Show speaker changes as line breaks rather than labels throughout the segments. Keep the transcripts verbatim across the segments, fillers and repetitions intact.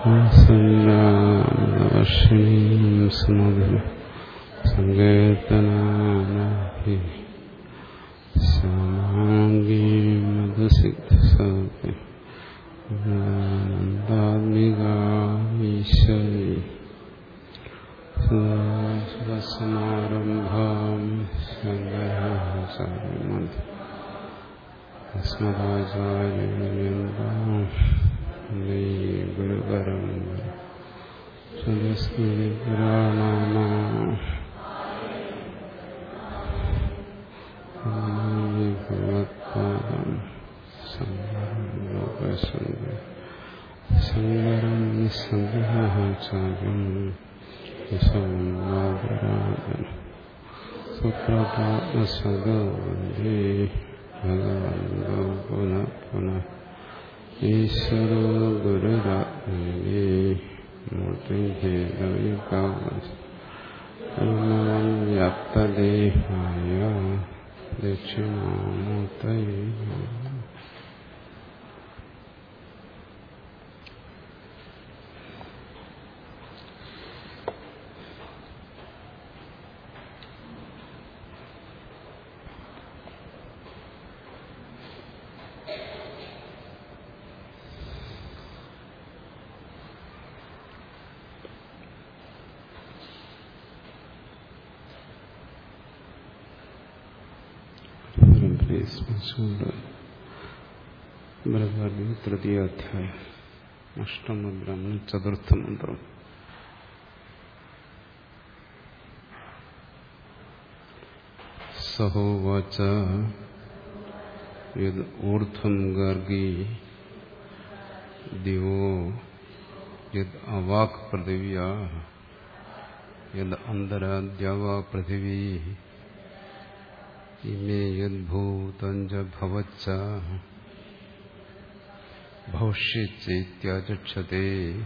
വർഷിണീം സ്മൃതി സങ്കീർത്തനാനഹി സമാംഗീം മധുസിദ്ധസൗഖ്യം ആനന്ദാത്മികാ ഈശ്വരി സദാശിവസമാരംഭാം ശങ്കരാചാര്യമധ്യം അസ്മദാചാര്യപര്യന്താം വന്ദേ ഗുരുപരമ്പരാം സദസ്മൃതി പുരാണാനാം ഭഗവത്പാദം ശങ്കരം ലോകശങ്കരം ശങ്കരം നിസ്സംഗാചാര്യം കേശവം സുപ്രഭാതസദോ വന്ദേ ഭഗവന്തോ പുനഃ പുനഃ ഈശ്വരോ ഗുരുരാത്മേ മൂർത്തിഭേദവിഭാഗം വ്യാപ്തദേഹായ ദക്ഷിണാമൂർത്തയേ തൃതീയാധ്യായം അഷ്ടമബ്രഹ്മ ചതുർത്ഥ മന്ത്രം. സഹോവാച യത് ഊർധ്വം ഗാർഗീ ദിവോ യത് അവാക് പൃഥിവ്യാ യത് അന്തരാദ്യാവാ പൃഥിവീ ഇമേ യദ്ഭൂതഞ്ച ഭവച്ച ഭവിഷ്യച്ചേത്യാചക്ഷതേ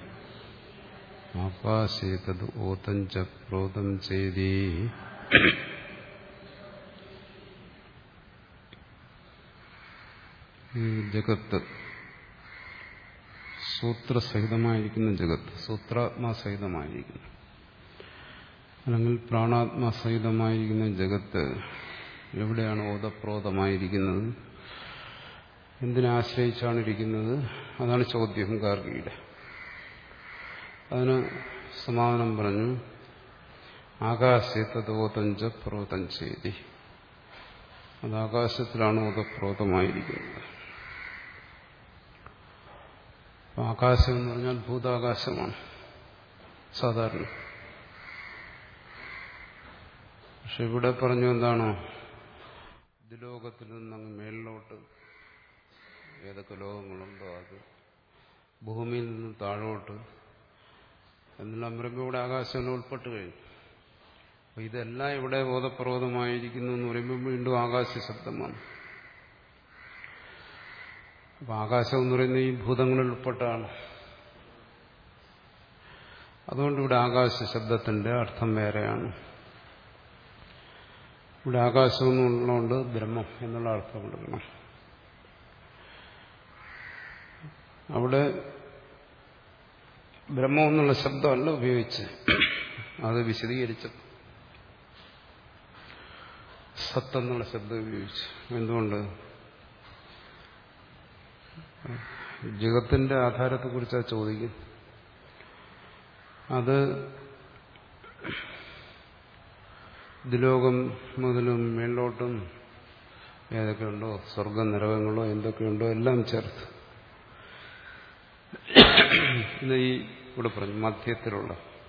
ആകാശേ തദ് ഓതഞ്ച പ്രോതം ചേതി ജഗത്ത് സൂത്രസഹിതമായിരിക്കുന്ന ജഗത്ത്, സൂത്രാത്മാസഹിതമായിരിക്കുന്നു അല്ലെങ്കിൽ പ്രാണാത്മാസഹിതമായിരിക്കുന്ന ജഗത്ത് എവിടെയാണ് ഓതപ്രോതമായിരിക്കുന്നത്, എന്തിനാശ്രയിച്ചാണ് ഇരിക്കുന്നത്? അതാണ് ചോദ്യം ഗാർഗിയുടെ. അതിന് സമാധാനം പറഞ്ഞു. ആകാശത്തതോതഞ്ച പ്രോതഞ്ചേതി, അത് ആകാശത്തിലാണ് ഓതപ്രോതമായിരിക്കുന്നത്. ആകാശം എന്ന് പറഞ്ഞാൽ ഭൂതാകാശമാണ് സാധാരണ. പക്ഷെ ഇവിടെ പറഞ്ഞു എന്താണോ, ലോകത്തിൽ നിന്നങ്ങ് മേളിലോട്ട് ഏതൊക്കെ ലോകങ്ങളുണ്ടോ അത്, ഭൂമിയിൽ നിന്ന് താഴോട്ട് എന്നെല്ലാം പറയുമ്പോൾ ഇവിടെ ആകാശം ഉൾപ്പെട്ട് കഴിഞ്ഞു. അപ്പൊ ഇതെല്ലാം ഇവിടെ ബോധപ്രബോധമായിരിക്കുന്നു എന്ന് പറയുമ്പോൾ വീണ്ടും ആകാശ ശബ്ദമാണ്. അപ്പൊ ആകാശം എന്ന് പറയുന്നത് ഈ ഭൂതങ്ങളിൽ ഉൾപ്പെട്ടാണ്. അതുകൊണ്ട് ഇവിടെ ആകാശ ശബ്ദത്തിന്റെ അർത്ഥം വേറെയാണ്. ഇവിടെ ആകാശം എന്നുള്ളതുകൊണ്ട് ബ്രഹ്മം എന്നുള്ള അർത്ഥം കൊടുക്കണം. അവിടെ ബ്രഹ്മം എന്നുള്ള ശബ്ദമല്ല ഉപയോഗിച്ച്, അത് വിശദീകരിച്ചു സത്ത് എന്നുള്ള ശബ്ദം ഉപയോഗിച്ചു. എന്തുകൊണ്ട്? ജഗത്തിന്റെ ആധാരത്തെക്കുറിച്ചാണ് ചോദിക്കുന്നത്. അത് ദിലോകം മുതലും മേലോട്ടും ഏതൊക്കെയുണ്ടോ, സ്വർഗ നരകങ്ങളോ എന്തൊക്കെയുണ്ടോ എല്ലാം ചേർത്ത് ഇന്ന് ഈ ഇവിടെ പറഞ്ഞു മധ്യത്തിലുള്ള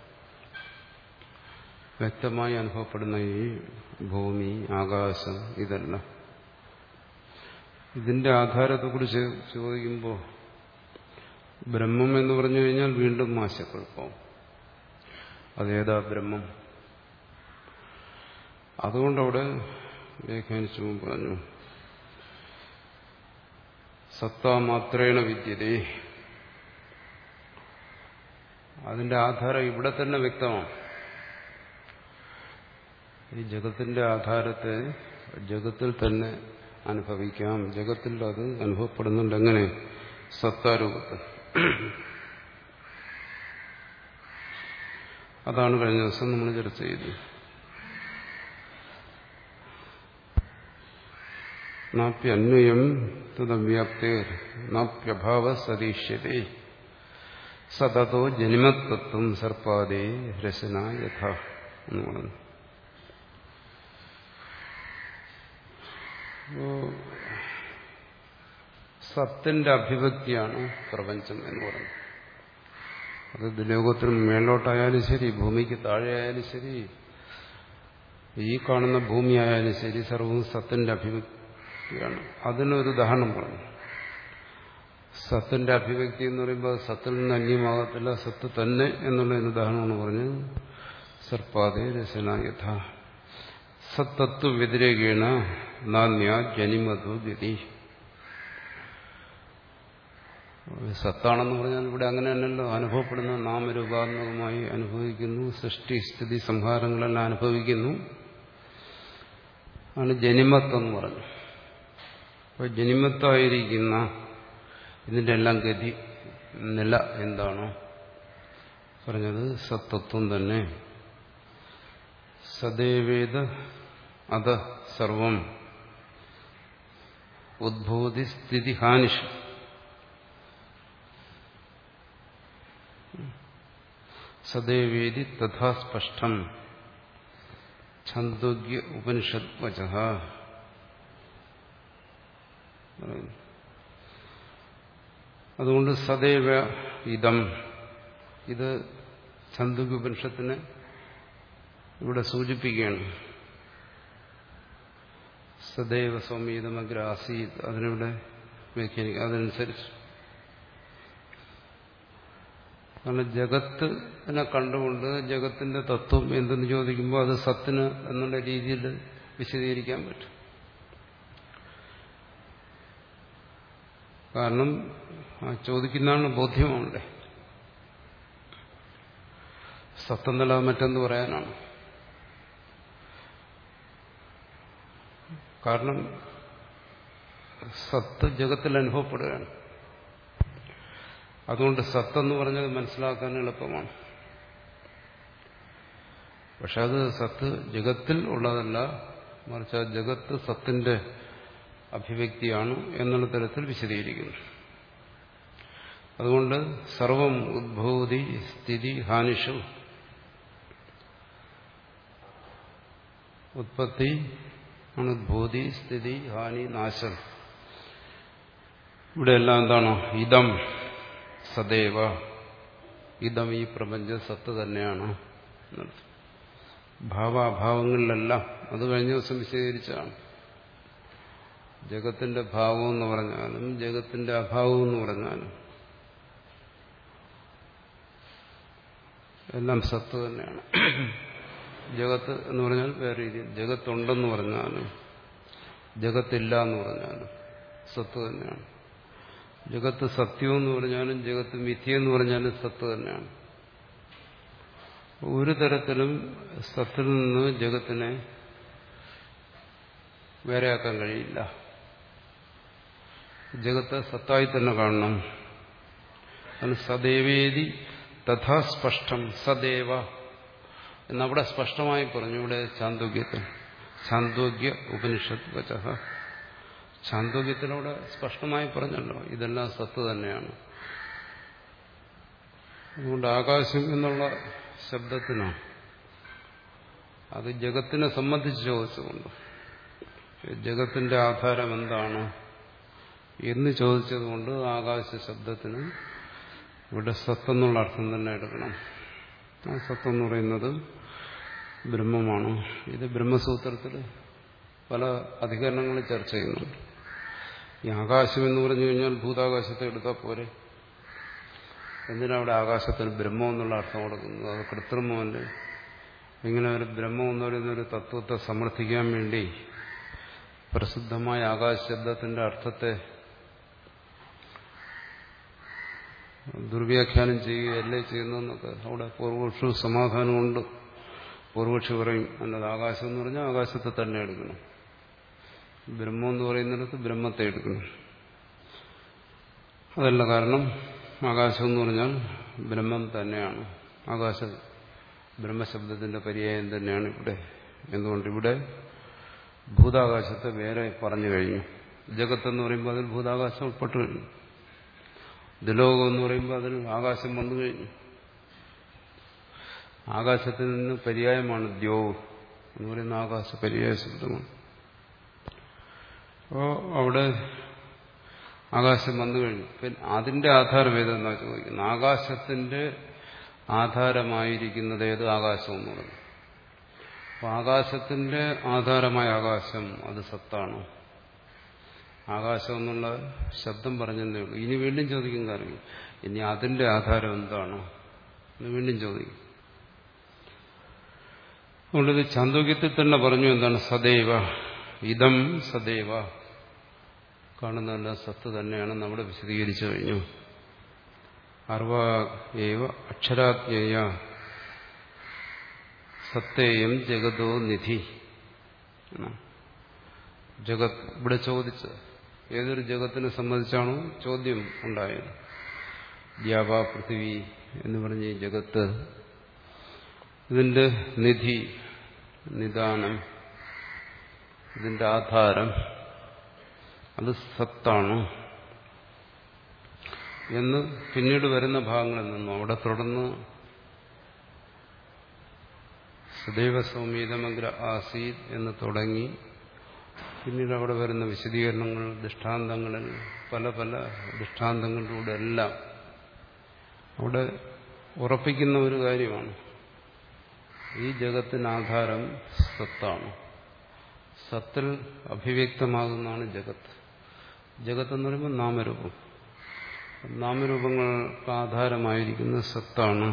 വ്യക്തമായി അനുഭവപ്പെടുന്ന ഈ ഭൂമി, ആകാശം, ഇതെല്ലാം ഇതിന്റെ ആധാരത്തെക്കുറിച്ച് ചോദിക്കുമ്പോൾ ബ്രഹ്മം എന്ന് പറഞ്ഞു കഴിഞ്ഞാൽ വീണ്ടും ആശയക്കുഴപ്പം. അതേതാ ബ്രഹ്മം? അതുകൊണ്ടവിടെ വ്യാഖ്യാനിച്ചു പറഞ്ഞു, സത്താമാത്രേണ വിദ്യതേ. അതിന്റെ ആധാരം ഇവിടെ തന്നെ വ്യക്തമാണ്. ഈ ജഗത്തിന്റെ ആധാരത്തെ ജഗത്തിൽ തന്നെ അനുഭവിക്കാം. ജഗത്തിൽ അത് അനുഭവപ്പെടുന്നുണ്ട്. എങ്ങനെ? സത്താരൂപത്തിൽ. അതാണ് കഴിഞ്ഞ ദിവസം നമ്മൾ ചർച്ച ചെയ്തത്. നാപ്യന്വയം തദ്വ്യാപ്തേർ നാപ്യഭാവ സതീഷ്യതേ സതതോ ജനിമത്തത്വം സർപ്പാദേ രസന യഥ എന്ന് പറഞ്ഞു. സത്തിന്റെ അഭിവ്യക്തിയാണ് പ്രപഞ്ചം എന്ന് പറയുന്നത്. അത് ലോകത്തിന് മേലോട്ടായാലും ശരി, ഭൂമിക്ക് താഴെയായാലും ശരി, ഈ കാണുന്ന ഭൂമി ആയാലും ശരി, സർവ്വവും സത്തിന്റെ അഭിവ്യക്തിയാണ്. അതിനൊരു ഉദാഹരണം പറഞ്ഞു. സത്തിന്റെ അഭിവ്യക്തി എന്ന് പറയുമ്പോൾ സത്തിൽ നിന്ന് അന്യമാകത്തില്ല, സത്ത് തന്നെ എന്നുള്ളതിന് ഉദാഹരണമാണ് പറഞ്ഞത്. സർപ്പാദേ രസന യഥ സത്തത്വ വ്യതിരേകേണ നാന്യ ജനിമതു ഗതി. സത്താണെന്ന് പറഞ്ഞാൽ ഇവിടെ അങ്ങനെ തന്നെയല്ലോ അനുഭവപ്പെടുന്ന നാമരൂപാത്മകമായി അനുഭവിക്കുന്നു, സൃഷ്ടി സ്ഥിതി സംഹാരങ്ങളെല്ലാം അനുഭവിക്കുന്നു. ആണ് ജനിമത്വം എന്ന് പറഞ്ഞു. അപ്പോൾ ജനിമത്വമായിരിക്കുന്ന ഇതിൻ്റെ എല്ലാം ഗതി നില എന്താണോ പറഞ്ഞത്? സത്തത്വം തന്നെ. സദേവേദ അത സർവം ഉദ്ഭൂതി സ്ഥിതി ഹാനിഷ്. സദേവേദി തഥാ സ്പഷ്ടം ഛന്ദോഗ്യ ഉപനിഷത് വചഃ. അതുകൊണ്ട് സദൈവ ഇദം, ഇത് ഛന്ദോഗ്യ ഉപനിഷത്തിനെ ഇവിടെ സൂചിപ്പിക്കുകയാണ്. സദൈവ സൗമ്യതമഗ്ര ആസീത്, അതിനിവിടെ വ്യാഖ്യാനിക്കുക. അതനുസരിച്ച് കാരണം ജഗത്തിനെ കണ്ടുകൊണ്ട് ജഗത്തിന്റെ തത്വം എന്തെന്ന് ചോദിക്കുമ്പോൾ അത് സത്തിന് എന്നുള്ള രീതിയിൽ വിശദീകരിക്കാൻ പറ്റും. കാരണം ആ ചോദിക്കുന്നതാണ് ബോധ്യമാണല്ലേ. സത്തെന്നല്ല മറ്റെന്ന് പറയാനാണ്. കാരണം സത്ത് ജഗത്തിൽ അനുഭവപ്പെടുകയാണ്. അതുകൊണ്ട് സത്തെന്ന് പറഞ്ഞത് മനസ്സിലാക്കാൻ എളുപ്പമാണ്. പക്ഷെ അത് സത്ത് ജഗത്തിൽ ഉള്ളതല്ല, മറിച്ച് ആ ജഗത്ത് സത്തിന്റെ അഭിവ്യക്തിയാണ് എന്നുള്ള തരത്തിൽ വിശദീകരിക്കുന്നു. അതുകൊണ്ട് സർവം ഉദ്ഭൂതി സ്ഥിതി ഹാനിഷു, ഉത്പത്തി ആണ് ഉദ്ഭൂതി, സ്ഥിതി, ഹാനി, നാശം. ഇവിടെ എല്ലാം എന്താണോ? ഇദം സദൈവ, ഇദം ഈ പ്രപഞ്ച സത്ത് തന്നെയാണ്. ഭാവാഭാവങ്ങളിലെല്ലാം അത് കഴിഞ്ഞ ദിവസം വിശദീകരിച്ചാണ്. ജഗത്തിന്റെ ഭാവം എന്ന് പറഞ്ഞാലും ജഗത്തിന്റെ അഭാവം എന്ന് പറഞ്ഞാലും എല്ലാം സത്ത് തന്നെയാണ്. ജഗത്ത് എന്ന് പറഞ്ഞാൽ വേറെ രീതിയിൽ, ജഗത്തുണ്ടെന്ന് പറഞ്ഞാലും ജഗത്തില്ല എന്ന് പറഞ്ഞാലും സത്ത് തന്നെയാണ്. ജഗത്ത് സത്യമെന്ന് പറഞ്ഞാലും ജഗത്ത് മിഥ്യയെന്ന് പറഞ്ഞാലും സത്ത് തന്നെയാണ്. ഒരു തരത്തിലും സത്തിൽ നിന്ന് ജഗത്തിനെ വേറെയാക്കാൻ കഴിയില്ല. ജഗത്ത് സത്തായി തന്നെ കാണണം. അത് സദേവേദി തഥാ സ്പഷ്ടം സദേവ എന്നവിടെ സ്പഷ്ടമായി പറഞ്ഞു. ഇവിടെ ഛാന്തോഗ്യത്തിൽ ഛാന്തോഗ്യ ഉപനിഷത്ത് വചഃ, ഛാന്തോഗ്യത്തിലൂടെ സ്പഷ്ടമായി പറഞ്ഞല്ലോ ഇതെല്ലാം സത്ത് തന്നെയാണ്. അതുകൊണ്ട് ആകാശം എന്നുള്ള ശബ്ദത്തിന് അത് ജഗത്തിനെ സംബന്ധിച്ച് ചോദിച്ചുകൊണ്ട് ജഗത്തിന്റെ ആധാരം എന്താണ് എന്ന് ചോദിച്ചതുകൊണ്ട് ആകാശ ശബ്ദത്തിന് ഇവിടെ സത്തെന്നുള്ള അർത്ഥം തന്നെ എടുക്കണം. ആ സത്തെന്ന് പറയുന്നത് ബ്രഹ്മമാണ്. ഇത് ബ്രഹ്മസൂത്രത്തിൽ പല അധികരണങ്ങളിൽ ചർച്ച ചെയ്യുന്നുണ്ട്. ഈ ആകാശം എന്ന് പറഞ്ഞു കഴിഞ്ഞാൽ ഭൂതാകാശത്തെ എടുത്താൽ പോരെ, എന്തിനവിടെ ആകാശത്തിന് ബ്രഹ്മം എന്നുള്ള അർത്ഥം കൊടുക്കുന്നത്? അത് കൃത്രിമമല്ലേ. ഇങ്ങനെ ഒരു ബ്രഹ്മം എന്ന് പറയുന്ന ഒരു തത്വത്തെ സമർത്ഥിക്കാൻ വേണ്ടി പ്രസിദ്ധമായ ആകാശ ശബ്ദത്തിന്റെ അർത്ഥത്തെ ദുർവ്യാഖ്യാനം ചെയ്യുകയല്ലേ ചെയ്യുന്നതെന്നൊക്കെ അവിടെ പൂർവപക്ഷവും സമാധാനമുണ്ട്. പൂർവപക്ഷി പറയും അല്ലത് ആകാശം എന്ന് പറഞ്ഞാൽ ആകാശത്തെ തന്നെ എടുക്കണം, ബ്രഹ്മം എന്ന് പറയുന്നിടത്ത് ബ്രഹ്മത്തെ എടുക്കണം. അതല്ല, കാരണം ആകാശം എന്ന് പറഞ്ഞാൽ ബ്രഹ്മം തന്നെയാണ്. ആകാശ ബ്രഹ്മശബ്ദത്തിന്റെ പര്യായം തന്നെയാണ് ഇവിടെ. എന്തുകൊണ്ട് ഇവിടെ ഭൂതാകാശത്തെ വേറെ പറഞ്ഞു കഴിഞ്ഞു. ജഗത്തെന്ന് പറയുമ്പോൾ അതിൽ ഭൂതാകാശം ഉൾപ്പെട്ടു കഴിഞ്ഞു. ദുലോകം എന്ന് പറയുമ്പോൾ അതിൽ ആകാശം വന്നു കഴിഞ്ഞു. ആകാശത്തിൽ നിന്ന് പര്യായമാണ് ദ്യോ എന്ന് പറയുന്ന ആകാശ പര്യായ ശബ്ദമാണ്. അപ്പോൾ അവിടെ ആകാശം വന്നു കഴിഞ്ഞു. പിന്നെ അതിന്റെ ആധാരം ഏതെന്നാണ് ചോദിക്കുന്നത്. ആകാശത്തിന്റെ ആധാരമായിരിക്കുന്നത് ഏത്? ആകാശം എന്ന് പറയുന്നത്. അപ്പോൾ ആകാശത്തിന്റെ ആധാരമായ ആകാശം അത് സത്താണ്. ആകാശം എന്നുള്ള ശബ്ദം പറഞ്ഞതേ ഉള്ളൂ. ഇനി വീണ്ടും ചോദിക്കും കാര്യം, ഇനി അതിന്റെ ആധാരം എന്താണ് എന്ന് വീണ്ടും ചോദിക്കും. അതുകൊണ്ടിത് ഛാന്തോക്യത്തിൽ തന്നെ പറഞ്ഞു. എന്താണ്? സദൈവ ഇതം സദൈവ, കാണുന്നതല്ല സത്ത് തന്നെയാണ്. നമ്മുടെ വിശദീകരിച്ചു കഴിഞ്ഞു. അർവാ ഏവ അക്ഷരാജ്ഞേയ സത്തേയം ജഗതോ നിധി. ജഗത് ഇവിടെ ചോദിച്ചത് ഏതൊരു ജഗത്തിനെ സംബന്ധിച്ചാണോ ചോദ്യം ഉണ്ടായത്. ദ്യാവ പൃഥിവി എന്ന് പറഞ്ഞ ഈ ജഗത്ത്, ഇതിന്റെ നിധി, നിദാനം, ഇതിന്റെ ആധാരം അത് സത്താണ് എന്ന് പിന്നീട് വരുന്ന ഭാഗങ്ങളിൽ നിന്നും അവിടെ തുടർന്ന് സദൈവ സൗമ്യതമഗ്ര ആസീത് എന്ന് തുടങ്ങി പിന്നീട് അവിടെ വരുന്ന വിശദീകരണങ്ങൾ, ദൃഷ്ടാന്തങ്ങളിൽ പല പല ദൃഷ്ടാന്തങ്ങളിലൂടെ എല്ലാം അവിടെ ഉറപ്പിക്കുന്ന ഒരു കാര്യമാണ്. ഈ ജഗത്തിന് ആധാരം സത്താണ്. സത്തിൽ അഭിവ്യക്തമാകുന്നതാണ് ജഗത്ത്. ജഗത്ത് എന്ന് പറയുമ്പോൾ നാമരൂപം. നാമരൂപങ്ങൾക്ക് ആധാരമായിരിക്കുന്ന സത്താണ്.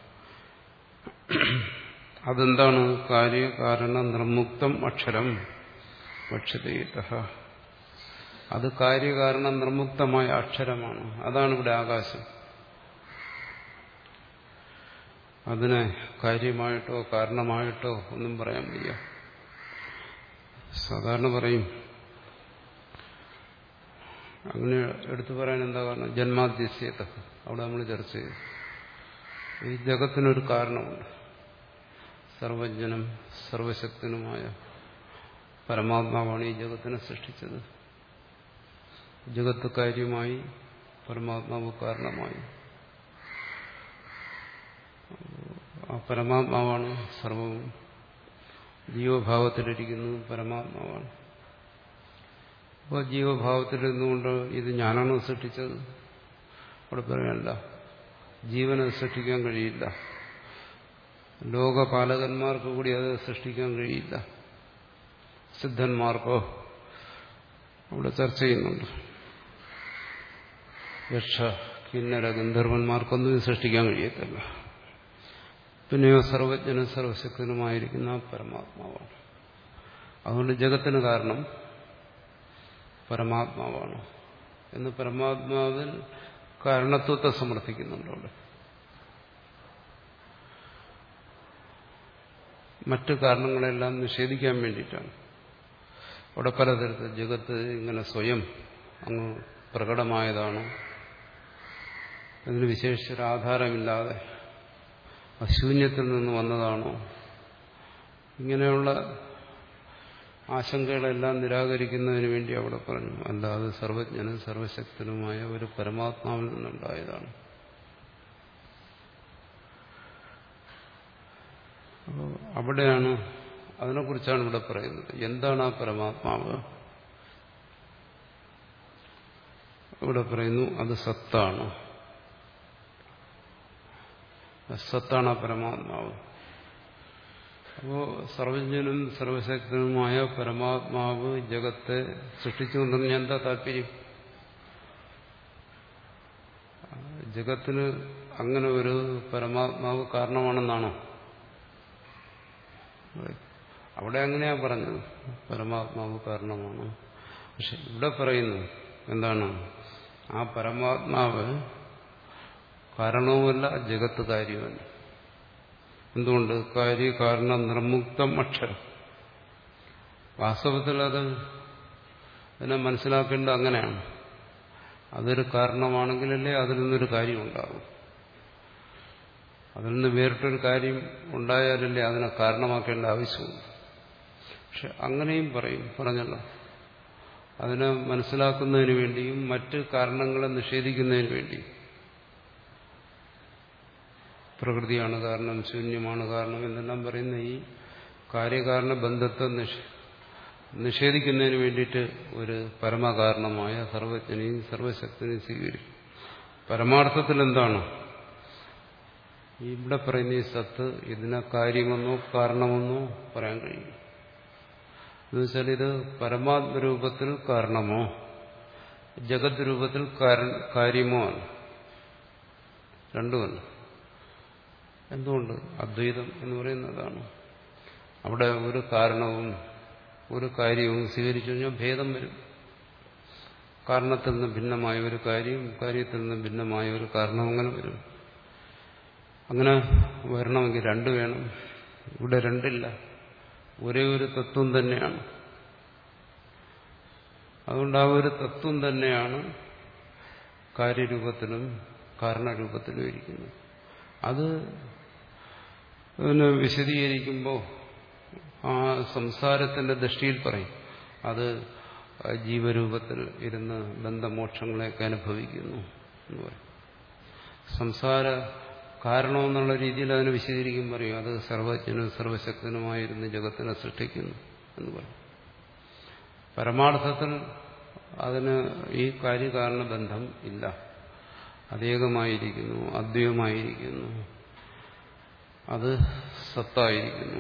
അതെന്താണ്? കാര്യകാരണ നിർമുക്തം അക്ഷരം വക്ഷ്യതേത. അത് കാര്യകാരണ നിർമുക്തമായ അക്ഷരമാണ്. അതാണ് ഇവിടെ ആകാശം. അതിനെ കാര്യമായിട്ടോ കാരണമായിട്ടോ ഒന്നും പറയാൻ വയ്യ. സാധാരണ പറയും, അങ്ങനെ എടുത്തു പറയാൻ എന്താ കാരണം? ജന്മാദ്യസ്യത. അവിടെ നമ്മൾ ചർച്ച ചെയ്തു. ഈ ജഗത്തിനൊരു കാരണമുണ്ട്. സർവജ്ഞനും സർവശക്തനുമായ പരമാത്മാവാണ് ഈ ജഗത്തിനെ സൃഷ്ടിച്ചത്. ജഗത്ത് കാര്യമായി, പരമാത്മാവ് കാരണമായി. ആ പരമാത്മാവാണ് സർവവും. ജീവഭാവത്തിലിരിക്കുന്നത് പരമാത്മാവാണ്. അപ്പോൾ ജീവഭാവത്തിലിരുന്നുകൊണ്ട് ഇത് ഞാനാണോ സൃഷ്ടിച്ചത്? അവിടെ പറയണ്ട. ജീവനെ സൃഷ്ടിക്കാൻ കഴിയില്ല. ലോകപാലകന്മാർക്ക് കൂടി അത് സൃഷ്ടിക്കാൻ കഴിയില്ല. സിദ്ധന്മാർക്കോ അവിടെ ചർച്ച ചെയ്യുന്നുണ്ട്. യക്ഷ കിന്നര ഗന്ധർവന്മാർക്കൊന്നും ഇത് സൃഷ്ടിക്കാൻ കഴിയത്തില്ല. പിന്നെയോ സർവജ്ഞനും സർവശക്തനുമായിരിക്കുന്ന പരമാത്മാവാണ്. അതുകൊണ്ട് ജഗത്തിന് കാരണം പരമാത്മാവാണ് എന്ന് പരമാത്മാവിൽ കാരണത്വത്തെ സമർത്ഥിക്കുന്നുണ്ട്. അവിടെ മറ്റു കാരണങ്ങളെല്ലാം നിഷേധിക്കാൻ വേണ്ടിയിട്ടാണ്. അവിടെ പലതരത്തിൽ ജഗത്ത് ഇങ്ങനെ സ്വയം അങ്ങ് പ്രകടമായതാണ്, അതിന് വിശേഷിച്ചൊരാധാരമില്ലാതെ അശൂന്യത്തിൽ നിന്ന് വന്നതാണോ, ഇങ്ങനെയുള്ള ആശങ്കകളെല്ലാം നിരാകരിക്കുന്നതിന് വേണ്ടി അവിടെ പറഞ്ഞു. അല്ലാതെ സർവജ്ഞനും സർവശക്തനുമായ ഒരു പരമാത്മാവിൽ നിന്നുണ്ടായതാണ്. അപ്പോൾ അവിടെയാണ്, അതിനെക്കുറിച്ചാണ് ഇവിടെ പറയുന്നത്. എന്താണ് ആ പരമാത്മാവ്? ഇവിടെ പറയുന്നു അത് സത്താണ്. സത്താണ് ആ പരമാത്മാവ്. അപ്പോൾ സർവജ്ഞനും സർവശക്തനുമായ പരമാത്മാവ് ജഗത്തെ സൃഷ്ടിച്ചുകൊണ്ടെന്ന് എന്താ താല്പര്യം? ജഗത്തിന് അങ്ങനെ ഒരു പരമാത്മാവ് കാരണമാണെന്നാണോ? അവിടെ അങ്ങനെയാ പറഞ്ഞത്, പരമാത്മാവ് കാരണമാണ്. പക്ഷെ ഇവിടെ പറയുന്നു എന്താണ്? ആ പരമാത്മാവ് കാരണവുമല്ല, ജഗത്ത് കാര്യമല്ല. എന്തുകൊണ്ട്? കാര്യ കാരണം നിർമുക്തം അക്ഷരം. വാസ്തവത്തിൽ അത് അതിനെ മനസ്സിലാക്കേണ്ടത് അങ്ങനെയാണ്. അതൊരു കാരണമാണെങ്കിലല്ലേ അതിൽ നിന്നൊരു കാര്യം ഉണ്ടാകും. അതിൽ നിന്ന് വേറിട്ടൊരു കാര്യം ഉണ്ടായാലല്ലേ അതിനെ കാരണമാക്കേണ്ട ആവശ്യമുണ്ട്. പക്ഷെ അങ്ങനെയും പറയും, പറഞ്ഞല്ലോ, അതിനെ മനസ്സിലാക്കുന്നതിന് വേണ്ടിയും മറ്റ് കാരണങ്ങളെ നിഷേധിക്കുന്നതിന് വേണ്ടിയും പ്രകൃതിയാണ് കാരണം, ശൂന്യമാണ് കാരണം എന്നെല്ലാം പറയുന്ന ഈ കാര്യകാരണ ബന്ധത്തെ നിഷേധിക്കുന്നതിന് വേണ്ടിയിട്ട് ഒരു പരമകാരണമായ സർവജ്ഞനെയും സർവശക്തിനെയും സ്വീകരിക്കും. പരമാർത്ഥത്തിൽ എന്താണ് ഇവിടെ പറയുന്ന ഈ സത്ത്? ഇതിനെ കാര്യമെന്നോ കാരണമെന്നോ പറയാൻ കഴിയും. എന്നുവെച്ചാൽ ഇത് പരമാത്മരൂപത്തിൽ കാരണമോ ജഗത് രൂപത്തിൽ കാര്യമോ ആണ്, രണ്ടുമല്ല. എന്തുകൊണ്ട്? അദ്വൈതം എന്ന് പറയുന്നതാണ്. അവിടെ ഒരു കാരണവും ഒരു കാര്യവും സ്വീകരിച്ചു കഴിഞ്ഞാൽ ഭേദം വരും. കാരണത്തിൽ നിന്ന് ഭിന്നമായ ഒരു കാര്യം, കാര്യത്തിൽ നിന്ന് ഭിന്നമായ ഒരു കാരണം, അങ്ങനെ വരും. അങ്ങനെ വരണമെങ്കിൽ രണ്ട് വേണം. ഇവിടെ രണ്ടില്ല, ഒരേ ഒരു തത്വം തന്നെയാണ്. അതുകൊണ്ട് ആ ഒരു തത്വം തന്നെയാണ് കാര്യരൂപത്തിലും കാരണരൂപത്തിലും ഇരിക്കുന്നത്. അത് അതിനെ വിശദീകരിക്കുമ്പോൾ ആ സംസാരത്തിന്റെ ദൃഷ്ടിയിൽ പറയും അത് ജീവരൂപത്തിൽ ഇരുന്ന് ബന്ധമോക്ഷങ്ങളെയൊക്കെ അനുഭവിക്കുന്നു എന്ന് പറയും. സംസാര കാരണമെന്നുള്ള രീതിയിൽ അതിനെ വിശദീകരിക്കും, പറയും അത് സർവജ്ഞനും സർവശക്തനുമായിരുന്ന് ജഗത്തിനെ സൃഷ്ടിക്കുന്നു എന്ന് പറയും. പരമാർത്ഥത്തിൽ അതിന് ഈ കാര്യകാരണ ബന്ധം ഇല്ല, അതേകമായിരിക്കുന്നു, അദ്വൈതമായിരിക്കുന്നു, അത് സത്തായിരിക്കുന്നു,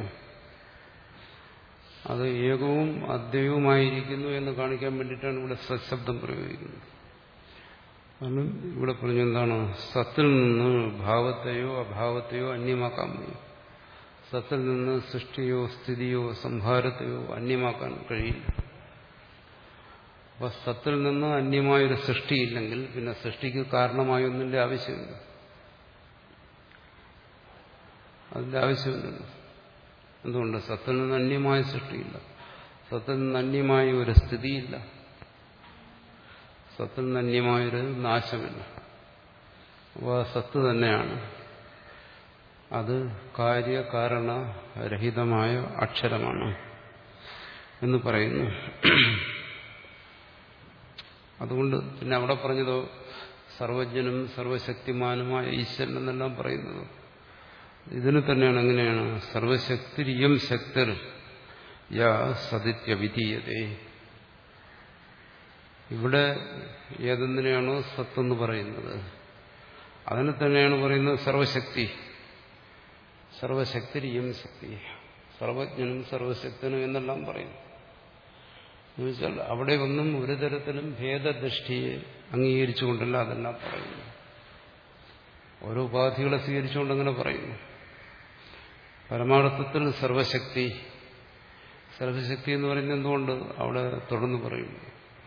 അത് ഏകവും അദ്വൈതവുമായിരിക്കുന്നു എന്ന് കാണിക്കാൻ വേണ്ടിയിട്ടാണ് ഇവിടെ സത്ശബ്ദം പ്രയോഗിക്കുന്നത്. കാരണം ഇവിടെ പറഞ്ഞ എന്താണ്? സത്തിൽ നിന്ന് ഭാവത്തെയോ അഭാവത്തെയോ അന്യമാക്കാൻ കഴിയും. സത്തിൽ നിന്ന് സൃഷ്ടിയോ സ്ഥിതിയോ സംഹാരത്തെയോ അന്യമാക്കാൻ കഴിയില്ല. അപ്പൊ സത്തിൽ നിന്ന് അന്യമായൊരു സൃഷ്ടിയില്ലെങ്കിൽ പിന്നെ സൃഷ്ടിക്ക് കാരണമായൊന്നിന്റെ ആവശ്യമില്ല, അതിന്റെ ആവശ്യമില്ലല്ലോ. എന്തുകൊണ്ട്? സത്തിൽ നിന്ന് അന്യമായ സൃഷ്ടിയില്ല, സത്തിൽ നിന്ന് അന്യമായ ഒരു സ്ഥിതിയില്ല, സത്തിൽ നിന്ന് അന്യമായൊരു നാശമില്ല. അപ്പോൾ സത്ത് തന്നെയാണ്, അത് കാര്യകാരണരഹിതമായ അക്ഷരമാണ് എന്ന് പറയുന്നു. അതുകൊണ്ട് പിന്നെ അവിടെ പറഞ്ഞതോ സർവജ്ഞനും സർവശക്തിമാനുമായ ഈശ്വരൻ എന്നെല്ലാം പറയുന്നത് ഇതിന് തന്നെയാണ്. എങ്ങനെയാണ്? സർവശക്തിരിയം ശക്തർ യാ സദിത്യ വിധീയതേ. ഇവിടെ ഏതെന്തിനെയാണോ സത്തെന്ന് പറയുന്നത് അതിനെ തന്നെയാണ് പറയുന്നത് സർവശക്തി. സർവശക്തിരിയം ശക്തി, സർവജ്ഞനും സർവശക്തനും എന്നെല്ലാം പറയുന്നു. എന്നുവെച്ചാൽ അവിടെ ഒന്നും ഒരു തരത്തിലും ഭേദദൃഷ്ടിയെ അംഗീകരിച്ചുകൊണ്ടല്ല അതെല്ലാം പറയുന്നു. ഓരോ ഉപാധികളെ സ്വീകരിച്ചുകൊണ്ടങ്ങനെ പറയുന്നു. പരമാർത്ഥത്തിൽ സർവശക്തി, സർവശക്തി എന്ന് പറയുന്നത് എന്തുകൊണ്ട് അവിടെ തുടർന്ന് പറയുന്നു?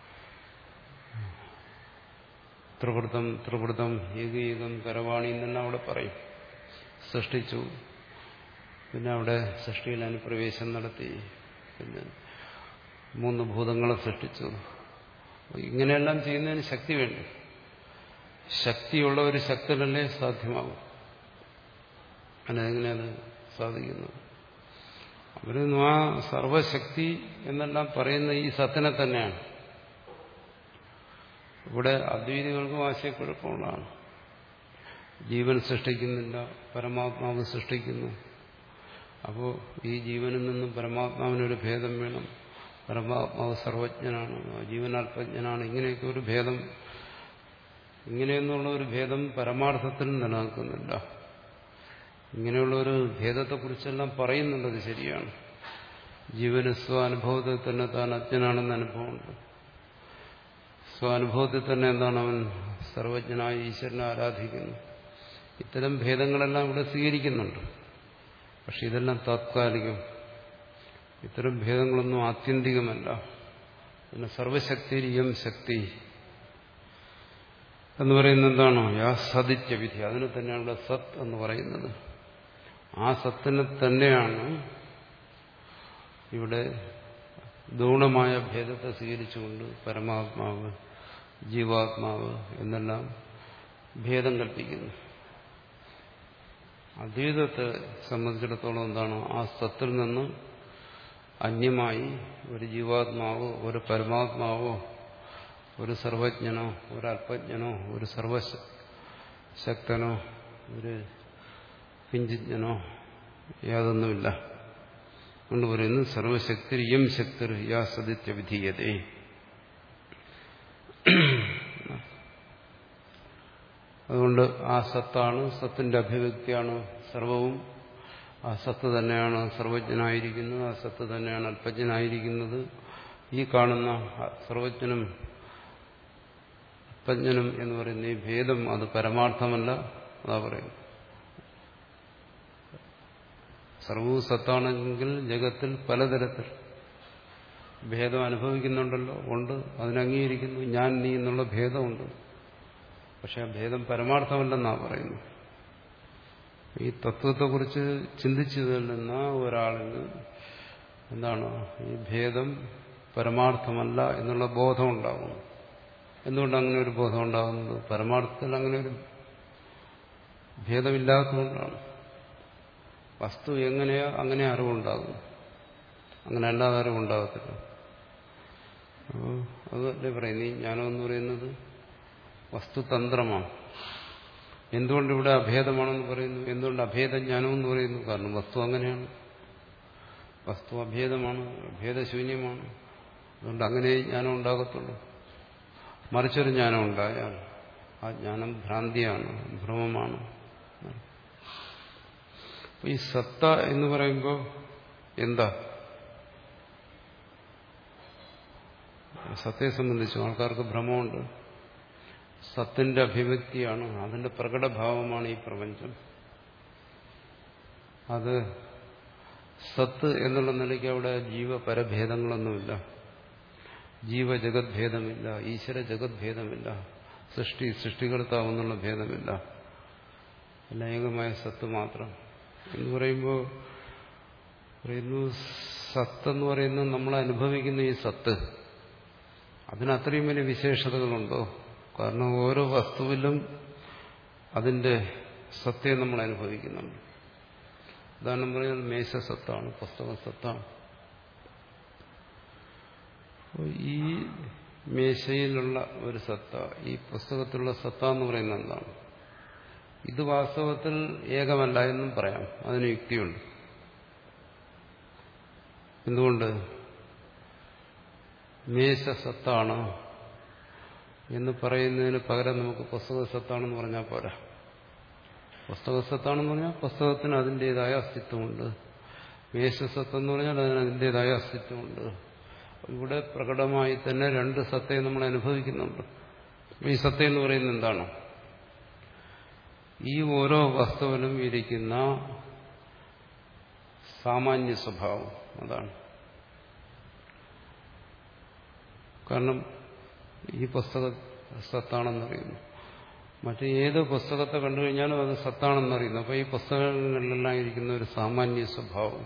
ത്രിവൃതം ത്രിവൃതം ഏകീകം കരവാണി എന്നെല്ലാം അവിടെ പറയും. സൃഷ്ടിച്ചു, പിന്നെ അവിടെ സൃഷ്ടിയിൽ അനുപ്രവേശം നടത്തി, പിന്നെ മൂന്ന് ഭൂതങ്ങളെ സൃഷ്ടിച്ചു. ഇങ്ങനെയെല്ലാം ചെയ്യുന്നതിന് ശക്തി വേണ്ടി. ശക്തിയുള്ള ഒരു ശക്തനല്ലേ സാധ്യമാകും. അതെങ്ങനെയത് സാധിക്കുന്നത്? അവരൊന്നും ആ സർവശക്തി എന്നെല്ലാം പറയുന്ന ഈ സത്തിനെ തന്നെയാണ്. ഇവിടെ അദ്വൈതികൾക്കും ആശയക്കുഴപ്പമുള്ളതാണ്. ജീവൻ സൃഷ്ടിക്കുന്നില്ല, പരമാത്മാവ് സൃഷ്ടിക്കുന്നു. അപ്പോൾ ഈ ജീവനിൽ നിന്നും പരമാത്മാവിനൊരു ഭേദം വേണം. പരമാത്മാവ് സർവജ്ഞനാണ്, ജീവൻ അല്പജ്ഞനാണ്. ഇങ്ങനെയൊക്കെ ഒരു ഭേദം, ഇങ്ങനെയൊന്നുള്ള ഒരു ഭേദം പരമാർത്ഥത്തിൽ നിലനിൽക്കുന്നില്ല. ഇങ്ങനെയുള്ള ഒരു ഭേദത്തെക്കുറിച്ചെല്ലാം പറയുന്നുള്ളത് ശരിയാണ്. ജീവന് സ്വാനുഭവത്തിൽ തന്നെ താൻ അജ്ഞനാണെന്ന് അനുഭവമുണ്ട്. സ്വാനുഭവത്തിൽ തന്നെ എന്താണ്? അവൻ സർവജ്ഞനായ ഈശ്വരനെ ആരാധിക്കുന്നു. ഇത്തരം ഭേദങ്ങളെല്ലാം ഇവിടെ സ്വീകരിക്കുന്നുണ്ട്. പക്ഷെ ഇതെല്ലാം താത്കാലികം. ഇത്തരം ഭേദങ്ങളൊന്നും ആത്യന്തികമല്ല. പിന്നെ സർവശക്തിരിയം ശക്തി എന്ന് പറയുന്നത് എന്താണോ? യാ സദിത്യ വിധി, അതിനെ തന്നെയാണ് ഇവിടെ സത് എന്ന് പറയുന്നത്. ആ സത്തിനെ തന്നെയാണ് ഇവിടെ ഗൗണമായ ഭേദത്തെ സ്വീകരിച്ചുകൊണ്ട് പരമാത്മാവ്, ജീവാത്മാവ് എന്നെല്ലാം ഭേദം കൽപ്പിക്കുന്നു. അദ്വൈതത്തെ സംബന്ധിച്ചിടത്തോളം എന്താണ്? ആ സത്തിൽ നിന്ന് അന്യമായി ഒരു ജീവാത്മാവോ ഒരു പരമാത്മാവോ ഒരു സർവജ്ഞനോ ഒരു അല്പജ്ഞനോ ഒരു സർവശക്തനോ ഒരു കിഞ്ചിജ്ഞനോ യാതൊന്നുമില്ല. അതുകൊണ്ട് പറയുന്നു സർവശക്തി യം ശക്തിർ യാ സദിത്യ വിധീയതേ. അതുകൊണ്ട് ആ സത്താണ്, സത്തിന്റെ അഭിവ്യക്തിയാണ് സർവവും. ആ സത്ത് തന്നെയാണ് സർവജ്ഞനായിരിക്കുന്നത്, ആ സത്ത് തന്നെയാണ് അല്പജ്ഞനായിരിക്കുന്നത്. ഈ കാണുന്ന സർവജ്ഞനും അല്പജ്ഞനും എന്ന് പറയുന്ന ഈ ഭേദം അത് പരമാർത്ഥമല്ല. അതാ പറയുന്നു. സർവവും സത്താണെങ്കിൽ ജഗത്തിൽ പലതരത്തിൽ ഭേദം അനുഭവിക്കുന്നുണ്ടല്ലോ, ഉണ്ട്, അതിനംഗീകരിക്കുന്നു. ഞാൻ നീ എന്നുള്ള ഭേദമുണ്ട്. പക്ഷെ ആ ഭേദം പരമാർത്ഥമല്ലെന്നാ പറയുന്നു. ഈ തത്വത്തെക്കുറിച്ച് ചിന്തിച്ചു തരുന്ന ഒരാളിന് എന്താണ് ഈ ഭേദം പരമാർത്ഥമല്ല എന്നുള്ള ബോധം ഉണ്ടാകുന്നു. എന്തുകൊണ്ട് അങ്ങനെ ഒരു ബോധം ഉണ്ടാകുന്നത്? പരമാർത്ഥത്തിൽ അങ്ങനെ ഒരു ഭേദമില്ലാത്തതുകൊണ്ടാണ്. വസ്തു എങ്ങനെയോ അങ്ങനെ അറിവുണ്ടാകും, അങ്ങനെ അല്ലാതെ അറിവുണ്ടാകത്തില്ല. അപ്പോൾ അതല്ലേ പറയുന്നത്, ഈ ജ്ഞാനം എന്ന് പറയുന്നത് വസ്തുതന്ത്രമാണ്. എന്തുകൊണ്ട് ഇവിടെ അഭേദമാണെന്ന് പറയുന്നു? എന്തുകൊണ്ട് അഭേദജ്ഞാനം എന്ന് പറയുന്നു? കാരണം വസ്തു അങ്ങനെയാണ്. വസ്തു അഭേദമാണ്, ഭേദശൂന്യമാണ്. അതുകൊണ്ട് അങ്ങനെ ജ്ഞാനം ഉണ്ടാകത്തുള്ളൂ. മറിച്ചൊരു ജ്ഞാനം ഉണ്ടായാൽ ആ ജ്ഞാനം ഭ്രാന്തിയാണ്, ഭ്രമമാണ്. ഈ സത്ത എന്ന് പറയുമ്പോൾ എന്താ? സത്തയെ സംബന്ധിച്ച് ആൾക്കാർക്ക് ഭ്രമമുണ്ട്. സത്തിന്റെ അഭിവ്യക്തിയാണ്, അതിന്റെ പ്രകടഭാവമാണ് ഈ പ്രപഞ്ചം. അത് സത്ത് എന്നുള്ള നിലയ്ക്ക് അവിടെ ജീവപരഭേദങ്ങളൊന്നുമില്ല, ജീവജഗത് ഭേദമില്ല, ഈശ്വര ജഗത് ഭേദമില്ല, സൃഷ്ടി സൃഷ്ടികർത്താവെന്നുള്ള ഭേദമില്ല. ലൈംഗികമായ സത്ത് മാത്രം എന്ന് പറയുമ്പോൾ പറയുന്നു സത്തെന്ന് പറയുന്നത് നമ്മൾ അനുഭവിക്കുന്ന ഈ സത്ത്, അതിന് അത്രയും വലിയ വിശേഷതകളുണ്ടോ? കാരണം ഓരോ വസ്തുവിലും അതിന്റെ സത്തയെ നമ്മൾ അനുഭവിക്കുന്നുണ്ട്. ഉദാഹരണം പറഞ്ഞാൽ മേശ സത്താണ്, പുസ്തകം സത്താണ്. ഈ മേശയിലുള്ള ഒരു സത്ത, ഈ പുസ്തകത്തിലുള്ള സത്ത എന്ന് പറയുന്നത് എന്താണ്? ഇത് വാസ്തവത്തിൽ ഏകമല്ല എന്നും പറയാം, അതിന് യുക്തിയുണ്ട്. എന്തുകൊണ്ട്? മേശ സത്താണ് എന്ന് പറയുന്നതിന് പകരം നമുക്ക് പുസ്തക സത്താണെന്ന് പറഞ്ഞാൽ പോരാ. പുസ്തക സത്താണെന്ന് പറഞ്ഞാൽ പുസ്തകത്തിന് അതിൻ്റെതായ അസ്തിത്വമുണ്ട്. മേശസത്തെന്ന് പറഞ്ഞാൽ അതിന് അതിൻ്റെതായ അസ്തിത്വമുണ്ട്. ഇവിടെ പ്രകടമായി തന്നെ രണ്ട് സത്തയെ നമ്മൾ അനുഭവിക്കുന്നുണ്ട്. ഈ സത്ത എന്ന് പറയുന്നത് എന്താണ്? ഈ ഓരോ വസ്തുവിലും ഇരിക്കുന്ന സാമാന്യ സ്വഭാവം, അതാണ്. കാരണം ഈ പുസ്തക സത്താണെന്നറിയുന്നു, മറ്റു ഏത് പുസ്തകത്തെ കണ്ടു കഴിഞ്ഞാലും അത് സത്താണെന്നറിയുന്നു. അപ്പോൾ ഈ പുസ്തകങ്ങളിലെല്ലാം ഇരിക്കുന്ന ഒരു സാമാന്യ സ്വഭാവം,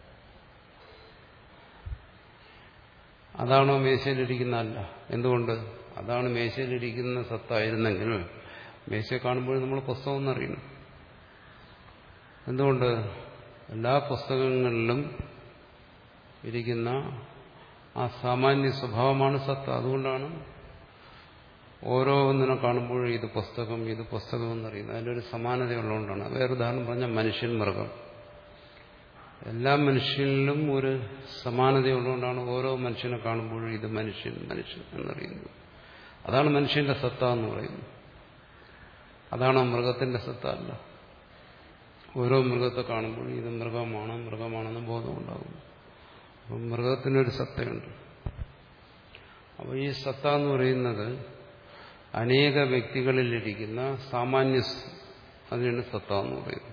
അതാണോ മേശയിലിരിക്കുന്നതല്ല? എന്തുകൊണ്ട്? അതാണ് മേശയിലിരിക്കുന്ന സത്തായിരുന്നെങ്കിൽ മേശയെ കാണുമ്പോൾ നമ്മൾ പുസ്തകം എന്നറിയുന്നു. എന്തുകൊണ്ട്? എല്ലാ പുസ്തകങ്ങളിലും ഇരിക്കുന്ന ആ സാമാന്യ സ്വഭാവമാണ് സത്ത. അതുകൊണ്ടാണ് ഓരോന്നിനെ കാണുമ്പോഴും ഇത് പുസ്തകം ഇത് പുസ്തകം എന്നറിയുന്നത്. അതിൻ്റെ ഒരു സമാനതയുള്ളതുകൊണ്ടാണ്. വേറെ ഉദാഹരണം പറഞ്ഞാൽ മനുഷ്യൻ, മൃഗം, എല്ലാ മനുഷ്യനിലും ഒരു സമാനതയുള്ളതുകൊണ്ടാണ് ഓരോ മനുഷ്യനെ കാണുമ്പോഴും ഇത് മനുഷ്യൻ മനുഷ്യൻ എന്നറിയുന്നത്. അതാണ് മനുഷ്യന്റെ സത്ത എന്ന് പറയുന്നത്. അതാണ് മൃഗത്തിന്റെ സത്ത അല്ല. ഓരോ മൃഗത്തെ കാണുമ്പോഴും ഇത് മൃഗമാണ് മൃഗമാണെന്ന് ബോധമുണ്ടാകുന്നു. അപ്പം മൃഗത്തിനൊരു സത്തയുണ്ട്. അപ്പോൾ ഈ സത്ത എന്ന് പറയുന്നത് അനേക വ്യക്തികളിലിരിക്കുന്ന സാമാന്യ, അതിനാണ് സത്ത എന്ന് പറയുന്നത്.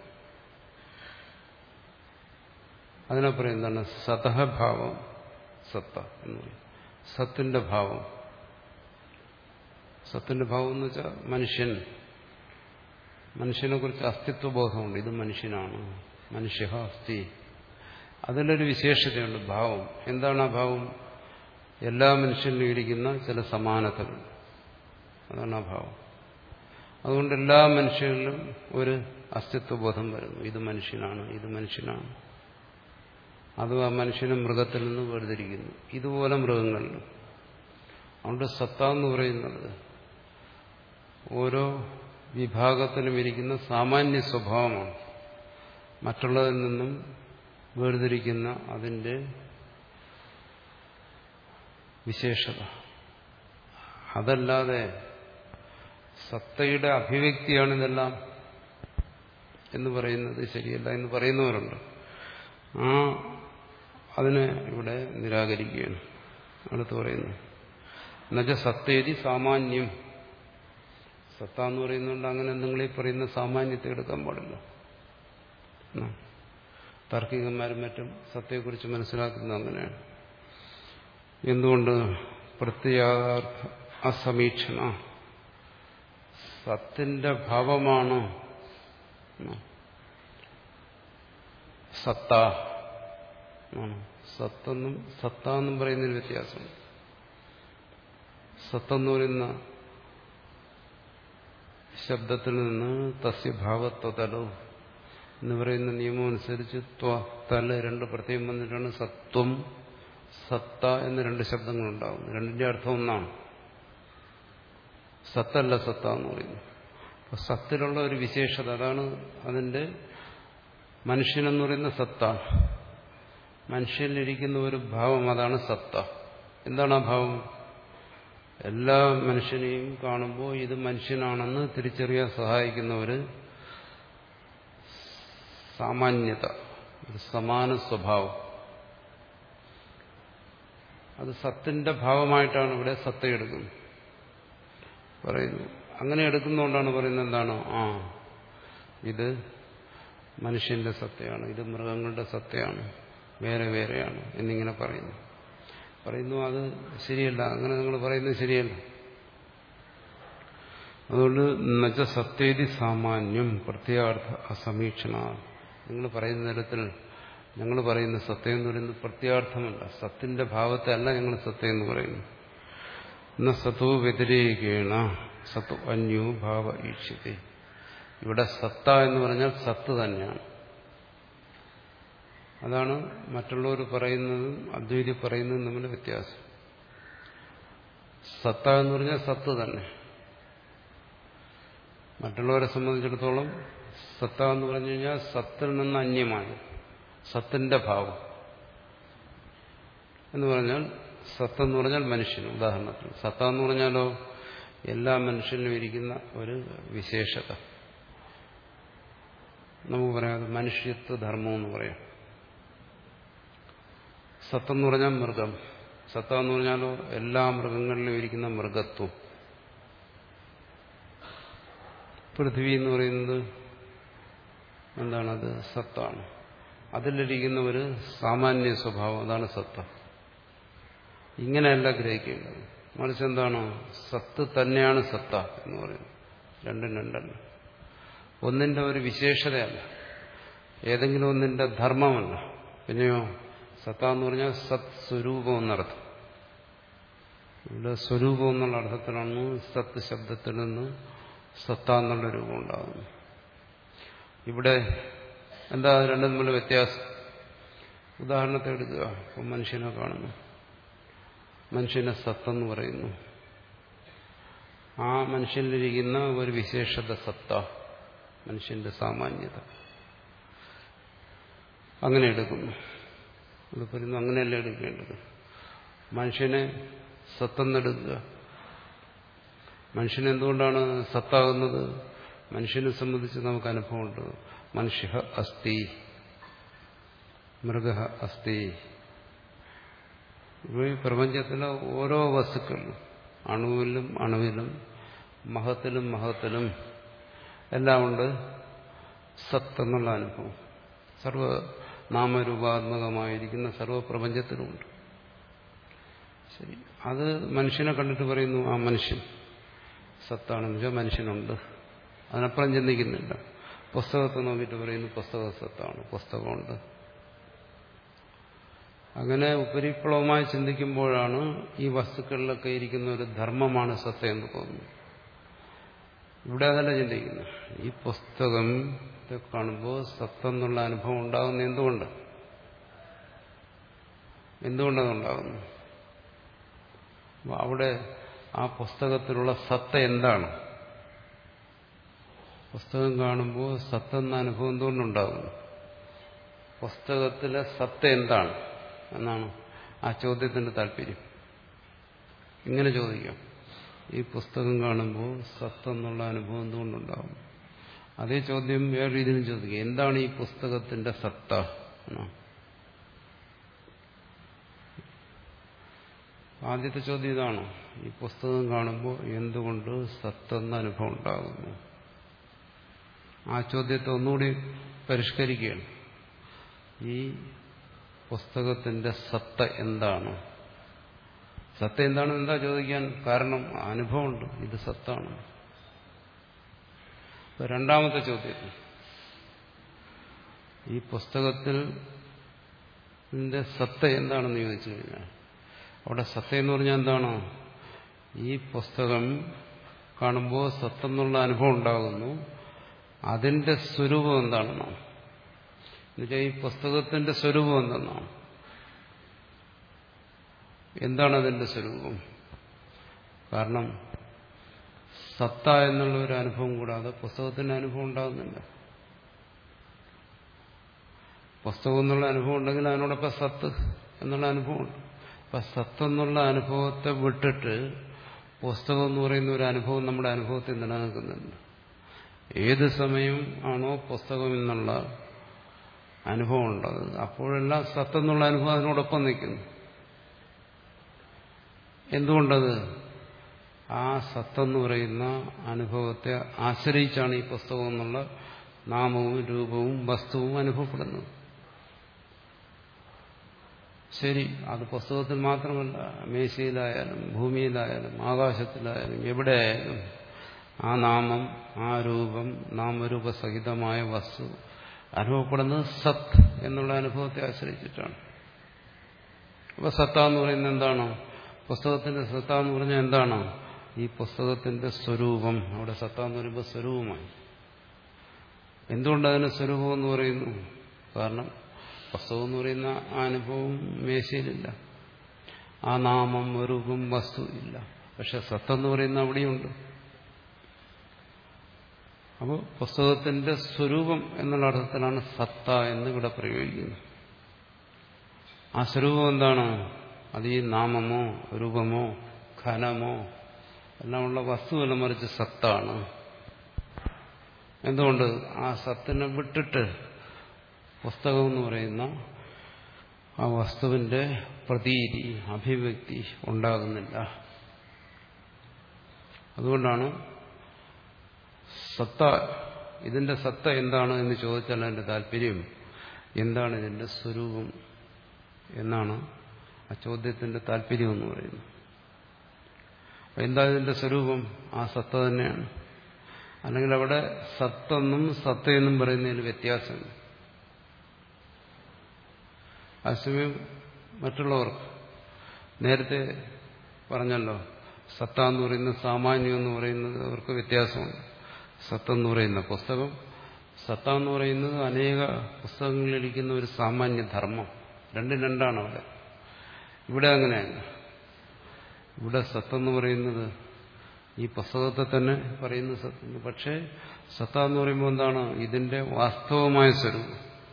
അതിനെ പറയും എന്താണ്? സതഹഭാവം സത്ത എന്ന് പറയും. സത്തിന്റെ ഭാവം. സത്തിന്റെ ഭാവം എന്ന് വെച്ചാൽ മനുഷ്യൻ, മനുഷ്യനെ കുറിച്ച് അസ്തിത്വബോധമുണ്ട്. ഇത് മനുഷ്യനാണ്, മനുഷ്യ അസ്തി. അതിലൊരു വിശേഷതയുണ്ട്, ഭാവം. എന്താണ് ആ ഭാവം? എല്ലാ മനുഷ്യനിലും ഇരിക്കുന്ന ചില സമാനതകൾ, അതാണ് ആ ഭാവം. അതുകൊണ്ട് എല്ലാ മനുഷ്യരിലും ഒരു അസ്തിത്വബോധം വരുന്നു. ഇത് മനുഷ്യനാണ്, ഇത് മനുഷ്യനാണ്. അതും ആ മനുഷ്യനും മൃഗത്തിൽ നിന്ന് വേർതിരിക്കുന്നു. ഇതുപോലെ മൃഗങ്ങളിലും. അതുകൊണ്ട് സത്ത എന്ന് പറയുന്നത് ഓരോ വിഭാഗത്തിലും ഇരിക്കുന്ന സാമാന്യ സ്വഭാവമാണ്. മറ്റുള്ളതിൽ നിന്നും വേർതിരിക്കുന്ന അതിന്റെ വിശേഷത. അതല്ലാതെ സത്തയുടെ അഭിവ്യക്തിയാണ് ഇതെല്ലാം എന്ന് പറയുന്നത് ശരിയല്ല എന്ന് പറയുന്നവരുണ്ട്. ആ അതിനെ ഇവിടെ നിരാകരിക്കുകയാണ്. അടുത്ത് പറയുന്നു എന്നുവെച്ചാൽ സത്തേതി സാമാന്യം. സത്ത എന്ന് പറയുന്നുണ്ട് അങ്ങനെ നിങ്ങൾ ഈ പറയുന്ന സാമാന്യത്തെ എടുക്കാൻ പാടില്ല. താർക്കികന്മാരും മറ്റും സത്തയെക്കുറിച്ച് മനസ്സിലാക്കുന്നത് അങ്ങനെയാണ്. എന്തുകൊണ്ട്? പ്രത്യാർത്ഥ അസമീക്ഷണ. സത്തിന്റെ ഭാവമാണ് സത്ത. സത്തെന്നും സത്ത എന്നും പറയുന്നതിന് വ്യത്യാസമുണ്ട്. സത്തെന്ന് പറയുന്ന ശബ്ദത്തിൽ നിന്ന് തസ്യ ഭാവത്വതലോ എന്ന് പറയുന്ന നിയമം അനുസരിച്ച് ത്വ തല രണ്ട് പ്രത്യേകം വന്നിട്ടാണ് സത്വം സത്ത എന്ന രണ്ട് ശബ്ദങ്ങളുണ്ടാകുന്നത്. രണ്ടിന്റെ അർത്ഥം ഒന്നാണ്. സത്തല്ല സത്ത എന്ന് പറയുന്നു. അപ്പൊ സത്തിലുള്ള ഒരു വിശേഷത, അതാണ് അതിന്റെ മനുഷ്യനെന്ന് പറയുന്ന സത്ത. മനുഷ്യനിലിരിക്കുന്ന ഒരു ഭാവം, അതാണ് സത്ത. എന്താണ് ആ ഭാവം? എല്ലാ മനുഷ്യനെയും കാണുമ്പോൾ ഇത് മനുഷ്യനാണെന്ന് തിരിച്ചറിയാൻ സഹായിക്കുന്ന ഒരു സാമാന്യത, ഒരു സമാന സ്വഭാവം. അത് സത്തിന്റെ ഭാവമായിട്ടാണ് ഇവിടെ സത്ത എടുക്കുന്നത് പറയുന്നു. അങ്ങനെ എടുക്കുന്നതുകൊണ്ടാണ് പറയുന്നത് എന്താണ്? ആ ഇത് മനുഷ്യന്റെ സത്തയാണ്, ഇത് മൃഗങ്ങളുടെ സത്തയാണ്, വേറെ വേറെയാണ് എന്നിങ്ങനെ പറയുന്നു പറയുന്നു അത് ശരിയല്ല. അങ്ങനെ നിങ്ങൾ പറയുന്നത് ശരിയല്ല. അതുകൊണ്ട് എന്നുവെച്ചാൽ സത്യേതി സാമാന്യം പ്രത്യാർത്ഥ അസമീക്ഷണ. നിങ്ങൾ പറയുന്ന തരത്തിൽ ഞങ്ങൾ പറയുന്ന സത്യം എന്ന് പറയുന്നത് പ്രത്യാർത്ഥമല്ല, സത്തിന്റെ ഭാവത്തെ അല്ല ഞങ്ങൾ സത്യം എന്ന് പറയുന്നു. എന്ന സത്തോ വ്യതിരേകേണ സത്തു അന്യോ ഭാവ ഈക്ഷ്യത്തെ. ഇവിടെ സത്ത എന്ന് പറഞ്ഞാൽ സത്ത് തന്നെയാണ്. അതാണ് മറ്റുള്ളവർ പറയുന്നതും അദ്വൈതി പറയുന്നതും തമ്മിൽ വ്യത്യാസം. സത്ത എന്ന് പറഞ്ഞാൽ സത്ത് തന്നെ. മറ്റുള്ളവരെ സംബന്ധിച്ചിടത്തോളം സത്ത എന്ന് പറഞ്ഞു കഴിഞ്ഞാൽ സത്തിൽ നിന്ന് അന്യമാണ് സത്തിന്റെ ഭാവം എന്ന് പറഞ്ഞാൽ. സത്തെന്ന് പറഞ്ഞാൽ മനുഷ്യൻ. ഉദാഹരണത്തിന് സത്ത എന്ന് പറഞ്ഞാലോ എല്ലാ മനുഷ്യനിലും ഇരിക്കുന്ന ഒരു വിശേഷത. നമുക്ക് പറയാം മനുഷ്യത്വ ധർമ്മം എന്ന് പറയാം. സത്തെന്ന് പറഞ്ഞാൽ മൃഗം. സത്ത എന്ന് പറഞ്ഞാലോ എല്ലാ മൃഗങ്ങളിലും ഇരിക്കുന്ന മൃഗത്വം. പൃഥ്വി എന്ന് പറയുന്നത് എന്താണത്? സത്താണ്. അതിലിരിക്കുന്ന ഒരു സാമാന്യ സ്വഭാവം, അതാണ് സത്ത. ഇങ്ങനെയല്ല ഗ്രഹിക്കേണ്ടത്. മറിച്ച് എന്താണ്? സത്ത് തന്നെയാണ് സത്ത എന്ന് പറയുന്നത്. രണ്ടും രണ്ടല്ല. ഒന്നിന്റെ ഒരു വിശേഷതയല്ല, ഏതെങ്കിലും ഒന്നിന്റെ ധർമ്മമല്ല. പിന്നെയോ സത്ത എന്ന് പറഞ്ഞാൽ സത് സ്വരൂപം എന്നർത്ഥം. ഇവിടെ സ്വരൂപം എന്നുള്ള അർത്ഥത്തിലാണ് സത്ത് ശബ്ദത്തിൽ നിന്ന് സത്ത എന്നുള്ള രൂപം ഉണ്ടാകുന്നു. ഇവിടെ എന്താ രണ്ടും തമ്മിലുള്ള വ്യത്യാസം? ഉദാഹരണത്തെ എടുക്കുക. ഇപ്പം മനുഷ്യനെ കാണുന്നു, മനുഷ്യനെ സത്തെന്ന് പറയുന്നു. ആ മനുഷ്യനിലിരിക്കുന്ന ഒരു വിശേഷത സത്ത, മനുഷ്യന്റെ സാമാന്യത, അങ്ങനെ എടുക്കുന്നു. അത് പറയുന്നു അങ്ങനെയല്ല എടുക്കേണ്ടത്. മനുഷ്യനെ സത്തെന്നെടുക്കുക. മനുഷ്യൻ എന്തുകൊണ്ടാണ് സത്താകുന്നത്? മനുഷ്യനെ സംബന്ധിച്ച് നമുക്ക് അനുഭവമുണ്ട്. മനുഷ്യ അസ്തി, മൃഗ അസ്തി. ഈ പ്രപഞ്ചത്തിലെ ഓരോ വസ്തുക്കളിലും, അണുവിലും അണുവിലും മഹത്തിലും മഹത്തിലും എല്ലാം ഉണ്ട് സത്ത് എന്നുള്ള അനുഭവം. സർവ നാമരൂപാത്മകമായിരിക്കുന്ന സർവപ്രപഞ്ചത്തിലുമുണ്ട്. ശരി, അത് മനുഷ്യനെ കണ്ടിട്ട് പറയുന്നു ആ മനുഷ്യൻ സത്താണെന്ന് വെച്ചാൽ മനുഷ്യനുണ്ട്. അതിനപ്പുറം ചിന്തിക്കുന്നില്ല. പുസ്തകത്തെ നോക്കിയിട്ട് പറയുന്നു പുസ്തക സത്താണ്, പുസ്തകമുണ്ട്. അങ്ങനെ ഉപരിപ്ലവമായി ചിന്തിക്കുമ്പോഴാണ് ഈ വസ്തുക്കളിലൊക്കെ ഇരിക്കുന്ന ഒരു ധർമ്മമാണ് സത്ത എന്ന് തോന്നുന്നത്. ഇവിടെ അതല്ല ചിന്തിക്കുന്നു. ഈ പുസ്തകം കാണുമ്പോൾ സത്തെന്നുള്ള അനുഭവം ഉണ്ടാകുന്ന എന്തുകൊണ്ട് എന്തുകൊണ്ടതുണ്ടാകുന്നു? അവിടെ ആ പുസ്തകത്തിലുള്ള സത്ത എന്താണ്? പുസ്തകം കാണുമ്പോൾ സത്തെന്ന അനുഭവം എന്തുകൊണ്ടുണ്ടാകുന്നു? പുസ്തകത്തിലെ സത്ത എന്താണ് എന്നാണ് ആ ചോദ്യത്തിന്റെ താല്പര്യം. ഇങ്ങനെ ചോദിക്കാം, ഈ പുസ്തകം കാണുമ്പോൾ സത്തെന്നുള്ള അനുഭവം എന്തുകൊണ്ടുണ്ടാകും? അതേ ചോദ്യം വേറെ രീതിയിലും ചോദിക്കുക, എന്താണ് ഈ പുസ്തകത്തിന്റെ സത്ത എന്നാണ്. ആദ്യത്തെ ചോദ്യം ഇതാണ്, ഈ പുസ്തകം കാണുമ്പോൾ എന്തുകൊണ്ട് സത്തെന്ന അനുഭവം ഉണ്ടാകുന്നു? ആ ചോദ്യത്തെ ഒന്നുകൂടി പരിഷ്കരിക്കുകയാണ്. ഈ പുസ്തകത്തിന്റെ സത്ത എന്താണ്? സത്ത എന്താണെന്ന് എന്താ ചോദിക്കാൻ കാരണം? അനുഭവമുണ്ട്, ഇത് സത്താണ്. രണ്ടാമത്തെ ചോദ്യം, ഈ പുസ്തകത്തിൽ സത്ത എന്താണെന്ന് ചോദിച്ചു കഴിഞ്ഞാൽ അവിടെ സത്ത എന്ന് പറഞ്ഞാൽ എന്താണ്? ഈ പുസ്തകം കാണുമ്പോൾ സത്തെന്നുള്ള അനുഭവം ഉണ്ടാകുന്നു, അതിന്റെ സ്വരൂപം എന്താണെന്നാണ്. എന്നുവെച്ചാൽ ഈ പുസ്തകത്തിന്റെ സ്വരൂപം എന്തെന്നാണ്. എന്താണ് അതിന്റെ സ്വരൂപം? കാരണം സത്ത എന്നുള്ള ഒരു അനുഭവം കൂടാതെ പുസ്തകത്തിന്റെ അനുഭവം ഉണ്ടാകുന്നില്ല. പുസ്തകം എന്നുള്ള അനുഭവം ഉണ്ടെങ്കിൽ അതിനോടൊപ്പം സത്ത് എന്നുള്ള അനുഭവമുണ്ട്. അപ്പൊ സത്ത് എന്നുള്ള അനുഭവത്തെ വിട്ടിട്ട് പുസ്തകം എന്ന് പറയുന്ന ഒരു അനുഭവം നമ്മുടെ അനുഭവത്തിൽ നിലനിൽക്കുന്നുണ്ട്. ഏത് സമയം ആണോ പുസ്തകം എന്നുള്ള അനുഭവം ഉള്ളത് അപ്പോഴെല്ലാം സത്തെന്നുള്ള അനുഭവം അതിനോടൊപ്പം നിൽക്കുന്നു. എന്തുകൊണ്ടത്? ആ സത്തെന്ന് പറയുന്ന അനുഭവത്തെ ആശ്രയിച്ചാണ് ഈ പുസ്തകം എന്നുള്ള നാമവും രൂപവും വസ്തുവും അനുഭവപ്പെടുന്നത്. ശരി, അത് പുസ്തകത്തിൽ മാത്രമല്ല, മേശയിലായാലും ഭൂമിയിലായാലും ആകാശത്തിലായാലും എവിടെയായാലും ആ നാമം, ആ രൂപം, നാമരൂപസഹിതമായ വസ്തു അനുഭവപ്പെടുന്നത് സത്ത് എന്നുള്ള അനുഭവത്തെ ആശ്രയിച്ചിട്ടാണ്. അപ്പൊ സത്ത എന്ന് പറയുന്നത് എന്താണ്? പുസ്തകത്തിന്റെ സത്ത എന്ന് പറഞ്ഞാൽ എന്താണ്? ഈ പുസ്തകത്തിന്റെ സ്വരൂപം. അവിടെ സത്ത എന്ന് പറയുമ്പോൾ സ്വരൂപമായി. എന്തുകൊണ്ടതിന് സ്വരൂപം എന്ന് പറയുന്നു? കാരണം പുസ്തകം എന്ന് പറയുന്ന ആ അനുഭവം മേശയിലില്ല, ആ നാമം രൂപം വസ്തു ഇല്ല. പക്ഷെ സത്തെന്ന് പറയുന്ന അവിടെയുണ്ട്. അപ്പോൾ പുസ്തകത്തിന്റെ സ്വരൂപം എന്നുള്ള അർത്ഥത്തിലാണ് സത്ത എന്ന് ഇവിടെ പ്രയോഗിക്കുന്നത്. ആ സ്വരൂപം എന്താണ്? അത് ഈ നാമമോ രൂപമോ ഘനമോ എല്ലാമുള്ള വസ്തുവല്ല, മറിച്ച് സത്താണ്. എന്തുകൊണ്ട്? ആ സത്തിനെ വിട്ടിട്ട് പുസ്തകം എന്ന് പറയുന്ന ആ വസ്തുവിന്റെ പ്രതീതി, അഭിവ്യക്തി ഉണ്ടാകുന്നില്ല. അതുകൊണ്ടാണ് സത്ത, ഇതിന്റെ സത്ത എന്താണ് എന്ന് ചോദിച്ചാൽ അതിന്റെ താല്പര്യം എന്താണ് ഇതിന്റെ സ്വരൂപം എന്നാണ് ആ ചോദ്യത്തിന്റെ താല്പര്യം എന്ന് പറയുന്നത്. എന്താ ഇതിന്റെ സ്വരൂപം? ആ സത്ത തന്നെയാണ്. അല്ലെങ്കിൽ അവിടെ സത്തെന്നും സത്തയെന്നും പറയുന്നതിന് വ്യത്യാസമുണ്ട്. അതേസമയം മറ്റുള്ളവർക്ക് നേരത്തെ പറഞ്ഞല്ലോ, സത്ത എന്ന് പറയുന്നത് സാമാന്യം എന്ന് പറയുന്നത് അവർക്ക് വ്യത്യാസമുണ്ട്. സത്തെന്ന് പറയുന്ന പുസ്തകം, സത്ത എന്ന് പറയുന്നത് അനേക പുസ്തകങ്ങളിലിരിക്കുന്ന ഒരു സാമാന്യ ധർമ്മം. രണ്ടും രണ്ടാണ് അവിടെ. ഇവിടെ അങ്ങനെയല്ല. ഇവിടെ സത്തെന്ന് പറയുന്നത് ഈ പുസ്തകത്തെ തന്നെ പറയുന്ന സത്തെന്ന്. പക്ഷേ സത്ത എന്ന് പറയുമ്പോൾ എന്താണ്? ഇതിന്റെ വാസ്തവമായ സ്വരൂപം,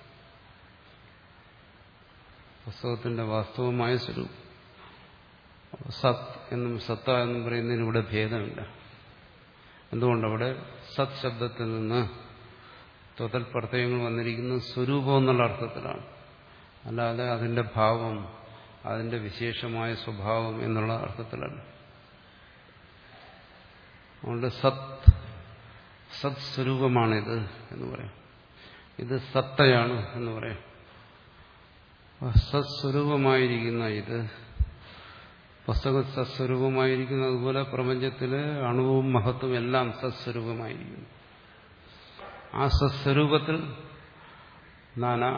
പുസ്തകത്തിന്റെ വാസ്തവമായ സ്വരൂപം. സത് എന്നും സത്ത എന്നും പറയുന്നതിന് ഇവിടെ ഭേദമില്ല. എന്തുകൊണ്ടവിടെ സത് ശബ്ദത്തിൽ നിന്ന് ത്വതൽ പ്രത്യയങ്ങൾ വന്നിരിക്കുന്നത് സ്വരൂപം എന്നുള്ള അർത്ഥത്തിലാണ്, അല്ലാതെ അതിന്റെ ഭാവം, അതിന്റെ വിശേഷമായ സ്വഭാവം എന്നുള്ള അർത്ഥത്തിലല്ല. അതുകൊണ്ട് സത് സത് സ്വരൂപമാണിത് എന്ന് പറയാം. ഇത് സത്തയാണ് എന്ന് പറയാം. സത്സ്വരൂപമായിരിക്കുന്ന ഇത്, പുസ്തക സത്സ്വരൂപമായിരിക്കുന്ന അതുപോലെ പ്രപഞ്ചത്തിലെ അണുവും മഹത്വവും എല്ലാം സത്സ്വരൂപമായിരിക്കുന്നു. ആ സത്സ്വരൂപത്തിൽ നാനാ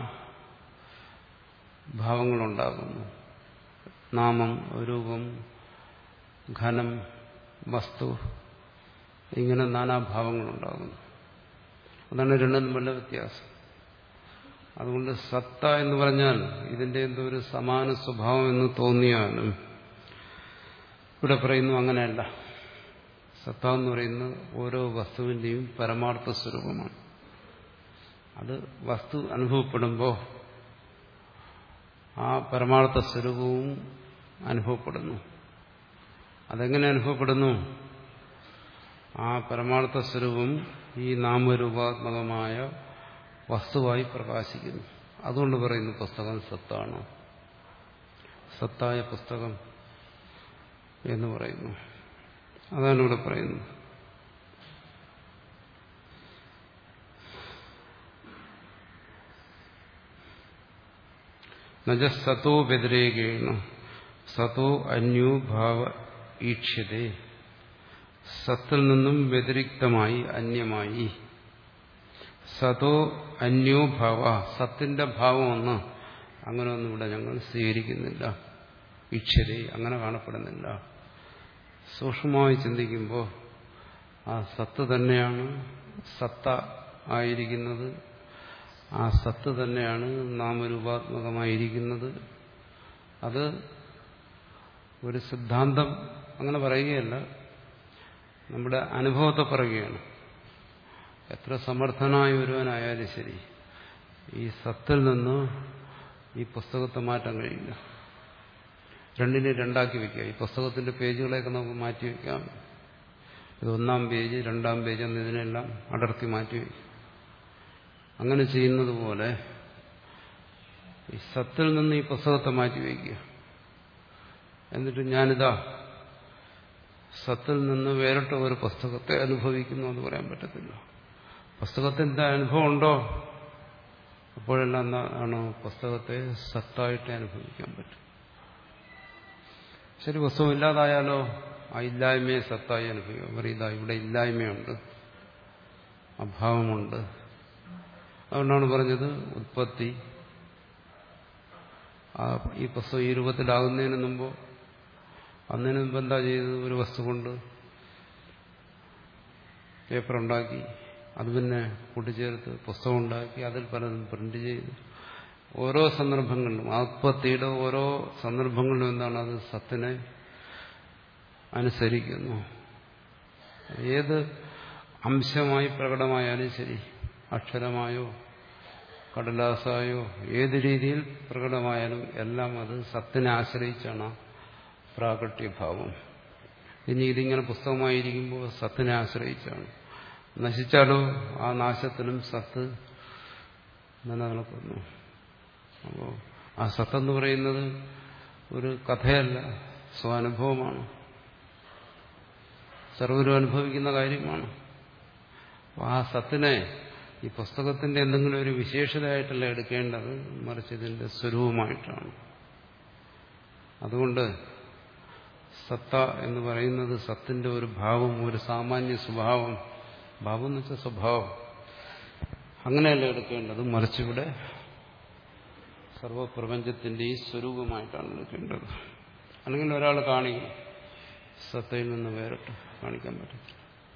ഭാവങ്ങളുണ്ടാകുന്നു. നാമം, രൂപം, ഘനം, വസ്തു, ഇങ്ങനെ നാനാഭാവങ്ങളുണ്ടാകുന്നു. അതാണ് രണ്ടും തമ്മിലുള്ള വ്യത്യാസം. അതുകൊണ്ട് സത്ത എന്ന് പറഞ്ഞാൽ ഇതിന്റെ എന്തോ ഒരു സമാന സ്വഭാവം എന്ന് തോന്നിയാലും ഇവിടെ പറയുന്നു അങ്ങനെയല്ല. സത്ത എന്ന് പറയുന്നത് ഓരോ വസ്തുവിന്റെയും പരമാർത്ഥ സ്വരൂപമാണ്. അത് വസ്തു അനുഭവപ്പെടുമ്പോൾ ആ പരമാർത്ഥ സ്വരൂപവും അനുഭവപ്പെടുന്നു. അതെങ്ങനെ അനുഭവപ്പെടുന്നു? ആ പരമാർത്ഥ സ്വരൂപം ഈ നാമരൂപാത്മകമായ വസ്തുവായി പ്രകാശിക്കുന്നു. അതുകൊണ്ട് പറയുന്നു പുസ്തകം സത്താണ്, സത്തായ പുസ്തകം എന്ന് പറയുന്നു. അതാണ് ഇവിടെ പറയുന്നത്. നജ സത്തോ വ്യതിരേകേണ സത്തോ അന്യോ ഭാവ ഈക്ഷ്യതേ. സത്തിൽ നിന്നും വ്യതിരിക്തമായി അന്യമായി. സതോ അന്യോ ഭാവ, സത്തിന്റെ ഭാവം ഒന്ന് അങ്ങനെ ഒന്നും ഇവിടെ ഞങ്ങൾ സ്വീകരിക്കുന്നില്ല. ഈക്ഷ്യതേ, അങ്ങനെ കാണപ്പെടുന്നില്ല. സൂക്ഷ്മമായി ചിന്തിക്കുമ്പോൾ ആ സത്ത് തന്നെയാണ് സത്ത ആയിരിക്കുന്നത്. ആ സത്ത് തന്നെയാണ് നാമരൂപാത്മകമായിരിക്കുന്നത്. അത് ഒരു സിദ്ധാന്തം അങ്ങനെ പറയുകയല്ല, നമ്മുടെ അനുഭവത്തെ പറയുകയാണ്. എത്ര സമർത്ഥനായ ഒരുവനായാലും ശരി, ഈ സത്തിൽ നിന്ന് ഈ പുസ്തകത്തെ മാറ്റാൻ കഴിയില്ല. രണ്ടിനെ രണ്ടാക്കി വെക്കുക. ഈ പുസ്തകത്തിന്റെ പേജുകളെയൊക്കെ നമുക്ക് മാറ്റി വയ്ക്കാം. ഇത് ഒന്നാം പേജ്, രണ്ടാം പേജ് എന്ന് ഇതിനെല്ലാം അടർത്തി മാറ്റി വയ്ക്കും. അങ്ങനെ ചെയ്യുന്നത് പോലെ ഈ സത്തിൽ നിന്ന് ഈ പുസ്തകത്തെ മാറ്റി വയ്ക്കുക. എന്നിട്ട് ഞാനിതാ സത്തിൽ നിന്ന് വേറിട്ട ഒരു പുസ്തകത്തെ അനുഭവിക്കുന്നു എന്ന് പറയാൻ പറ്റത്തില്ല. പുസ്തകത്തിന്റെ അനുഭവം ഉണ്ടോ? അപ്പോഴെല്ലാം എന്താണ് പുസ്തകത്തെ സത്തായിട്ട് അനുഭവിക്കാൻ പറ്റും. ശരി, പുസ്തകം ഇല്ലാതായാലോ? ആ ഇല്ലായ്മയെ സത്തായി അനുഭവിക്കാം. പറയുക ഇവിടെ ഇല്ലായ്മയുണ്ട്, അഭാവമുണ്ട്. അതുകൊണ്ടാണ് പറഞ്ഞത് ഉത്പത്തി. ഈ പുസ്തകം ഈ രൂപത്തിലാകുന്നതിന് മുമ്പോ അന്നതിന് മുമ്പ് എന്താ ചെയ്തത്? ഒരു വസ്തു കൊണ്ട് പേപ്പറുണ്ടാക്കി, അത് പിന്നെ കൂട്ടിച്ചേർത്ത് പുസ്തകം ഉണ്ടാക്കി, അതിൽ പലതും പ്രിന്റ് ചെയ്ത് ഓരോ സന്ദർഭങ്ങളിലും ഉത്പത്തിയുടെ ഓരോ സന്ദർഭങ്ങളിലും എന്താണ് അത് സത്തിനെ അനുസരിക്കുന്നു. ഏത് അംശമായി പ്രകടമായാലും ശരി, അക്ഷരമായോ കടലാസായോ ഏത് രീതിയിൽ പ്രകടമായാലും എല്ലാം അത് സത്തിനെ ആശ്രയിച്ചാണ് പ്രാകട്യഭാവം. ഇനി ഇതിങ്ങനെ പുസ്തകമായിരിക്കുമ്പോൾ സത്തിനെ ആശ്രയിച്ചാണ്. നശിച്ചാലോ ആ നാശത്തിലും സത്ത് നിലനിൽക്കുന്നു. അപ്പോൾ ആ സത്തെന്ന് പറയുന്നത് ഒരു കഥയല്ല, സ്വാനുഭവമാണ്, സർവരും അനുഭവിക്കുന്ന കാര്യമാണ്. ആ സത്തിനെ ഈ പുസ്തകത്തിന്റെ എന്തെങ്കിലും ഒരു വിശേഷതയായിട്ടല്ല എടുക്കേണ്ടത്, മറിച്ച് ഇതിന്റെ സ്വരൂപമായിട്ടാണ്. അതുകൊണ്ട് സത്ത എന്ന് പറയുന്നത് സത്തിന്റെ ഒരു ഭാവം, ഒരു സാമാന്യ സ്വഭാവം. ഭാവം എന്ന് വെച്ചാൽ സ്വഭാവം, അങ്ങനെയല്ല എടുക്കേണ്ടത്, മറിച്ചിവിടെ സർവപ്രപഞ്ചത്തിന്റെ ഈ സ്വരൂപമായിട്ടാണ് എടുക്കേണ്ടത്. അല്ലെങ്കിൽ ഒരാൾ കാണിക്കണം, സത്തയിൽ നിന്ന് വേറിട്ട് കാണിക്കാൻ പറ്റത്തില്ല.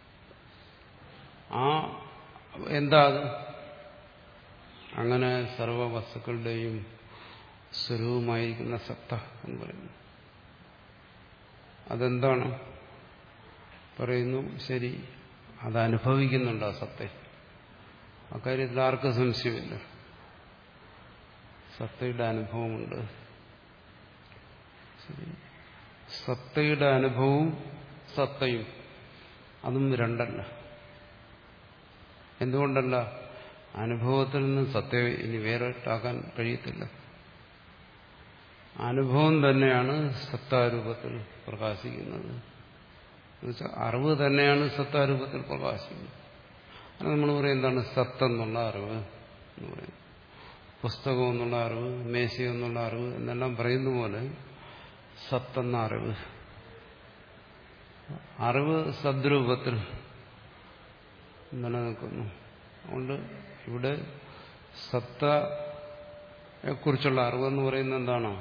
ആ എന്താ അത്? അങ്ങനെ സർവ വസ്തുക്കളുടെയും സ്വരൂപമായിരിക്കുന്ന സത്ത എന്ന് പറയുന്നു. അതെന്താണ് പറയുന്നു? ശരി, അതനുഭവിക്കുന്നുണ്ട് ആ സത്തെ. അക്കാര്യത്തിൽ ആർക്കും സംശയമില്ല. സത്തയുടെ അനുഭവമുണ്ട്. ശരി, സത്തയുടെ അനുഭവവും സത്തയും അതും രണ്ടല്ല. എന്തുകൊണ്ടല്ല? അനുഭവത്തിൽ നിന്ന് സത്തയെ ഇനി വേറിട്ടാക്കാൻ കഴിയത്തില്ല. അനുഭവം തന്നെയാണ് സത്താരൂപത്തിൽ പ്രകാശിക്കുന്നത്. എന്നുവെച്ചാൽ അറിവ് തന്നെയാണ് സത്താരൂപത്തിൽ പ്രകാശിക്കുന്നത്. അത് നമ്മൾ പറയും എന്താണ് സത്തെന്നുള്ള അറിവ് എന്ന് പറയും. പുസ്തകം എന്നുള്ള അറിവ്, മേശ എന്നുള്ള അറിവ് എന്നെല്ലാം പറയുന്ന പോലെ സത്തെന്ന അറിവ്, അറിവ് സദ്രൂപത്തിൽ നിലനിൽക്കുന്നു. അതുകൊണ്ട് ഇവിടെ സത്തയെക്കുറിച്ചുള്ള അറിവെന്ന് പറയുന്നത് എന്താണ്?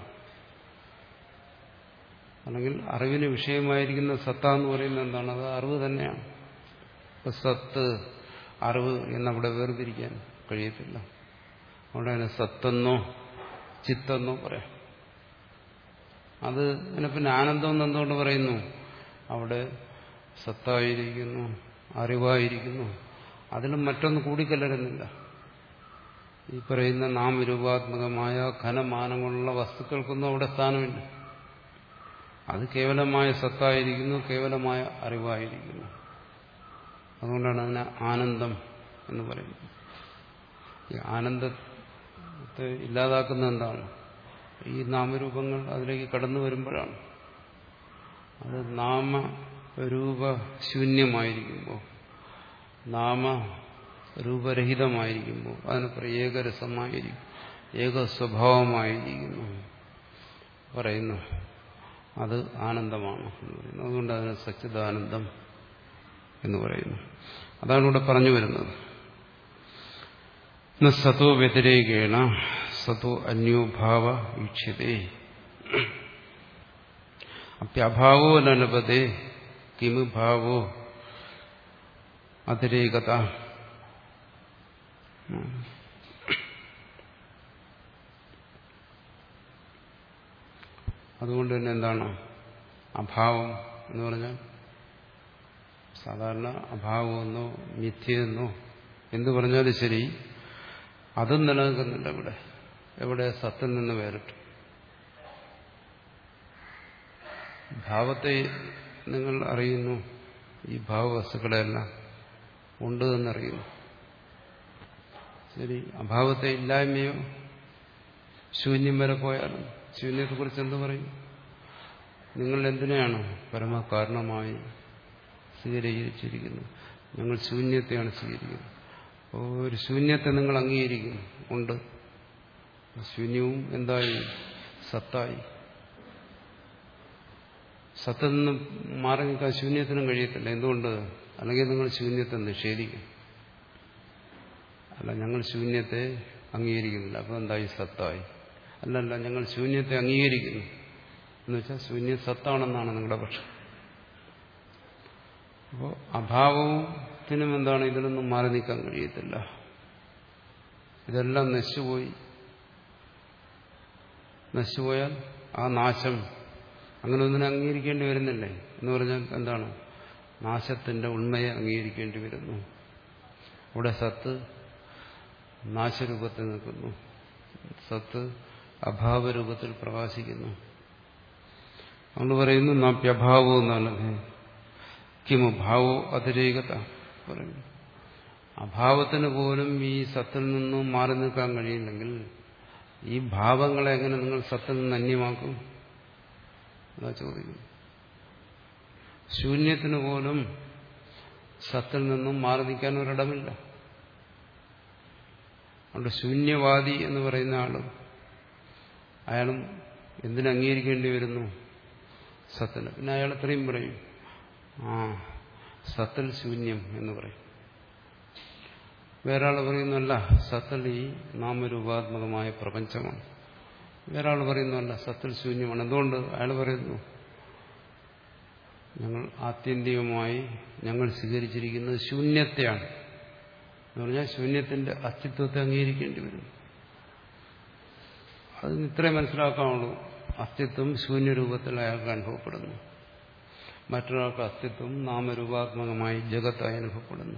അല്ലെങ്കിൽ അറിവിന് വിഷയമായിരിക്കുന്ന സത്ത എന്ന് പറയുന്നത് എന്താണ്? അത് അറിവ് തന്നെയാണ്. ഇപ്പൊ സത്ത് അറിവ് എന്നവിടെ വേർതിരിക്കാൻ കഴിയത്തില്ല. അവിടെ അതിനെ സത്തെന്നോ ചിത്തെന്നോ പറയാം. അത് പിന്നെ പിന്നെ ആനന്ദം എന്ന് എന്തുകൊണ്ട് പറയുന്നു? അവിടെ സത്തായിരിക്കുന്നു, അറിവായിരിക്കുന്നു. അതിലും മറ്റൊന്ന് കൂടിക്കലരുന്നില്ല. ഈ പറയുന്ന നാമരൂപാത്മകമായ ഘനമാനങ്ങളുള്ള വസ്തുക്കൾക്കൊന്നും അവിടെ സ്ഥാനമില്ല. അത് കേവലമായ സത്തായിരിക്കുന്നു, കേവലമായ അറിവായിരിക്കുന്നു. അതുകൊണ്ടാണ് അതിനെ ആനന്ദം എന്ന് പറയുന്നത്. ഈ ആനന്ദത്തെ ഇല്ലാതാക്കുന്ന എന്താണ്? ഈ നാമരൂപങ്ങൾ അതിലേക്ക് കടന്നു വരുമ്പോഴാണ്. അത് നാമരൂപശൂന്യമായിരിക്കുമ്പോൾ, നാമരൂപരഹിതമായിരിക്കുമ്പോൾ അതിന് ഏകരസമായിരിക്കും, ഏക സ്വഭാവമായിരിക്കുന്നു പറയുന്നു. അത് ആനന്ദമാണ് എന്ന് പറയുന്നു. അതുകൊണ്ട് അതിന് സച്ചിദാനന്ദം എന്ന് പറയുന്നു. അതാണ് ഇവിടെ പറഞ്ഞു വരുന്നത്. സതോ വ്യതിരേകേണ സതോ അന്യോഭാവ ഈക്ഷ്യതേ അപ്യഭാവോ നലപതേ കിമു ഭാവോ അതിരേകത. അതുകൊണ്ട് തന്നെ എന്താണ് അഭാവം എന്ന് പറഞ്ഞാൽ? സാധാരണ അഭാവമെന്നോ മിഥ്യയെന്നോ എന്ത് പറഞ്ഞാലും ശരി, അതും നിലനിൽക്കുന്നില്ല ഇവിടെ. എവിടെ? സത്തിൽ നിന്ന് വേറിട്ട്. ഭാവത്തെ നിങ്ങൾ അറിയുന്നു, ഈ ഭാവവസ്തുക്കളെല്ലാം ഉണ്ട് എന്നറിയുന്നു. ശരി, അഭാവത്തെ ഇല്ലായ്മയോ ശൂന്യം വരെ പോയാലും ശൂന്യത്തെക്കുറിച്ച് എന്ത് പറയും? നിങ്ങൾ എന്തിനെയാണ് പരമകാരണമായി സ്വീകരിച്ചിരിക്കുന്നത്? ഞങ്ങൾ ശൂന്യത്തെയാണ് സ്വീകരിക്കുന്നത്. അപ്പോൾ ഒരു ശൂന്യത്തെ നിങ്ങൾ അംഗീകരിക്കുന്നു, ഉണ്ട്. ശൂന്യവും എന്തായി? സത്തായി. സത്തിൽ നിന്ന് മാറി നിൽക്കാൻ ശൂന്യത്തിനും കഴിയത്തില്ല. എന്തുകൊണ്ട്? അല്ലെങ്കിൽ നിങ്ങൾ ശൂന്യത്തെ നിഷേധിക്കും. അല്ല, ഞങ്ങൾ ശൂന്യത്തെ അംഗീകരിക്കുന്നില്ല, അപ്പോൾ എന്തായി? സത്തായി. അല്ലല്ല, ഞങ്ങൾ ശൂന്യത്തെ അംഗീകരിക്കുന്നു എന്ന് വെച്ചാൽ ശൂന്യ സത്താണെന്നാണ് നിങ്ങളുടെ പക്ഷം. അപ്പോൾ അഭാവത്തിനും എന്താണ്? ഇതിലൊന്നും മാറി നിൽക്കാൻ കഴിയത്തില്ല. ഇതെല്ലാം നശിച്ചുപോയി. നശിച്ചുപോയാൽ ആ നാശം അങ്ങനെ ഒന്നിനെ അംഗീകരിക്കേണ്ടി വരുന്നില്ലേ? എന്ന് പറഞ്ഞാൽ എന്താണ്? നാശത്തിന്റെ ഉണ്മയെ അംഗീകരിക്കേണ്ടി വരുന്നു. ഇവിടെ സത്ത് നാശരൂപത്തിൽ നിൽക്കുന്നു, സത്ത് അഭാവരൂപത്തിൽ പ്രകാശിക്കുന്നു. അതുകൊണ്ട് പറയുന്നു നാപ്യഭാവോ എന്നാണ്. കിമു ഭാവോ അതിരേകത പറയുന്നു. അഭാവത്തിന് പോലും ഈ സത്തിൽ നിന്നും മാറി നിൽക്കാൻ കഴിയില്ലെങ്കിൽ ഈ ഭാവങ്ങളെ എങ്ങനെ നിങ്ങൾ സത്തിൽ നിന്ന് അന്യമാക്കും? അതാ ചോദിക്കുന്നു. ശൂന്യത്തിന് പോലും സത്തിൽ നിന്നും മാറി നിൽക്കാൻ ഒരിടമില്ല. അതുകൊണ്ട് ശൂന്യവാദി എന്ന് പറയുന്ന ആളും അയാളും എന്തിനംഗീകരിക്കേണ്ടി വരുന്നു? സത്തിന്. പിന്നെ അയാൾ എത്രയും പറയും, ആ സത്തിൽ ശൂന്യം എന്ന് പറയും. വേറെ ആൾ പറയുന്നല്ല, സത്തിൽ ഈ നാമരൂപാത്മകമായ പ്രപഞ്ചമാണ്. വേറെ ആൾ പറയുന്നല്ല, സത്തിൽ ശൂന്യമാണ്. എന്തുകൊണ്ട്? അയാൾ പറയുന്നു, ഞങ്ങൾ ആത്യന്തികമായി ഞങ്ങൾ സ്വീകരിച്ചിരിക്കുന്നത് ശൂന്യത്തെയാണ് എന്ന് പറഞ്ഞാൽ ശൂന്യത്തിന്റെ അസ്തിത്വത്തെ അംഗീകരിക്കേണ്ടി വരും. അതിന് ഇത്രയും മനസ്സിലാക്കാവുള്ളൂ. അസ്തിത്വം ശൂന്യരൂപത്തിൽ അയാൾക്ക് അനുഭവപ്പെടുന്നു. മറ്റൊരാൾക്ക് അസ്തിത്വം നാമരൂപാത്മകമായി ജഗത്തായി അനുഭവപ്പെടുന്നു.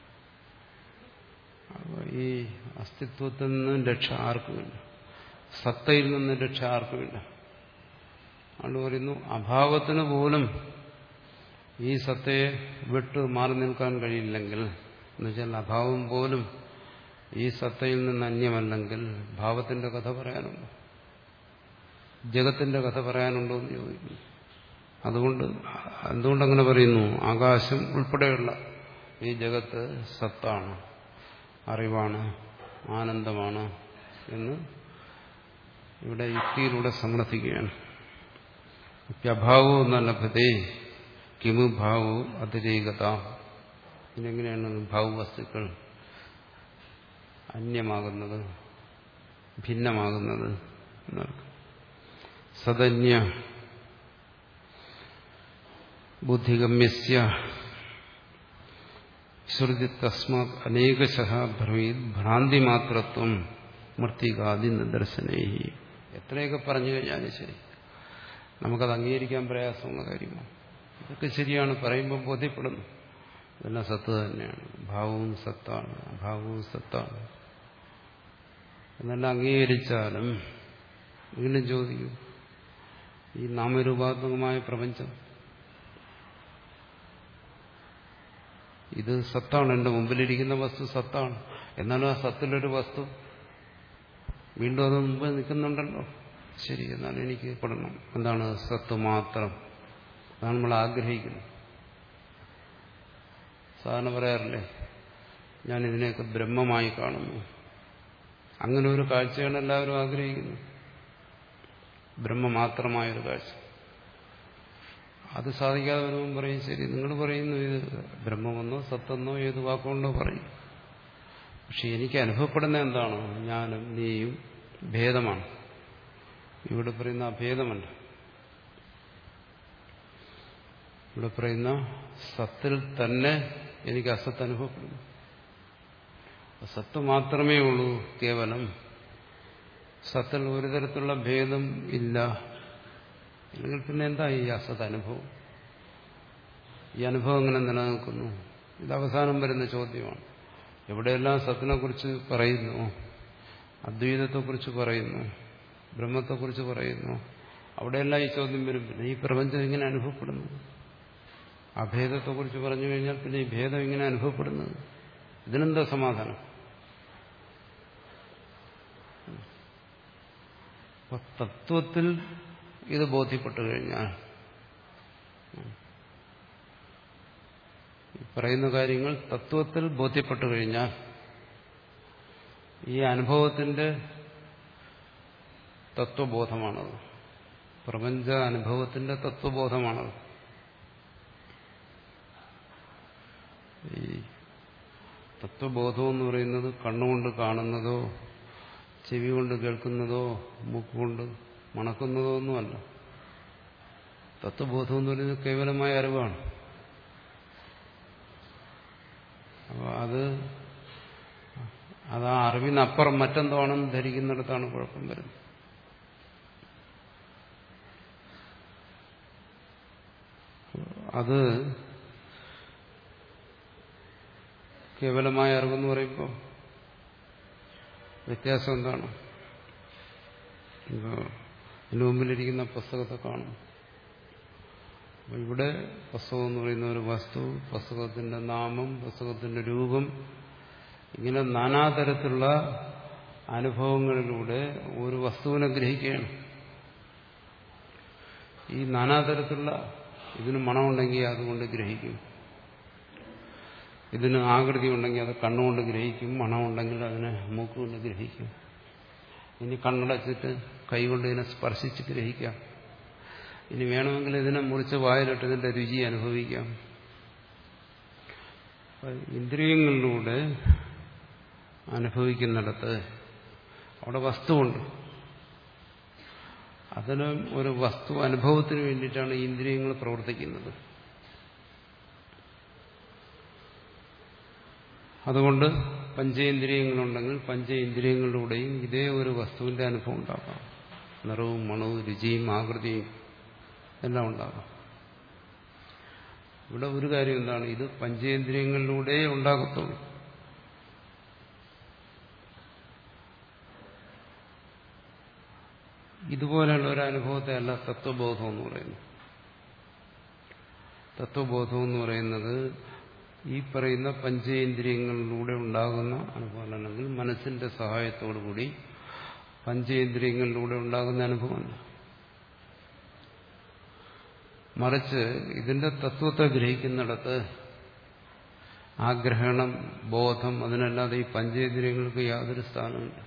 അപ്പോൾ ഈ അസ്തിത്വത്തിൽ നിന്നും രക്ഷ ആർക്കുമില്ല, സത്തയിൽ നിന്നും രക്ഷ ആർക്കുമില്ല. അതുകൊണ്ട് പറയുന്നു അഭാവത്തിന് പോലും ഈ സത്തയെ വിട്ട് മാറി നിൽക്കാൻ കഴിയില്ലെങ്കിൽ, എന്നുവെച്ചാൽ അഭാവം പോലും ഈ സത്തയിൽ നിന്ന് അന്യമല്ലെങ്കിൽ ഭാവത്തിന്റെ കഥ പറയാനുണ്ടോ? ജഗത്തിന്റെ കഥ പറയാനുണ്ടോ എന്ന് ചോദിക്കുന്നു. അതുകൊണ്ട് എന്തുകൊണ്ടങ്ങനെ പറയുന്നു? ആകാശം ഉൾപ്പെടെയുള്ള ഈ ജഗത്ത് സത്താണ്, അറിവാണ്, ആനന്ദമാണ് എന്ന് ഇവിടെ യുക്തിയിലൂടെ സമർത്ഥിക്കുകയാണ്. അഭാവോ നലഭതേ കിമു ഭാവോ അതിരേകത. ഇതെങ്ങനെയാണ് ഭാവവസ്തുക്കൾ അന്യമാകുന്നത്, ഭിന്നമാകുന്നത് എന്നർത്ഥം. സദന്യ ബുദ്ധിഗമ്യസ്യ ശ്രുതി തസ്മാത് അനേകശഃ ബ്രവീത് ഭ്രാന്തി മാത്രത്വം മൃത്തികാദി നിദർശനേ. എത്രയൊക്കെ പറഞ്ഞു കഴിഞ്ഞാലും ശരി, നമുക്കത് അംഗീകരിക്കാൻ പ്രയാസമുള്ള കാര്യമാണ്. ഇതൊക്കെ ശരിയാണ്, പറയുമ്പോൾ ബോധ്യപ്പെടുന്നു. ഇതെല്ലാം സത്ത് തന്നെയാണ്. ഭാവവും സത്താണ്, അഭാവവും സത്താണ് എന്നെല്ലാം അംഗീകരിച്ചാലും വീണ്ടും ചോദിക്കും, ഈ നാമരൂപാത്മകമായ പ്രപഞ്ചം ഇത് സത്താണ്, എന്റെ മുമ്പിലിരിക്കുന്ന വസ്തു സത്താണ്. എന്നാലും ആ സത്തിലൊരു വസ്തു വീണ്ടും അത് മുമ്പ് നിൽക്കുന്നുണ്ടല്ലോ. ശരി, എന്നാലും എനിക്ക് പെടണം. എന്താണ്? സത്ത് മാത്രം. അതാണ് നമ്മൾ ആഗ്രഹിക്കുന്നത്. സാധാരണ പറയാറില്ലേ, ഞാൻ ഇതിനെയൊക്കെ ബ്രഹ്മമായി കാണുന്നു. അങ്ങനെ ഒരു കാഴ്ചയാണ് എല്ലാവരും ആഗ്രഹിക്കുന്നത്, ബ്രഹ്മ മാത്രമായൊരു കാഴ്ച. അത് സാധിക്കാതെ വരുമ്പോൾ പറയും, ശരി നിങ്ങൾ പറയുന്നു ഇത് ബ്രഹ്മമെന്നോ സത്തെന്നോ ഏത് വാക്കുകൊണ്ടോ പറയും, പക്ഷെ എനിക്ക് അനുഭവപ്പെടുന്ന എന്താണ്? ഞാനും നീയും ഭേദമാണ്. ഇവിടെ പറയുന്ന അഭേദമല്ല. ഇവിടെ പറയുന്ന സത്തിൽ തന്നെ എനിക്ക് അസത്ത് അനുഭവപ്പെടുന്നു. സത്ത് മാത്രമേ ഉള്ളൂ കേവലം. സത്തിൽ ഒരു തരത്തിലുള്ള ഭേദം ഇല്ല. അല്ലെങ്കിൽ പിന്നെ എന്താ ഈ അസത്ത് അനുഭവം? ഈ അനുഭവം എങ്ങനെ നിലനിൽക്കുന്നു? ഇത് അവസാനം വരുന്ന ചോദ്യമാണ്. എവിടെയെല്ലാം സത്തിനെ കുറിച്ച് പറയുന്നു, അദ്വൈതത്തെക്കുറിച്ച് പറയുന്നു, ബ്രഹ്മത്തെക്കുറിച്ച് പറയുന്നു, അവിടെയെല്ലാം ഈ ചോദ്യം വരും. പിന്നെ ഈ പ്രപഞ്ചം ഇങ്ങനെ അനുഭവപ്പെടുന്നു. അഭേദത്തെക്കുറിച്ച് പറഞ്ഞു കഴിഞ്ഞാൽ പിന്നെ ഈ ഭേദം ഇങ്ങനെ അനുഭവപ്പെടുന്നത്, ഇതിനെന്താ സമാധാനം? അപ്പൊ തത്വത്തിൽ ഇത് ബോധ്യപ്പെട്ടു കഴിഞ്ഞാൽ, പറയുന്ന കാര്യങ്ങൾ തത്വത്തിൽ ബോധ്യപ്പെട്ടു കഴിഞ്ഞാൽ, ഈ അനുഭവത്തിന്റെ തത്വബോധമാണത്. പ്രപഞ്ച അനുഭവത്തിന്റെ തത്വബോധമാണത്. ഈ തത്വബോധം എന്ന് പറയുന്നത് കണ്ണുകൊണ്ട് കാണുന്നതോ ചെവി കൊണ്ട് കേൾക്കുന്നതോ മൂക്കുകൊണ്ട് മണക്കുന്നതോ ഒന്നുമല്ല. തത്വബോധം എന്ന് പറയുന്നത് കേവലമായ അറിവാണ്. അപ്പോൾ അത് അത് ആ അറിവിനപ്പുറം മറ്റെന്തോ ആണെന്ന് ധരിക്കുന്നിടത്താണ് കുഴപ്പം വരുന്നത്. അത് കേവലമായ അറിവെന്ന് പറയുമ്പോൾ വ്യത്യാസം എന്താണ്? ഇപ്പോൾ എൻ്റെ മുമ്പിലിരിക്കുന്ന പുസ്തകത്തെ കാണും. അപ്പോൾ ഇവിടെ പുസ്തകം എന്ന് പറയുന്ന ഒരു വസ്തു, പുസ്തകത്തിന്റെ നാമം, പുസ്തകത്തിന്റെ രൂപം, ഇങ്ങനെ നാനാതരത്തിലുള്ള അനുഭവങ്ങളിലൂടെ ഒരു വസ്തുവിനെ ഗ്രഹിക്കുകയാണ്. ഈ നാനാതരത്തിലുള്ള ഇതിന് മണമുണ്ടെങ്കിൽ അതുകൊണ്ട് ഗ്രഹിക്കും, ഇതിന് ആകൃതി ഉണ്ടെങ്കിൽ അത് കണ്ണുകൊണ്ട് ഗ്രഹിക്കും, മണമുണ്ടെങ്കിൽ അതിനെ മൂക്കുകൊണ്ട് ഗ്രഹിക്കും. ഇനി കണ്ണടച്ചിട്ട് കൈകൊണ്ട് ഇതിനെ സ്പർശിച്ച് ഗ്രഹിക്കാം. ഇനി വേണമെങ്കിൽ ഇതിനെ മുറിച്ച് വായിലിട്ട് ഇതിന്റെ രുചി അനുഭവിക്കാം. ഇന്ദ്രിയങ്ങളിലൂടെ അനുഭവിക്കുന്നിടത്ത് അവിടെ വസ്തുവുണ്ട്. അതിന് ഒരു വസ്തു അനുഭവത്തിന് വേണ്ടിയിട്ടാണ് ഈ ഇന്ദ്രിയങ്ങൾ പ്രവർത്തിക്കുന്നത്. അതുകൊണ്ട് പഞ്ചേന്ദ്രിയങ്ങളുണ്ടെങ്കിൽ പഞ്ചേന്ദ്രിയങ്ങളിലൂടെയും ഇതേ ഒരു വസ്തുവിന്റെ അനുഭവം ഉണ്ടാകാം. നിറവും മണവും രുചിയും ആകൃതിയും എല്ലാം ഉണ്ടാകാം. ഇവിടെ ഒരു കാര്യം എന്താണ്? ഇത് പഞ്ചേന്ദ്രിയങ്ങളിലൂടെ ഉണ്ടാകത്തുള്ളൂ. ഇതുപോലെയുള്ള ഒരു അനുഭവത്തെ അല്ല തത്വബോധം എന്ന് പറയുന്നത്. തത്വബോധം എന്ന് പറയുന്നത് ഈ പറയുന്ന പഞ്ചേന്ദ്രിയങ്ങളിലൂടെ ഉണ്ടാകുന്ന അനുഭവം, അല്ലെങ്കിൽ മനസ്സിന്റെ സഹായത്തോടുകൂടി പഞ്ചേന്ദ്രിയങ്ങളിലൂടെ ഉണ്ടാകുന്ന അനുഭവമല്ല. മറിച്ച് ഇതിന്റെ തത്വത്തെ ഗ്രഹിക്കുന്നിടത്ത് ആ ഗ്രഹണം, ബോധം, അതിനല്ലാതെ ഈ പഞ്ചേന്ദ്രിയങ്ങൾക്ക് യാതൊരു സ്ഥാനമില്ല.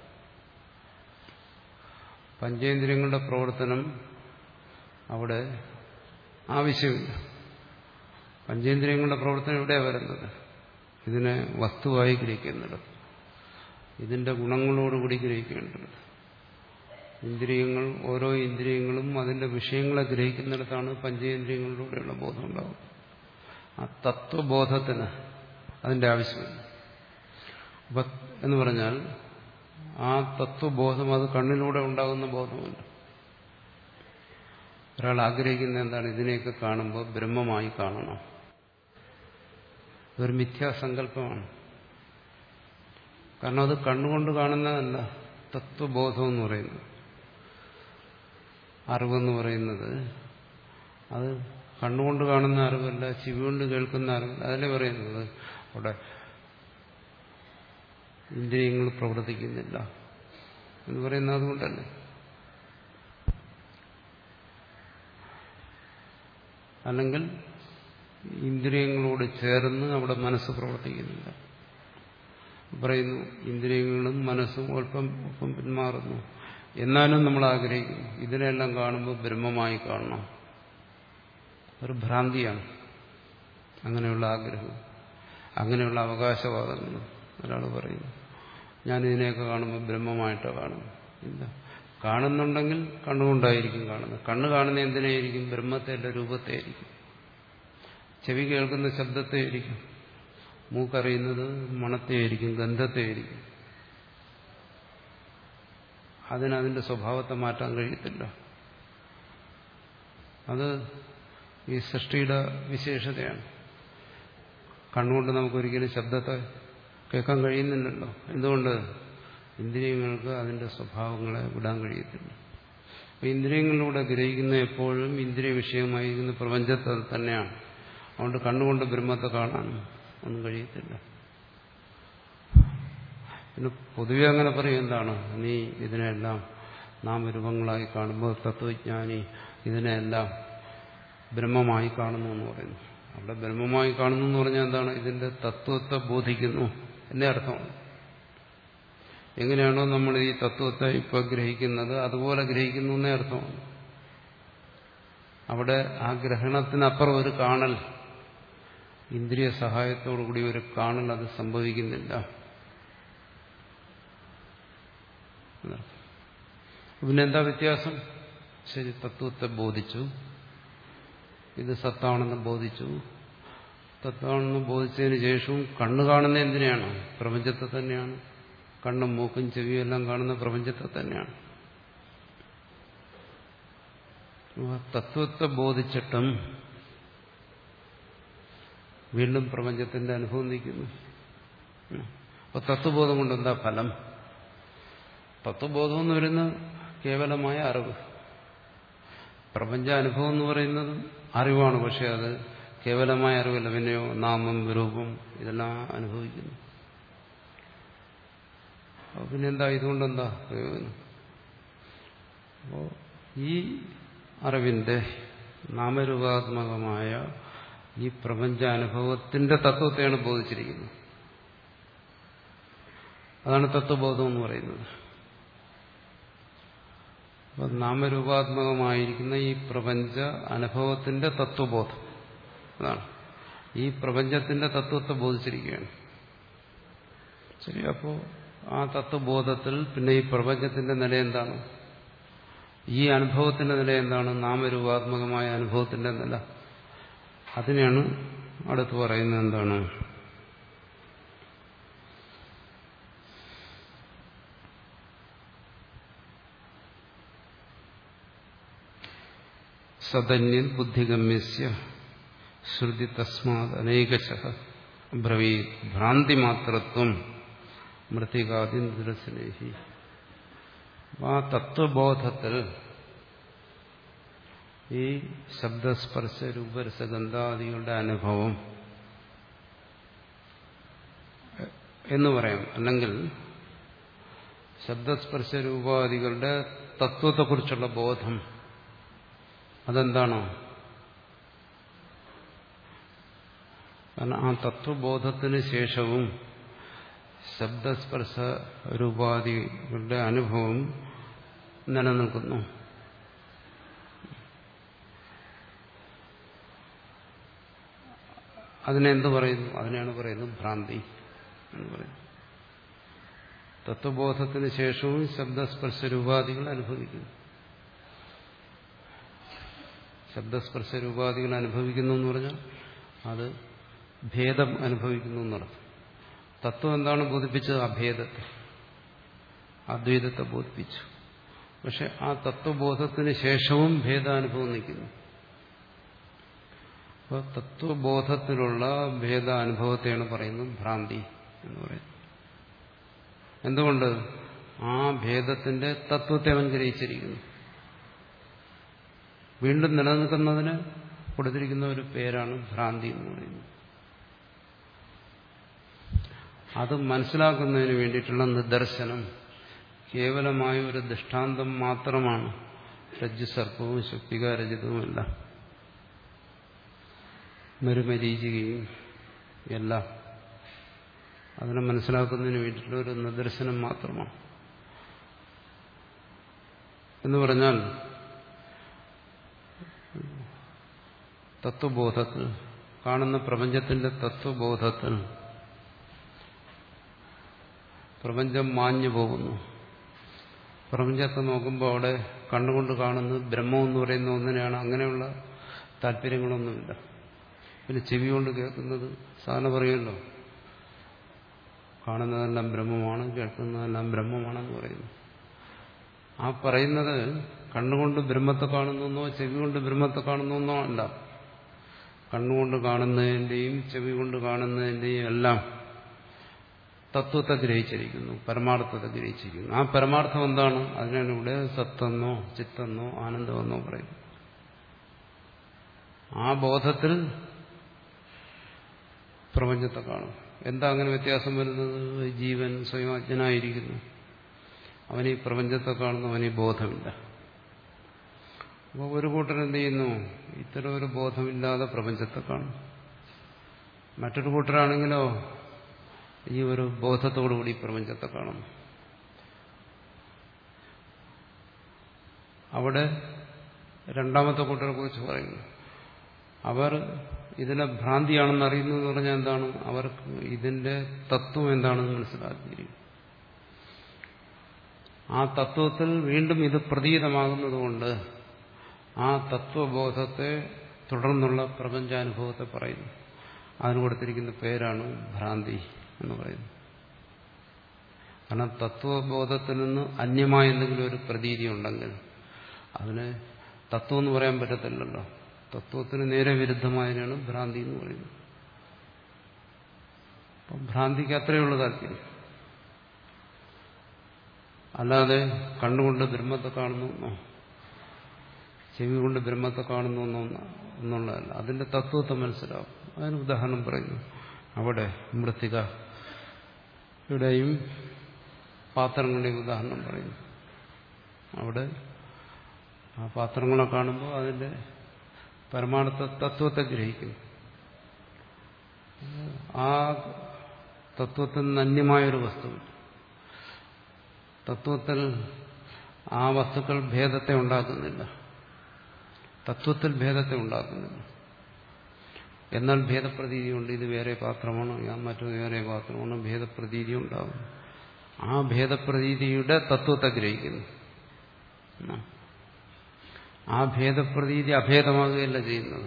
പഞ്ചേന്ദ്രിയങ്ങളുടെ പ്രവർത്തനം അവിടെ ആവശ്യമില്ല. പഞ്ചേന്ദ്രിയങ്ങളുടെ പ്രവർത്തനം എവിടെയാണ് വരുന്നത്? ഇതിനെ വസ്തുവായി ഗ്രഹിക്കുന്നിടത്ത്, ഇതിന്റെ ഗുണങ്ങളോടുകൂടി ഗ്രഹിക്കേണ്ടത്. ഇന്ദ്രിയങ്ങൾ, ഓരോ ഇന്ദ്രിയങ്ങളും അതിന്റെ വിഷയങ്ങളെ ഗ്രഹിക്കുന്നിടത്താണ് പഞ്ചേന്ദ്രിയങ്ങളിലൂടെയുള്ള ബോധം ഉണ്ടാകുന്നത്. ആ തത്വബോധത്തിന് അതിന്റെ ആവശ്യമില്ല. അപ്പൊ എന്ന് പറഞ്ഞാൽ ആ തത്വബോധം അത് കണ്ണിലൂടെ ഉണ്ടാകുന്ന ബോധമല്ല. ഒരാൾ ആഗ്രഹിക്കുന്ന എന്താണ്? ഇതിനെയൊക്കെ കാണുമ്പോൾ ബ്രഹ്മമായി കാണണം. ഇതൊരു മിഥ്യാസങ്കല്പമാണ്. കാരണം അത് കണ്ണുകൊണ്ട് കാണുന്നതല്ല തത്വബോധം എന്ന് പറയുന്നത്. അറിവെന്ന് പറയുന്നത് അത് കണ്ണുകൊണ്ട് കാണുന്ന അറിവല്ല, ചെവി കൊണ്ട് കേൾക്കുന്ന അറിവല്ല. അതല്ലേ പറയുന്നത് അവിടെ ഇന്ദ്രിയങ്ങൾ പ്രവർത്തിക്കുന്നില്ല എന്ന് പറയുന്നത് അതുകൊണ്ടല്ലേ. അല്ലെങ്കിൽ ഇന്ദ്രിയങ്ങളോട് ചേർന്ന് അവിടെ മനസ്സ് പ്രവർത്തിക്കുന്നില്ല. പറയുന്നു ഇന്ദ്രിയങ്ങളും മനസ്സും ഒപ്പം ഒപ്പം പിന്മാറുന്നു. എന്നാലും നമ്മൾ ആഗ്രഹിക്കുന്നു ഇതിനെല്ലാം കാണുമ്പോൾ ബ്രഹ്മമായി കാണണം. ഒരു ഭ്രാന്തിയാണ് അങ്ങനെയുള്ള ആഗ്രഹം, അങ്ങനെയുള്ള അവകാശവാദങ്ങൾ. ഒരാൾ പറയുന്നു ഞാനിതിനെയൊക്കെ കാണുമ്പോൾ ബ്രഹ്മമായിട്ടോ കാണുന്നു. ഇല്ല, കാണുന്നുണ്ടെങ്കിൽ കണ്ണുകൊണ്ടായിരിക്കും കാണുന്നത്. കണ്ണ് കാണുന്ന എന്തിനായിരിക്കും? ബ്രഹ്മത്തെ അല്ല, രൂപത്തെ ആയിരിക്കും. ചെവി കേൾക്കുന്ന ശബ്ദത്തെ ആയിരിക്കും. മൂക്കറിയുന്നത് മണത്തെ ആയിരിക്കും, ഗന്ധത്തെ ആയിരിക്കും. അതിനതിന്റെ സ്വഭാവത്തെ മാറ്റാൻ കഴിയത്തില്ല. അത് ഈ സൃഷ്ടിയുടെ വിശേഷതയാണ്. കണ്ണുകൊണ്ട് നമുക്കൊരിക്കലും ശബ്ദത്തെ കേൾക്കാൻ കഴിയുന്നില്ലല്ലോ. എന്തുകൊണ്ട്? ഇന്ദ്രിയങ്ങൾക്ക് അതിന്റെ സ്വഭാവങ്ങളെ വിടാൻ കഴിയത്തില്ല. അപ്പൊ ഇന്ദ്രിയങ്ങളിലൂടെ ഗ്രഹിക്കുന്ന എപ്പോഴും ഇന്ദ്രിയ വിഷയമായിരിക്കുന്ന പ്രപഞ്ചത്തെ തന്നെയാണ്. അതുകൊണ്ട് കണ്ണുകൊണ്ട് ബ്രഹ്മത്തെ കാണാൻ ഒന്നും കഴിയത്തില്ല. പിന്നെ പൊതുവെ അങ്ങനെ പറയും, എന്താണ് നീ ഇതിനെല്ലാം നാമരൂപങ്ങളായി കാണുമ്പോൾ തത്വജ്ഞാനി ഇതിനെല്ലാം ബ്രഹ്മമായി കാണുന്നു എന്ന് പറയുന്നു. അവിടെ ബ്രഹ്മമായി കാണുന്നു എന്ന് പറഞ്ഞാൽ എന്താണ്? ഇതിന്റെ തത്വത്തെ ബോധിക്കുന്നു എന്നേ അർത്ഥമാണ്. എങ്ങനെയാണോ നമ്മൾ ഈ തത്വത്തെ ഇപ്പൊ ഗ്രഹിക്കുന്നത് അതുപോലെ ഗ്രഹിക്കുന്നു എന്നേ അർത്ഥമാണ്. അവിടെ ആ ഗ്രഹണത്തിനപ്പുറം ഒരു കാണൽ, ഇന്ദ്രിയ സഹായത്തോടുകൂടി ഒരു കാണൽ അത് സംഭവിക്കുന്നില്ല. പിന്നെന്താ വ്യത്യാസം? ശരി, തത്വത്തെ ബോധിച്ചു, ഇത് സത്താണെന്ന് ബോധിച്ചു. തത്വമാണെന്ന് ബോധിച്ചതിന് ശേഷവും കണ്ണ് കാണുന്ന എന്തിനെയാണ്? പ്രപഞ്ചത്തെ തന്നെയാണ്. കണ്ണും മൂക്കും ചെവിയും എല്ലാം കാണുന്ന പ്രപഞ്ചത്തെ തന്നെയാണ്. തത്വത്തെ ബോധിച്ചിട്ടും വീണ്ടും പ്രപഞ്ചത്തിന്റെ അനുഭവം നിൽക്കുന്നു. അപ്പൊ തത്വബോധം കൊണ്ട് എന്താ ഫലം? തത്വബോധം എന്ന് പറയുന്നത് കേവലമായ അറിവ്. പ്രപഞ്ചാനുഭവം എന്ന് പറയുന്നത് അറിവാണ്. പക്ഷെ അത് കേവലമായ അറിവല്ല. പിന്നെയോ നാമം, രൂപം ഇതെല്ലാം അനുഭവിക്കുന്നു. അപ്പൊ പിന്നെന്താ? ഇതുകൊണ്ടെന്താ പ്രയോജനം? അപ്പോ ഈ അറിവിന്റെ നാമരൂപാത്മകമായ ഈ പ്രപഞ്ചാനുഭവത്തിന്റെ തത്വത്തെയാണ് ബോധിച്ചിരിക്കുന്നത്. അതാണ് തത്വബോധം എന്ന് പറയുന്നത്. അപ്പൊ നാമരൂപാത്മകമായിരിക്കുന്ന ഈ പ്രപഞ്ച അനുഭവത്തിന്റെ തത്വബോധം അതാണ്. ഈ പ്രപഞ്ചത്തിന്റെ തത്വത്തെ ബോധിച്ചിരിക്കുകയാണ്. ശരി, അപ്പോ ആ തത്വബോധത്തിൽ പിന്നെ ഈ പ്രപഞ്ചത്തിന്റെ നില എന്താണ്? ഈ അനുഭവത്തിന്റെ നില എന്താണ്? നാമരൂപാത്മകമായ അനുഭവത്തിന്റെ നില. അതിനെയാണ് അടുത്ത് പറയുന്നത്. എന്താണ്? സദന്യൻ ബുദ്ധിഗമ്യസ്യ ശ്രുതി തസ്മാത് അനേകശഃ ബ്രവീത് ഭ്രാന്തിമാത്രത്വം മൃത്തികാദി നിരസനേഹി. ആ തത്വബോധത്തിൽ ഈ ശബ്ദസ്പർശ രൂപരസഗന്ധാദികളുടെ അനുഭവം എന്ന് പറയാം. അല്ലെങ്കിൽ ശബ്ദസ്പർശ രൂപാദികളുടെ തത്വത്തെക്കുറിച്ചുള്ള ബോധം അതെന്താണോ? കാരണം ആ തത്വബോധത്തിന് ശേഷവും ശബ്ദസ്പർശ രൂപാദികളുടെ അനുഭവം നിലനിൽക്കുന്നു. അതിനെന്ത് പറയുന്നു? അതിനെയാണ് പറയുന്നത് ഭ്രാന്തി എന്ന് പറയുന്നത്. തത്വബോധത്തിന് ശേഷവും ശബ്ദസ്പർശ രൂപാദികൾ അനുഭവിക്കുന്നു. ശബ്ദസ്പർശ രൂപാദികൾ അനുഭവിക്കുന്നു എന്ന് പറഞ്ഞാൽ അത് ഭേദം അനുഭവിക്കുന്നു എന്നർത്ഥം. തത്വം എന്താണ് ബോധിപ്പിച്ചത്? അഭേദത്തെ, അദ്വൈതത്തെ ബോധിപ്പിച്ചു. പക്ഷെ ആ തത്വബോധത്തിന് ശേഷവും ഭേദാനുഭവം നിൽക്കുന്നു. അപ്പോൾ തത്വബോധത്തിലുള്ള ഭേദാനുഭവത്തെയാണ് പറയുന്നത് ഭ്രാന്തി എന്ന് പറയുന്നത്. എന്തുകൊണ്ട്? ആ ഭേദത്തിന്റെ തത്വത്തെ അവൻ ഗ്രഹിച്ചിരിക്കുന്നു. വീണ്ടും നിലനിൽക്കുന്നതിന് കൊടുത്തിരിക്കുന്ന ഒരു പേരാണ് ഭ്രാന്തി എന്ന് പറയുന്നത്. അത് മനസ്സിലാക്കുന്നതിന് വേണ്ടിയിട്ടുള്ള നിദർശനം കേവലമായ ഒരു ദൃഷ്ടാന്തം മാത്രമാണ് രജ്ജു സർപ്പവും ശക്തികാരജിതവുമല്ല, മരുമരീചികയും എല്ലാം. അതിനെ മനസ്സിലാക്കുന്നതിന് വേണ്ടിയിട്ടുള്ള ഒരു നിദർശനം മാത്രമാണ്. എന്ന് പറഞ്ഞാൽ തത്വബോധത്തിൽ കാണുന്ന പ്രപഞ്ചത്തിന്റെ തത്വബോധത്തിൽ പ്രപഞ്ചം മാഞ്ഞു പോകുന്നു. പ്രപഞ്ചത്തെ നോക്കുമ്പോൾ അവിടെ കണ്ണുകൊണ്ട് കാണുന്നത് ബ്രഹ്മം എന്ന് പറയുന്ന ഒന്നിനെയാണ്. അങ്ങനെയുള്ള താല്പര്യങ്ങളൊന്നുമില്ല. പിന്നെ ചെവി കൊണ്ട് കേൾക്കുന്നത് സാധാരണ പറയുമല്ലോ, കാണുന്നതെല്ലാം ബ്രഹ്മമാണ്, കേൾക്കുന്നതെല്ലാം ബ്രഹ്മമാണെന്ന് പറയുന്നു. ആ പറയുന്നത് കണ്ണുകൊണ്ട് ബ്രഹ്മത്തെ കാണുന്നോ ചെവി കൊണ്ട് ബ്രഹ്മത്തെ കാണുന്നോ അല്ല. കണ്ണുകൊണ്ട് കാണുന്നതിന്റെയും ചെവി കൊണ്ട് കാണുന്നതിന്റെയും എല്ലാം തത്വത്തെ ഗ്രഹിച്ചിരിക്കുന്നു, പരമാർത്ഥത്തെ ഗ്രഹിച്ചിരിക്കുന്നു. ആ പരമാർത്ഥം എന്താണ്? അതിനാണ് ഇവിടെ സത്തെന്നോ ചിത്തെന്നോ ആനന്ദമെന്നോ പറയുന്നത്. ആ ബോധത്തിൽ പ്രപഞ്ചത്തെ കാണും. എന്താ അങ്ങനെ വ്യത്യാസം വരുന്നത്? ജീവൻ സ്വയം അജ്ഞനായിരിക്കുന്നു, അവന് ഈ പ്രപഞ്ചത്തെ കാണുന്നു, അവന് ഈ ബോധമില്ല. അപ്പോൾ ഒരു കൂട്ടർ എന്ത് ചെയ്യുന്നു? ഇത്തരം ഒരു ബോധമില്ലാതെ പ്രപഞ്ചത്തെ കാണും. മറ്റൊരു കൂട്ടരാണെങ്കിലോ ഈ ഒരു ബോധത്തോടുകൂടി പ്രപഞ്ചത്തെ കാണുന്നു. അവിടെ രണ്ടാമത്തെ കൂട്ടരെ കുറിച്ച് പറയുന്നു. അവർ ഇതിനെ ഭ്രാന്തിയാണെന്ന് അറിയുന്നു എന്ന് പറഞ്ഞാൽ എന്താണ്? അവർക്ക് ഇതിന്റെ തത്വം എന്താണെന്ന് മനസ്സിലാക്കിയിരിക്കും. ആ തത്വത്തിൽ വീണ്ടും ഇത് പ്രതീതമാകുന്നതുകൊണ്ട് ആ തത്വബോധത്തെ തുടർന്നുള്ള പ്രപഞ്ചാനുഭവത്തെ പറയുന്നു. അതിന് കൊടുത്തിരിക്കുന്ന പേരാണ് ഭ്രാന്തി എന്ന് പറയുന്നത്. കാരണം തത്വബോധത്തിൽ നിന്ന് അന്യമായ എന്തെങ്കിലും ഒരു പ്രതീതി ഉണ്ടെങ്കിൽ അതിന് തത്വം എന്ന് പറയാൻ പറ്റത്തില്ലല്ലോ. തത്വത്തിന് നേരെ വിരുദ്ധമായതിനാണ് ഭ്രാന്തി എന്ന് പറയുന്നത്. അപ്പം ഭ്രാന്തിക്ക് അത്രയുള്ള താല്പര്യം. അല്ലാതെ കണ്ണുകൊണ്ട് ബ്രഹ്മത്തെ കാണുന്നു, ചെവി കൊണ്ട് ബ്രഹ്മത്തെ കാണുന്നു എന്നുള്ളതല്ല. അതിന്റെ തത്വത്തെ മനസ്സിലാവും. അതിന് ഉദാഹരണം പറയുന്നു. അവിടെ മൃത്തിക ഇവിടെയും പാത്രങ്ങളുടെയും ഉദാഹരണം പറയുന്നു. അവിടെ ആ പാത്രങ്ങളെ കാണുമ്പോൾ അതിന്റെ പരമാർത്ഥ തത്വത്തെ ഗ്രഹിക്കുന്നു. ആ തത്വത്തിൽ നിന്ന് അന്യമായൊരു വസ്തു, തത്വത്തിൽ ആ വസ്തുക്കൾ ഭേദത്തെ ഉണ്ടാക്കുന്നില്ല, തത്വത്തിൽ ഭേദത്തെ ഉണ്ടാക്കുന്നില്ല. എന്നാൽ ഭേദപ്രതീതിയുണ്ട്. ഇത് വേറെ പാത്രമാണ്, ഞാൻ മറ്റൊരു വേറെ പാത്രമാണ്, ഭേദപ്രതീതി ഉണ്ടാകും. ആ ഭേദപ്രതീതിയുടെ തത്വത്തെ ഗ്രഹിക്കുന്നു. ആ ഭേദപ്രതീതി അഭേദമാകുകയല്ല ചെയ്യുന്നത്.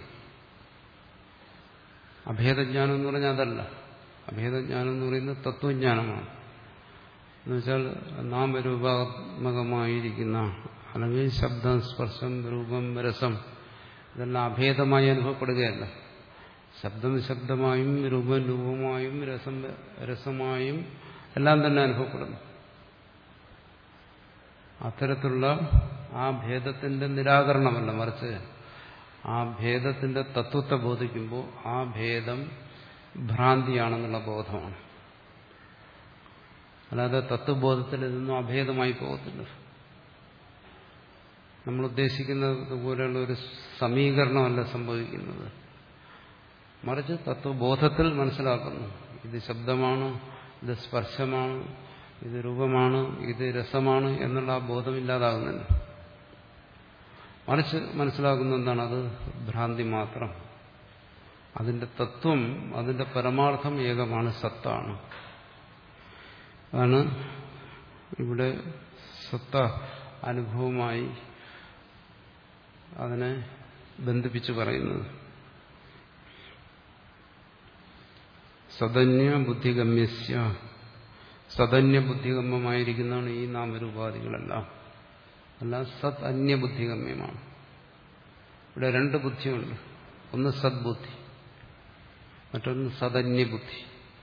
അഭേദജ്ഞാനം എന്ന് പറഞ്ഞാൽ അതല്ല. അഭേദജ്ഞാനം എന്ന് പറയുന്നത് തത്വജ്ഞാനമാണ്. എന്നുവെച്ചാൽ നാമരൂപാത്മകമായിരിക്കുന്ന അല്ലെങ്കിൽ ശബ്ദം, സ്പർശം, രൂപം, രസം ഇതെല്ലാം അഭേദമായി അനുഭവപ്പെടുകയല്ല. ശബ്ദം ശബ്ദമായും രൂപം രൂപമായും രസം രസമായും എല്ലാം തന്നെ അനുഭവപ്പെടുന്നു. അത്തരത്തിലുള്ള ആ ഭേദത്തിന്റെ നിരാകരണമല്ല, മറിച്ച് ആ ഭേദത്തിന്റെ തത്വത്തെ ബോധിക്കുമ്പോൾ ആ ഭേദം ഭ്രാന്തിയാണെന്നുള്ള ബോധമാണ്. അല്ലാതെ തത്വബോധത്തിൽ ഇതൊന്നും അഭേദമായി പോകത്തില്ല. നമ്മൾ ഉദ്ദേശിക്കുന്നത് പോലെയുള്ള ഒരു സമീകരണമല്ല സംഭവിക്കുന്നത്. മറിച്ച് തത്വബോധത്തിൽ മനസ്സിലാക്കുന്നു. ഇത് ശബ്ദമാണ്, ഇത് സ്പർശമാണ്, ഇത് രൂപമാണ്, ഇത് രസമാണ് എന്നുള്ള ആ ബോധമില്ലാതാകുന്നില്ല. മറിച്ച് മനസ്സിലാക്കുന്ന എന്താണ്? അത് ഭ്രാന്തി മാത്രം. അതിന്റെ തത്വം, അതിന്റെ പരമാർത്ഥം ഏകമാണ്, സത്താണ്. അതാണ് ഇവിടെ സത്ത അനുഭവമായി അതിനെ ബന്ധിപ്പിച്ച് പറയുന്നത്. സദന്യ ബുദ്ധിഗമ്യസ്യ സദന്യ ബുദ്ധിഗമ്യമായിരിക്കുന്നതാണ് ഈ നാമരൂപാദികളെല്ലാം. അല്ല സത് അന്യബുദ്ധിഗമ്യമാണ്. ഇവിടെ രണ്ട് ബുദ്ധിയുണ്ട്. ഒന്ന് സദ്ബുദ്ധി, മറ്റൊന്ന് സദന്യബുദ്ധി.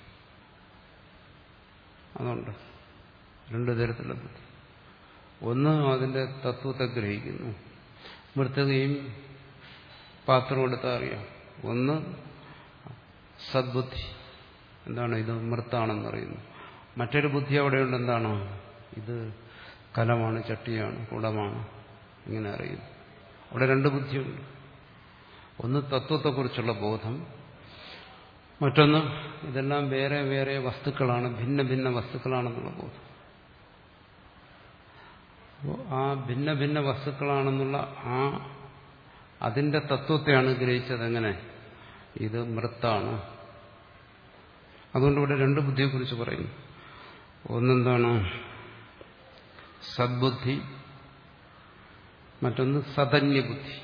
അതുണ്ട് രണ്ടു തരത്തിലുള്ള ബുദ്ധി. ഒന്ന് അതിന്റെ തത്വത്തെ ഗ്രഹിക്കുന്നു, മൃത്തകയും പാത്രം എടുത്താൽ അറിയാം. ഒന്ന് സദ്ബുദ്ധി, എന്താണ് ഇത് മൃത്താണെന്നറിയുന്നു. മറ്റൊരു ബുദ്ധി അവിടെയുണ്ട്, എന്താണ് ഇത് കലമാണ്, ചട്ടിയാണ്, കുടമാണ്, ഇങ്ങനെ അറിയുന്നു. അവിടെ രണ്ട് ബുദ്ധിയുണ്ട്. ഒന്ന് തത്വത്തെക്കുറിച്ചുള്ള ബോധം, മറ്റൊന്ന് ഇതെല്ലാം വേറെ വേറെ വസ്തുക്കളാണ്, ഭിന്ന ഭിന്ന വസ്തുക്കളാണെന്നുള്ള ബോധം. അപ്പോൾ ആ ഭിന്ന ഭിന്ന വസ്തുക്കളാണെന്നുള്ള ആ അതിന്റെ തത്വത്തെയാണ് ഗ്രഹിച്ചത്. എങ്ങനെ? ഇത് മൃത്താണ്. അതുകൊണ്ട് ഇവിടെ രണ്ട് ബുദ്ധിയെക്കുറിച്ച് പറയുന്നു. ഒന്നെന്താണ് സദ്ബുദ്ധി, മറ്റൊന്ന് സദന്യബുദ്ധി,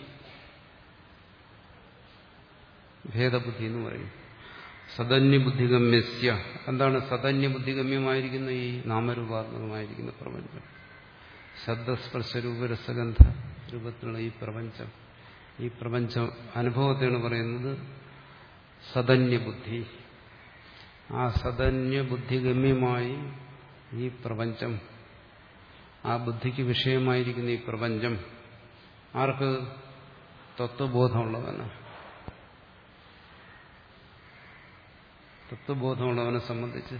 ഭേദബുദ്ധി എന്ന് പറയും. സദന്യബുദ്ധിഗമ്യസ്യ, എന്താണ് സദന്യബുദ്ധിഗമ്യമായിരിക്കുന്ന ഈ നാമരൂപാത്മകമായിരിക്കുന്ന പ്രപഞ്ചം, ശബ്ദസ്പർശരൂപരസഗന്ധ രൂപത്തിലുള്ള ഈ പ്രപഞ്ചം, ഈ പ്രപഞ്ച അനുഭവത്തെയാണ് പറയുന്നത് സദന്യബുദ്ധി. ആ സദന്യബുദ്ധിഗമ്യമായി ഈ പ്രപഞ്ചം, ആ ബുദ്ധിക്ക് വിഷയമായിരിക്കുന്ന ഈ പ്രപഞ്ചം ആർക്ക്? തത്വബോധമുള്ളവന്. തത്വബോധമുള്ളവനെ സംബന്ധിച്ച്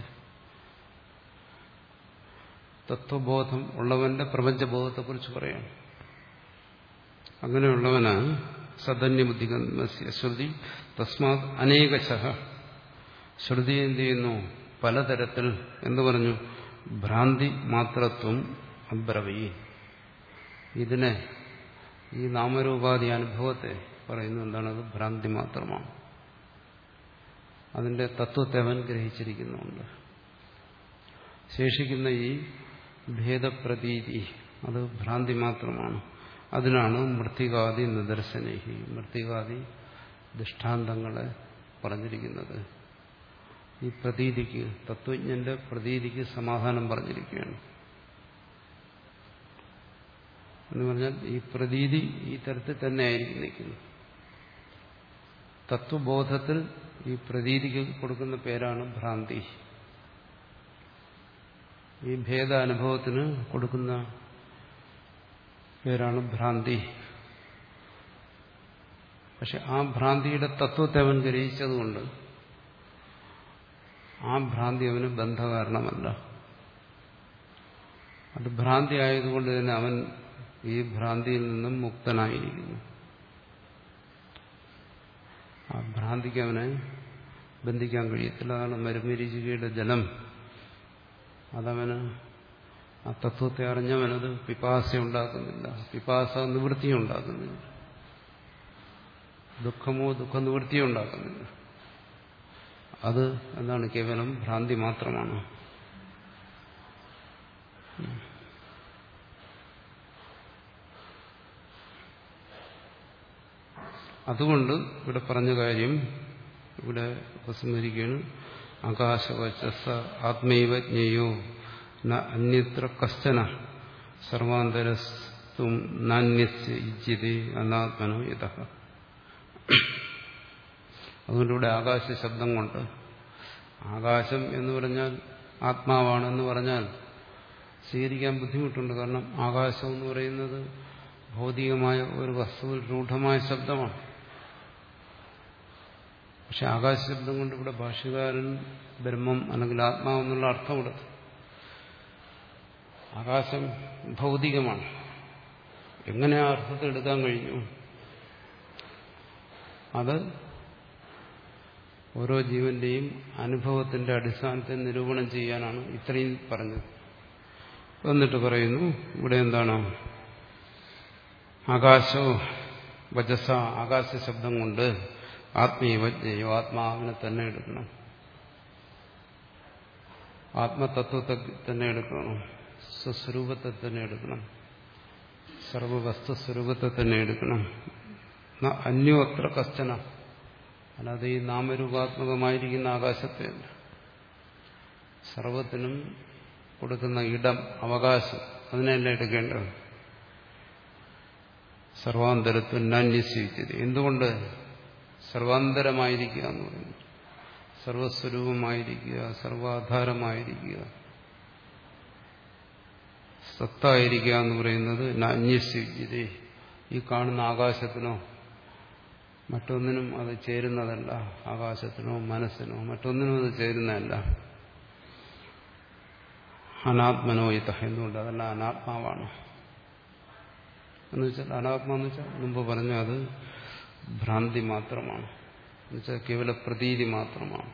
തത്വബോധം ഉള്ളവന്റെ പ്രപഞ്ചബോധത്തെക്കുറിച്ച് പറയാം. അങ്ങനെയുള്ളവന് സദന്യബുദ്ധിഗമ്യസ്യ ശ്രുതി തസ്മാത് അനേകശഃ, ശ്രുതി എന്ത് ചെയ്യുന്നു? പലതരത്തിൽ. എന്ന് പറഞ്ഞു? ഭ്രാന്തി മാത്രത്വം അബ്രവീ. ഇതിനെ, ഈ നാമരൂപാധി അനുഭവത്തെ പറയുന്നു എന്താണത്? ഭ്രാന്തി മാത്രമാണ്. അതിന്റെ തത്വത്തെ അവൻ ഗ്രഹിച്ചിരിക്കുന്നുണ്ട്. ശേഷിക്കുന്ന ഈ ഭേദപ്രതീതി അത് ഭ്രാന്തി മാത്രമാണ്. അതിനാണ് മൃത്തികാദി നിദർശനേഹി, മൃത്തികാദി ദൃഷ്ടാന്തങ്ങളെ പറഞ്ഞിരിക്കുന്നത്. ഈ പ്രതീതിക്ക്, തത്വജ്ഞന്റെ പ്രതീതിക്ക് സമാധാനം പറഞ്ഞിരിക്കുകയാണ്. എന്ന് പറഞ്ഞാൽ ഈ പ്രതീതി ഈ തരത്തിൽ തന്നെ ആയിരിക്കും നിൽക്കുന്നത്. തത്വബോധത്തിൽ ഈ പ്രതീതിക്ക് കൊടുക്കുന്ന പേരാണ് ഭ്രാന്തി. ഈ ഭേദാനുഭവത്തിന് കൊടുക്കുന്ന പേരാണ് ഭ്രാന്തി. പക്ഷെ ആ ഭ്രാന്തിയുടെ തത്വത്തെ അവൻ ഗ്രഹിച്ചതുകൊണ്ട് ആ ഭ്രാന്തി അവന് ബന്ധകാരണമല്ല. അത് ഭ്രാന്തി ആയതുകൊണ്ട് തന്നെ അവൻ ഈ ഭ്രാന്തിയിൽ നിന്നും മുക്തനായിരിക്കുന്നു. ആ ഭ്രാന്തിക്ക് അവനെ ബന്ധിക്കാൻ കഴിയത്തില്ല. അതാണ് മരുമരീചികയുടെ ജലം. അതവന്, ആ തത്വത്തെ അറിഞ്ഞവനത് പിപാസ ഉണ്ടാക്കുന്നില്ല, പിപാസ നിവൃത്തിയും ഉണ്ടാക്കുന്നില്ല, ദുഃഖമോ ദുഃഖ നിവൃത്തിയോ ഉണ്ടാക്കുന്നില്ല. അത് എന്താണ്? കേവലം ഭ്രാന്തി മാത്രമാണ്. അതുകൊണ്ട് ഇവിടെ പറഞ്ഞ കാര്യം ഇവിടെ ഉപസംഹരിക്കുകയാണ്. ആകാശവചസ ആത്മൈവ ജ്ഞേയോ ന അന്യത്ര കശ്ചന സർവാന്തരസ്തും നാന്യസ്യ ഇജ്യതേ അനാത്മനോ യതഃ. അതുകൊണ്ട് ഇവിടെ ആകാശ ശബ്ദം കൊണ്ട്, ആകാശം എന്ന് പറഞ്ഞാൽ ആത്മാവാണെന്ന് പറഞ്ഞാൽ സ്വീകരിക്കാൻ ബുദ്ധിമുട്ടുണ്ട്. കാരണം ആകാശം എന്ന് പറയുന്നത് ഭൗതികമായ ഒരു വസ്തുവിൽ രൂഢമായ ശബ്ദമാണ്. പക്ഷെ ആകാശ ശബ്ദം കൊണ്ട് ഇവിടെ ഭാഷ്യകാരൻ ബ്രഹ്മം അല്ലെങ്കിൽ ആത്മാവെന്നുള്ള അർത്ഥം കൊടുത്തു. ആകാശം ഭൗതികമാണ്. എങ്ങനെ ആ അർത്ഥത്തെ എടുക്കാൻ കഴിഞ്ഞു? അത് ഓരോ ജീവന്റെയും അനുഭവത്തിന്റെ അടിസ്ഥാനത്തെ നിരൂപണം ചെയ്യാനാണ് ഇത്രയും പറഞ്ഞത്. എന്നിട്ട് പറയുന്നു ഇവിടെ എന്താണ്? ആകാശോ വചസ, ആകാശ ശബ്ദം കൊണ്ട് ആത്മീയവജ്ഞയോ, ആത്മാവിനെ തന്നെ എടുക്കണം, ആത്മതത്വത്തെ തന്നെ എടുക്കണം, സ്വസ്വരൂപത്തെ തന്നെ എടുക്കണം, സർവവസ്തുസ്വരൂപത്തെ തന്നെ എടുക്കണം. അന്യോത്ര കശ്ചന, അല്ലാതെ ഈ നാമരൂപാത്മകമായിരിക്കുന്ന ആകാശത്തെയല്ല. സർവത്തിനും കൊടുക്കുന്ന ഇടം, അവകാശം, അതിനെയല്ല എടുക്കേണ്ടത്. സർവാന്തരത്വം നാന്യസ്വീകരിച്ചത്. എന്തുകൊണ്ട് സർവാന്തരമായിരിക്കുക എന്ന് പറയുന്നു? സർവസ്വരൂപമായിരിക്കുക, സർവാധാരമായിരിക്കുക, സത്തായിരിക്കുക എന്ന് പറയുന്നത് നാന്യസ്വീകരിച്ചത്. ഈ കാണുന്ന ആകാശത്തിനോ മറ്റൊന്നിനും അത് ചേരുന്നതല്ല. ആകാശത്തിനോ മനസ്സിനോ മറ്റൊന്നിനും അത് ചേരുന്നതല്ല. അനാത്മനോ യത. എന്തുകൊണ്ട്? അതല്ല അനാത്മാവാണ്. എന്ന് വെച്ചാൽ അനാത്മാന്ന് വെച്ചാൽ മുമ്പ് പറഞ്ഞു അത് ഭ്രാന്തി മാത്രമാണ്. എന്നുവെച്ചാൽ കേവല പ്രതീതി മാത്രമാണ്.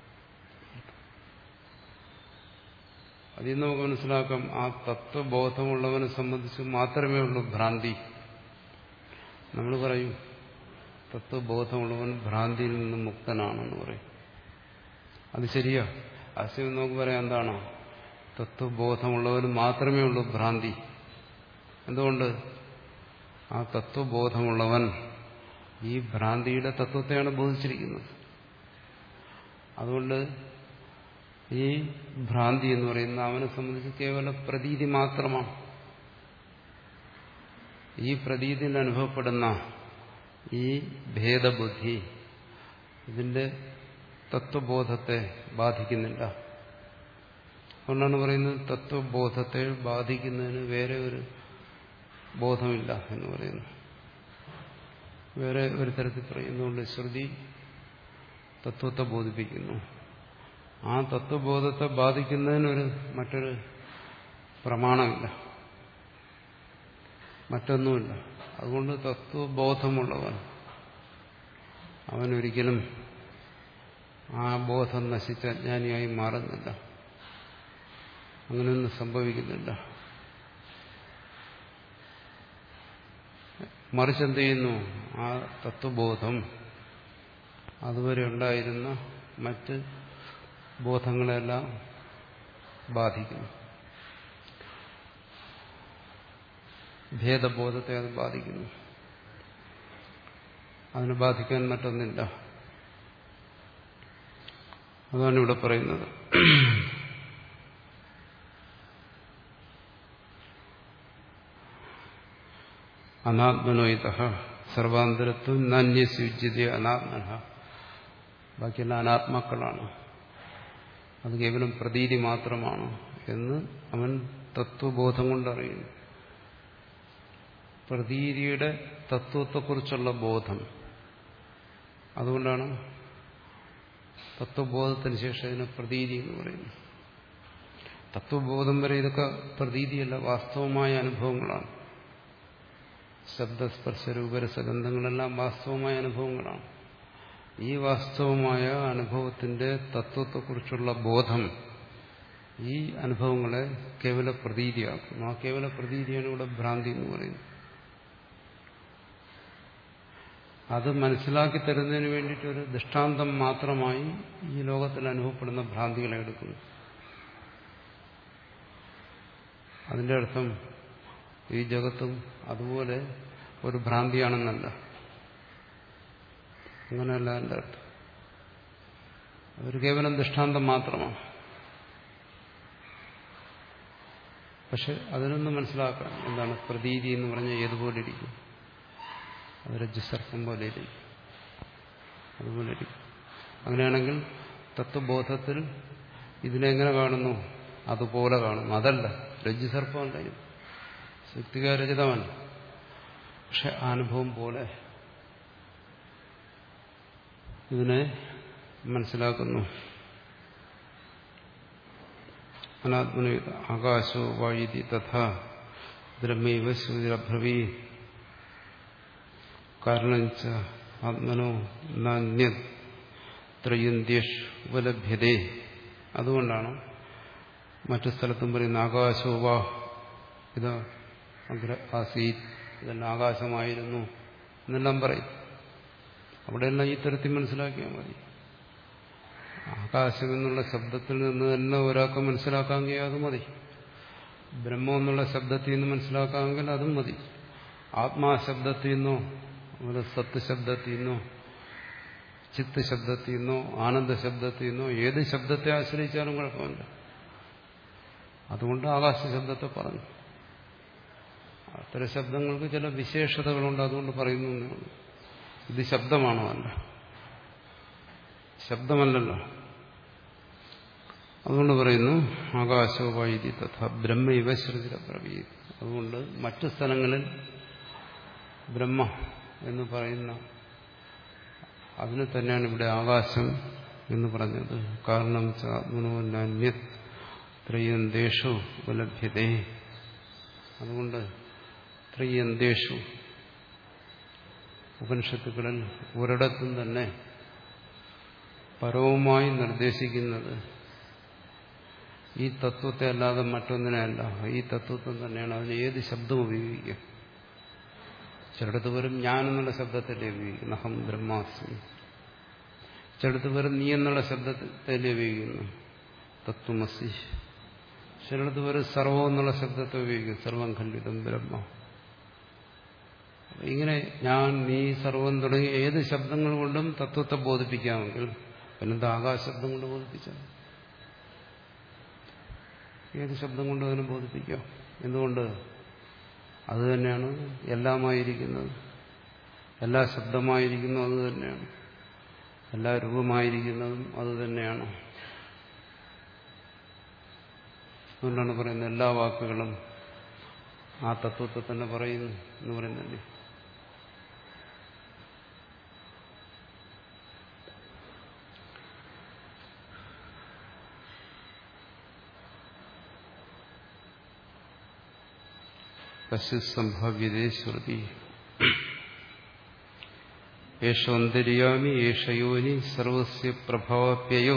അതിൽ നമുക്ക് മനസ്സിലാക്കാം, ആ തത്വബോധമുള്ളവനെ സംബന്ധിച്ച് മാത്രമേ ഉള്ളൂ ഭ്രാന്തി. നമ്മൾ പറയും തത്വബോധമുള്ളവൻ ഭ്രാന്തിയിൽ നിന്ന് മുക്തനാണെന്ന് പറയും. അത് ശരിയാ. അസ്യം നമുക്ക് പറയാം എന്താണ്? തത്വബോധമുള്ളവന് മാത്രമേ ഉള്ളൂ ഭ്രാന്തി. എന്തുകൊണ്ട്? ആ തത്വബോധമുള്ളവൻ ഈ ഭ്രാന്തിയുടെ തത്വത്തെയാണ് ബോധിച്ചിരിക്കുന്നത്. അതുകൊണ്ട് ഈ ഭ്രാന്തി എന്ന് പറയുന്ന അവനെ സംബന്ധിച്ച് കേവല പ്രതീതി മാത്രമാണ്. ഈ പ്രതീതിയിൽ അനുഭവപ്പെടുന്ന ഈ ഭേദബുദ്ധി ഇതിന്റെ തത്വബോധത്തെ ബാധിക്കുന്നില്ല. അതുകൊണ്ടാണ് പറയുന്നത് തത്വബോധത്തെ ബാധിക്കുന്നതിന് വേറെ ഒരു ബോധമില്ല എന്ന് പറയുന്നു. വേറെ ഒരു തരത്തിൽ പറയുന്നുണ്ട്, ശ്രുതി തത്വത്തെ ബോധിപ്പിക്കുന്നു. ആ തത്വബോധത്തെ ബാധിക്കുന്നതിനൊരു മറ്റൊരു പ്രമാണമില്ല, മറ്റൊന്നുമില്ല. അതുകൊണ്ട് തത്വബോധമുള്ളവൻ അവനൊരിക്കലും ആ ബോധം നശിച്ച അജ്ഞാനിയായി മാറുന്നില്ല. അങ്ങനെയൊന്നും സംഭവിക്കുന്നില്ല. മറിച്ച് എന്ത് ചെയ്യുന്നു? ആ തത്വബോധം അതുവരെ ഉണ്ടായിരുന്ന മറ്റ് ബോധങ്ങളെല്ലാം ബാധിക്കുന്നു. ഭേദബോധത്തെ അത് ബാധിക്കുന്നു. അതിനെ ബാധിക്കാൻ മറ്റൊന്നില്ല. അതാണ് ഇവിടെ പറയുന്നത്. അനാത്മനോയിത സർവാന്തരത്വം നാന്യസ്യുജ്യത അനാത്മന. ബാക്കിയെല്ലാം അനാത്മാക്കളാണ്, അത് കേവലം പ്രതീതി മാത്രമാണ് എന്ന് അവൻ തത്വബോധം കൊണ്ടറിയുന്നു. പ്രതീതിയുടെ തത്വത്തെക്കുറിച്ചുള്ള ബോധം. അതുകൊണ്ടാണ് തത്വബോധത്തിന് ശേഷം ഇതിനെ പ്രതീതി എന്ന് പറയുന്നത്. തത്വബോധം വരെ ഇതൊക്കെ പ്രതീതിയല്ല, വാസ്തവമായ അനുഭവങ്ങളാണ്. ശബ്ദസ്പർശ രൂപരസഗന്ധങ്ങളെല്ലാം വാസ്തവമായ അനുഭവങ്ങളാണ്. ഈ വാസ്തവമായ അനുഭവത്തിന്റെ തത്വത്തെക്കുറിച്ചുള്ള ബോധം ഈ അനുഭവങ്ങളെ കേവല പ്രതീതിയാക്കുന്നു. ആ കേവല പ്രതീതിയാണ് ഇവിടെ ഭ്രാന്തി എന്ന് പറയുന്നത്. അത് മനസ്സിലാക്കി തരുന്നതിന് വേണ്ടിയിട്ടൊരു ദൃഷ്ടാന്തം മാത്രമായി ഈ ലോകത്തിൽ അനുഭവപ്പെടുന്ന ഭ്രാന്തികളെ എടുക്കുന്നു. അതിന്റെ അർത്ഥം ഈ ജഗത്തും അതുപോലെ ഒരു ഭ്രാന്തിയാണെന്നല്ല. അങ്ങനെയല്ല അതിന്റെ അർത്ഥം. അതൊരു കേവലം ദൃഷ്ടാന്തം മാത്രമാണ്. പക്ഷെ അതിനൊന്നും മനസ്സിലാക്കാം. എന്താണ് പ്രതീതി എന്ന് പറഞ്ഞാൽ ഏതുപോലെ ഇരിക്കും? അത് രജ്ജുസർപ്പം പോലെ ഇരിക്കും, അതുപോലെ ഇരിക്കും. അങ്ങനെയാണെങ്കിൽ തത്വബോധത്തിൽ ഇതിനെങ്ങനെ കാണുന്നു? അതുപോലെ കാണുന്നു. അതല്ല, രജ്ജുസർപ്പമല്ല, ഇത് ശക്തികാരചിതമല്ല. പക്ഷെ അനുഭവം പോലെ ഇതിനെ മനസ്സിലാക്കുന്നു. അനാത്മന ആകാശോ വായുതി തഥാ ബ്രഹ്മൈവ ശ്രുതിരഭ്രവീ കാരണഞ്ച ആത്മനോ നാന്യത് ത്രയന്ത്യേഷ് ഉപലഭ്യതേ. അതുകൊണ്ടാണ് മറ്റു സ്ഥലത്തും പറയുന്ന ആകാശോ വാ ഇത് അഗ്ര ആസീത്, ഇതെല്ലാം ആകാശമായിരുന്നു എന്നെല്ലാം പറയും. അവിടെയെല്ലാം ഈ തരത്തിൽ മനസ്സിലാക്കിയാൽ മതി. ആകാശം എന്നുള്ള ശബ്ദത്തിൽ നിന്ന് തന്നെ ഒരാൾക്ക് മനസ്സിലാക്കാമെങ്കിൽ അത് മതി. ബ്രഹ്മം എന്നുള്ള ശബ്ദത്തിൽ നിന്ന് മനസ്സിലാക്കാമെങ്കിൽ അതും മതി. ആത്മാശബ്ദത്തിൽ നിന്നോ അതുപോലെ സത്ത് ശബ്ദത്തിൽ നിന്നോ ചിത്ത് ശബ്ദത്തിൽ നിന്നോ ആനന്ദ ശബ്ദത്തിൽ നിന്നോ ഏത് ശബ്ദത്തെ ആശ്രയിച്ചാലും കുഴപ്പമില്ല. അതുകൊണ്ട് ആകാശ ശബ്ദത്തെ പറഞ്ഞു. അത്തരം ശബ്ദങ്ങൾക്ക് ചില വിശേഷതകളുണ്ട്, അതുകൊണ്ട് പറയുന്നു. ഇത് ശബ്ദമാണോ? അല്ല, ശബ്ദമല്ലല്ലോ. അതുകൊണ്ട് പറയുന്നു ആകാശോ വൈദി തഥാ ബ്രഹ്മ ഇവ ശ്രുതിര പ്രവീതി. അതുകൊണ്ട് മറ്റു സ്ഥലങ്ങളിൽ ബ്രഹ്മ എന്ന് പറയുന്ന അതിന് തന്നെയാണ് ഇവിടെ ആകാശം എന്ന് പറഞ്ഞത്. കാരണം ആത്മനോന്യത് ത്രയന്തേഷു ഉപലഭ്യതേ. അതുകൊണ്ട് ത്രയന്തേഷു ഉപനിഷത്തുക്കളിൽ ഒരിടത്തും തന്നെ പരവുമായി നിർദ്ദേശിക്കുന്നത് ഈ തത്വത്തെ അല്ലാതെ മറ്റൊന്നിനെയല്ല, ഈ തത്വത്തെ തന്നെയാണ്. അതിന് ഏത് ശബ്ദം ഉപയോഗിക്കുക? ചിലടത്ത് വരും ഞാൻ എന്നുള്ള ശബ്ദത്തല്ലേ ഉപയോഗിക്കുന്നു, അഹം ബ്രഹ്മാസ്മി. ചിലടത്ത് വരും നീ എന്നുള്ള ശബ്ദത്തല്ലേ ഉപയോഗിക്കുന്നു, തത്വമസി. ചിലടത്ത് വരും സർവം എന്നുള്ള ശബ്ദത്തെ ഉപയോഗിക്കും, സർവം ഖണ്ഡിതം ബ്രഹ്മ. ഇങ്ങനെ ഞാൻ നീ സർവം തുടങ്ങി ഏത് ശബ്ദങ്ങൾ കൊണ്ടും തത്വത്തെ ബോധിപ്പിക്കാമെങ്കിൽ പിന്നെന്താ ആകാശബ്ദം കൊണ്ട് ബോധിപ്പിച്ചാൽ? ഏത് ശബ്ദം കൊണ്ട് അതിനെ ബോധിപ്പിക്കാം. എന്തുകൊണ്ട്? അത് തന്നെയാണ് എല്ലാമായിരിക്കുന്നത്, എല്ലാ ശബ്ദമായിരിക്കുന്നതും അത് തന്നെയാണ്, എല്ലാ രൂപമായിരിക്കുന്നതും അത് തന്നെയാണ്. അതുകൊണ്ടാണ് പറയുന്നത് എല്ലാ വാക്കുകളും ആ തത്വത്തെ തന്നെ പറയുന്നു എന്ന് പറയുന്നല്ലേ. സംഭവ്യതേ ശ്രുതി യേശോന്തര്യാമി യേശയോനി സർവസ്യ പ്രഭാവപ്യയോ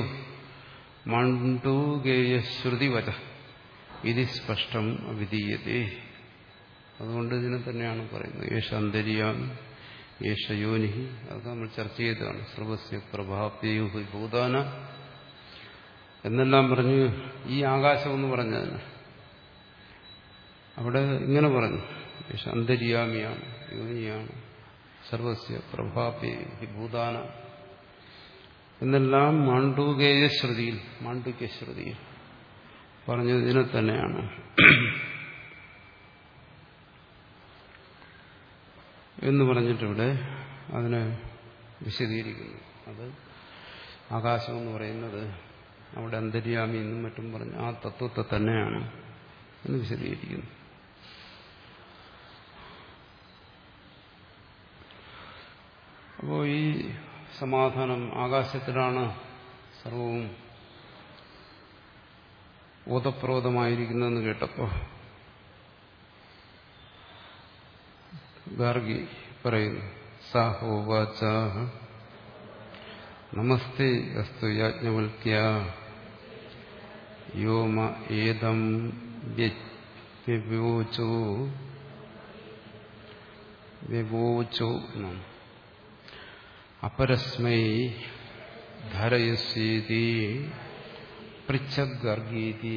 മാണ്ഡൂകേയശ്രുതിവച ഇത് സ്പഷ്ടം അവിധീയതേ. അതുകൊണ്ട് ഇതിനെ തന്നെയാണ് പറയുന്നത് യേശ അന്തര്യാമി യേശയോനി. അതൊക്കെ നമ്മൾ ചർച്ച ചെയ്തതാണ്. സർവസ്യ പ്രഭാവപ്യയോ ഭൂതാന എന്നെല്ലാം പറഞ്ഞു. ഈ ആകാശം എന്ന് പറഞ്ഞതിന് അവിടെ ഇങ്ങനെ പറഞ്ഞു യേശ അന്തര്യാമിയാണ്, യോനിയാണ്, സർവസ്യ പ്രഭാപി ഭൂതാന എന്നെല്ലാം മാണ്ഡൂകേയ ശ്രുതിയിൽ മാണ്ഡൂക്യ ശ്രുതിയിൽ പറഞ്ഞത് ഇതിനെ തന്നെയാണ്. എന്ന് പറഞ്ഞിട്ടിവിടെ അതിനെ വിശദീകരിക്കുന്നു. അത് ആകാശം എന്ന് പറയുന്നത് അവിടെ അന്തര്യാമി എന്നും മറ്റും പറഞ്ഞ് ആ തത്വത്തെ തന്നെയാണ് എന്ന് വിശദീകരിക്കുന്നു. അപ്പോൾ ഈ സമാധാനം ആകാശത്തിലാണ് സർവവും ഓതപ്രോതമായിരിക്കുന്നതെന്ന് കേട്ടപ്പോൾ ഗാർഗി പറയുന്നു സഹോവാച നമസ്തേ അസ്തു യാജ്ഞവൽക്യ യോമ ഏതം വ്യവോചോ വ്യവോചോ എന്നാണ്. അപരസ്മൈ ധരയസീതി പൃച്ഛഗർഗീതി.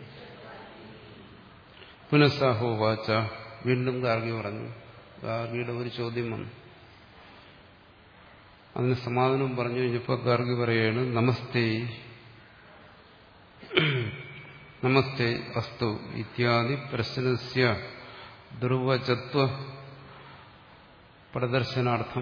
പുനഃസഹോവാച വീണ്ടും ഗാർഗി പറഞ്ഞു. ഗാർഗിയുടെ ഒരു ചോദ്യം വന്നു, അതിന് സമാധാനം പറഞ്ഞു കഴിഞ്ഞപ്പോൾ ഗാർഗി പറയുകയാണ് നമസ്തേ നമസ്തേ അസ്തു ഇത്യാദി പ്രശ്നസ്യ ദുർവചത്വ പ്രദർശനാർത്ഥം.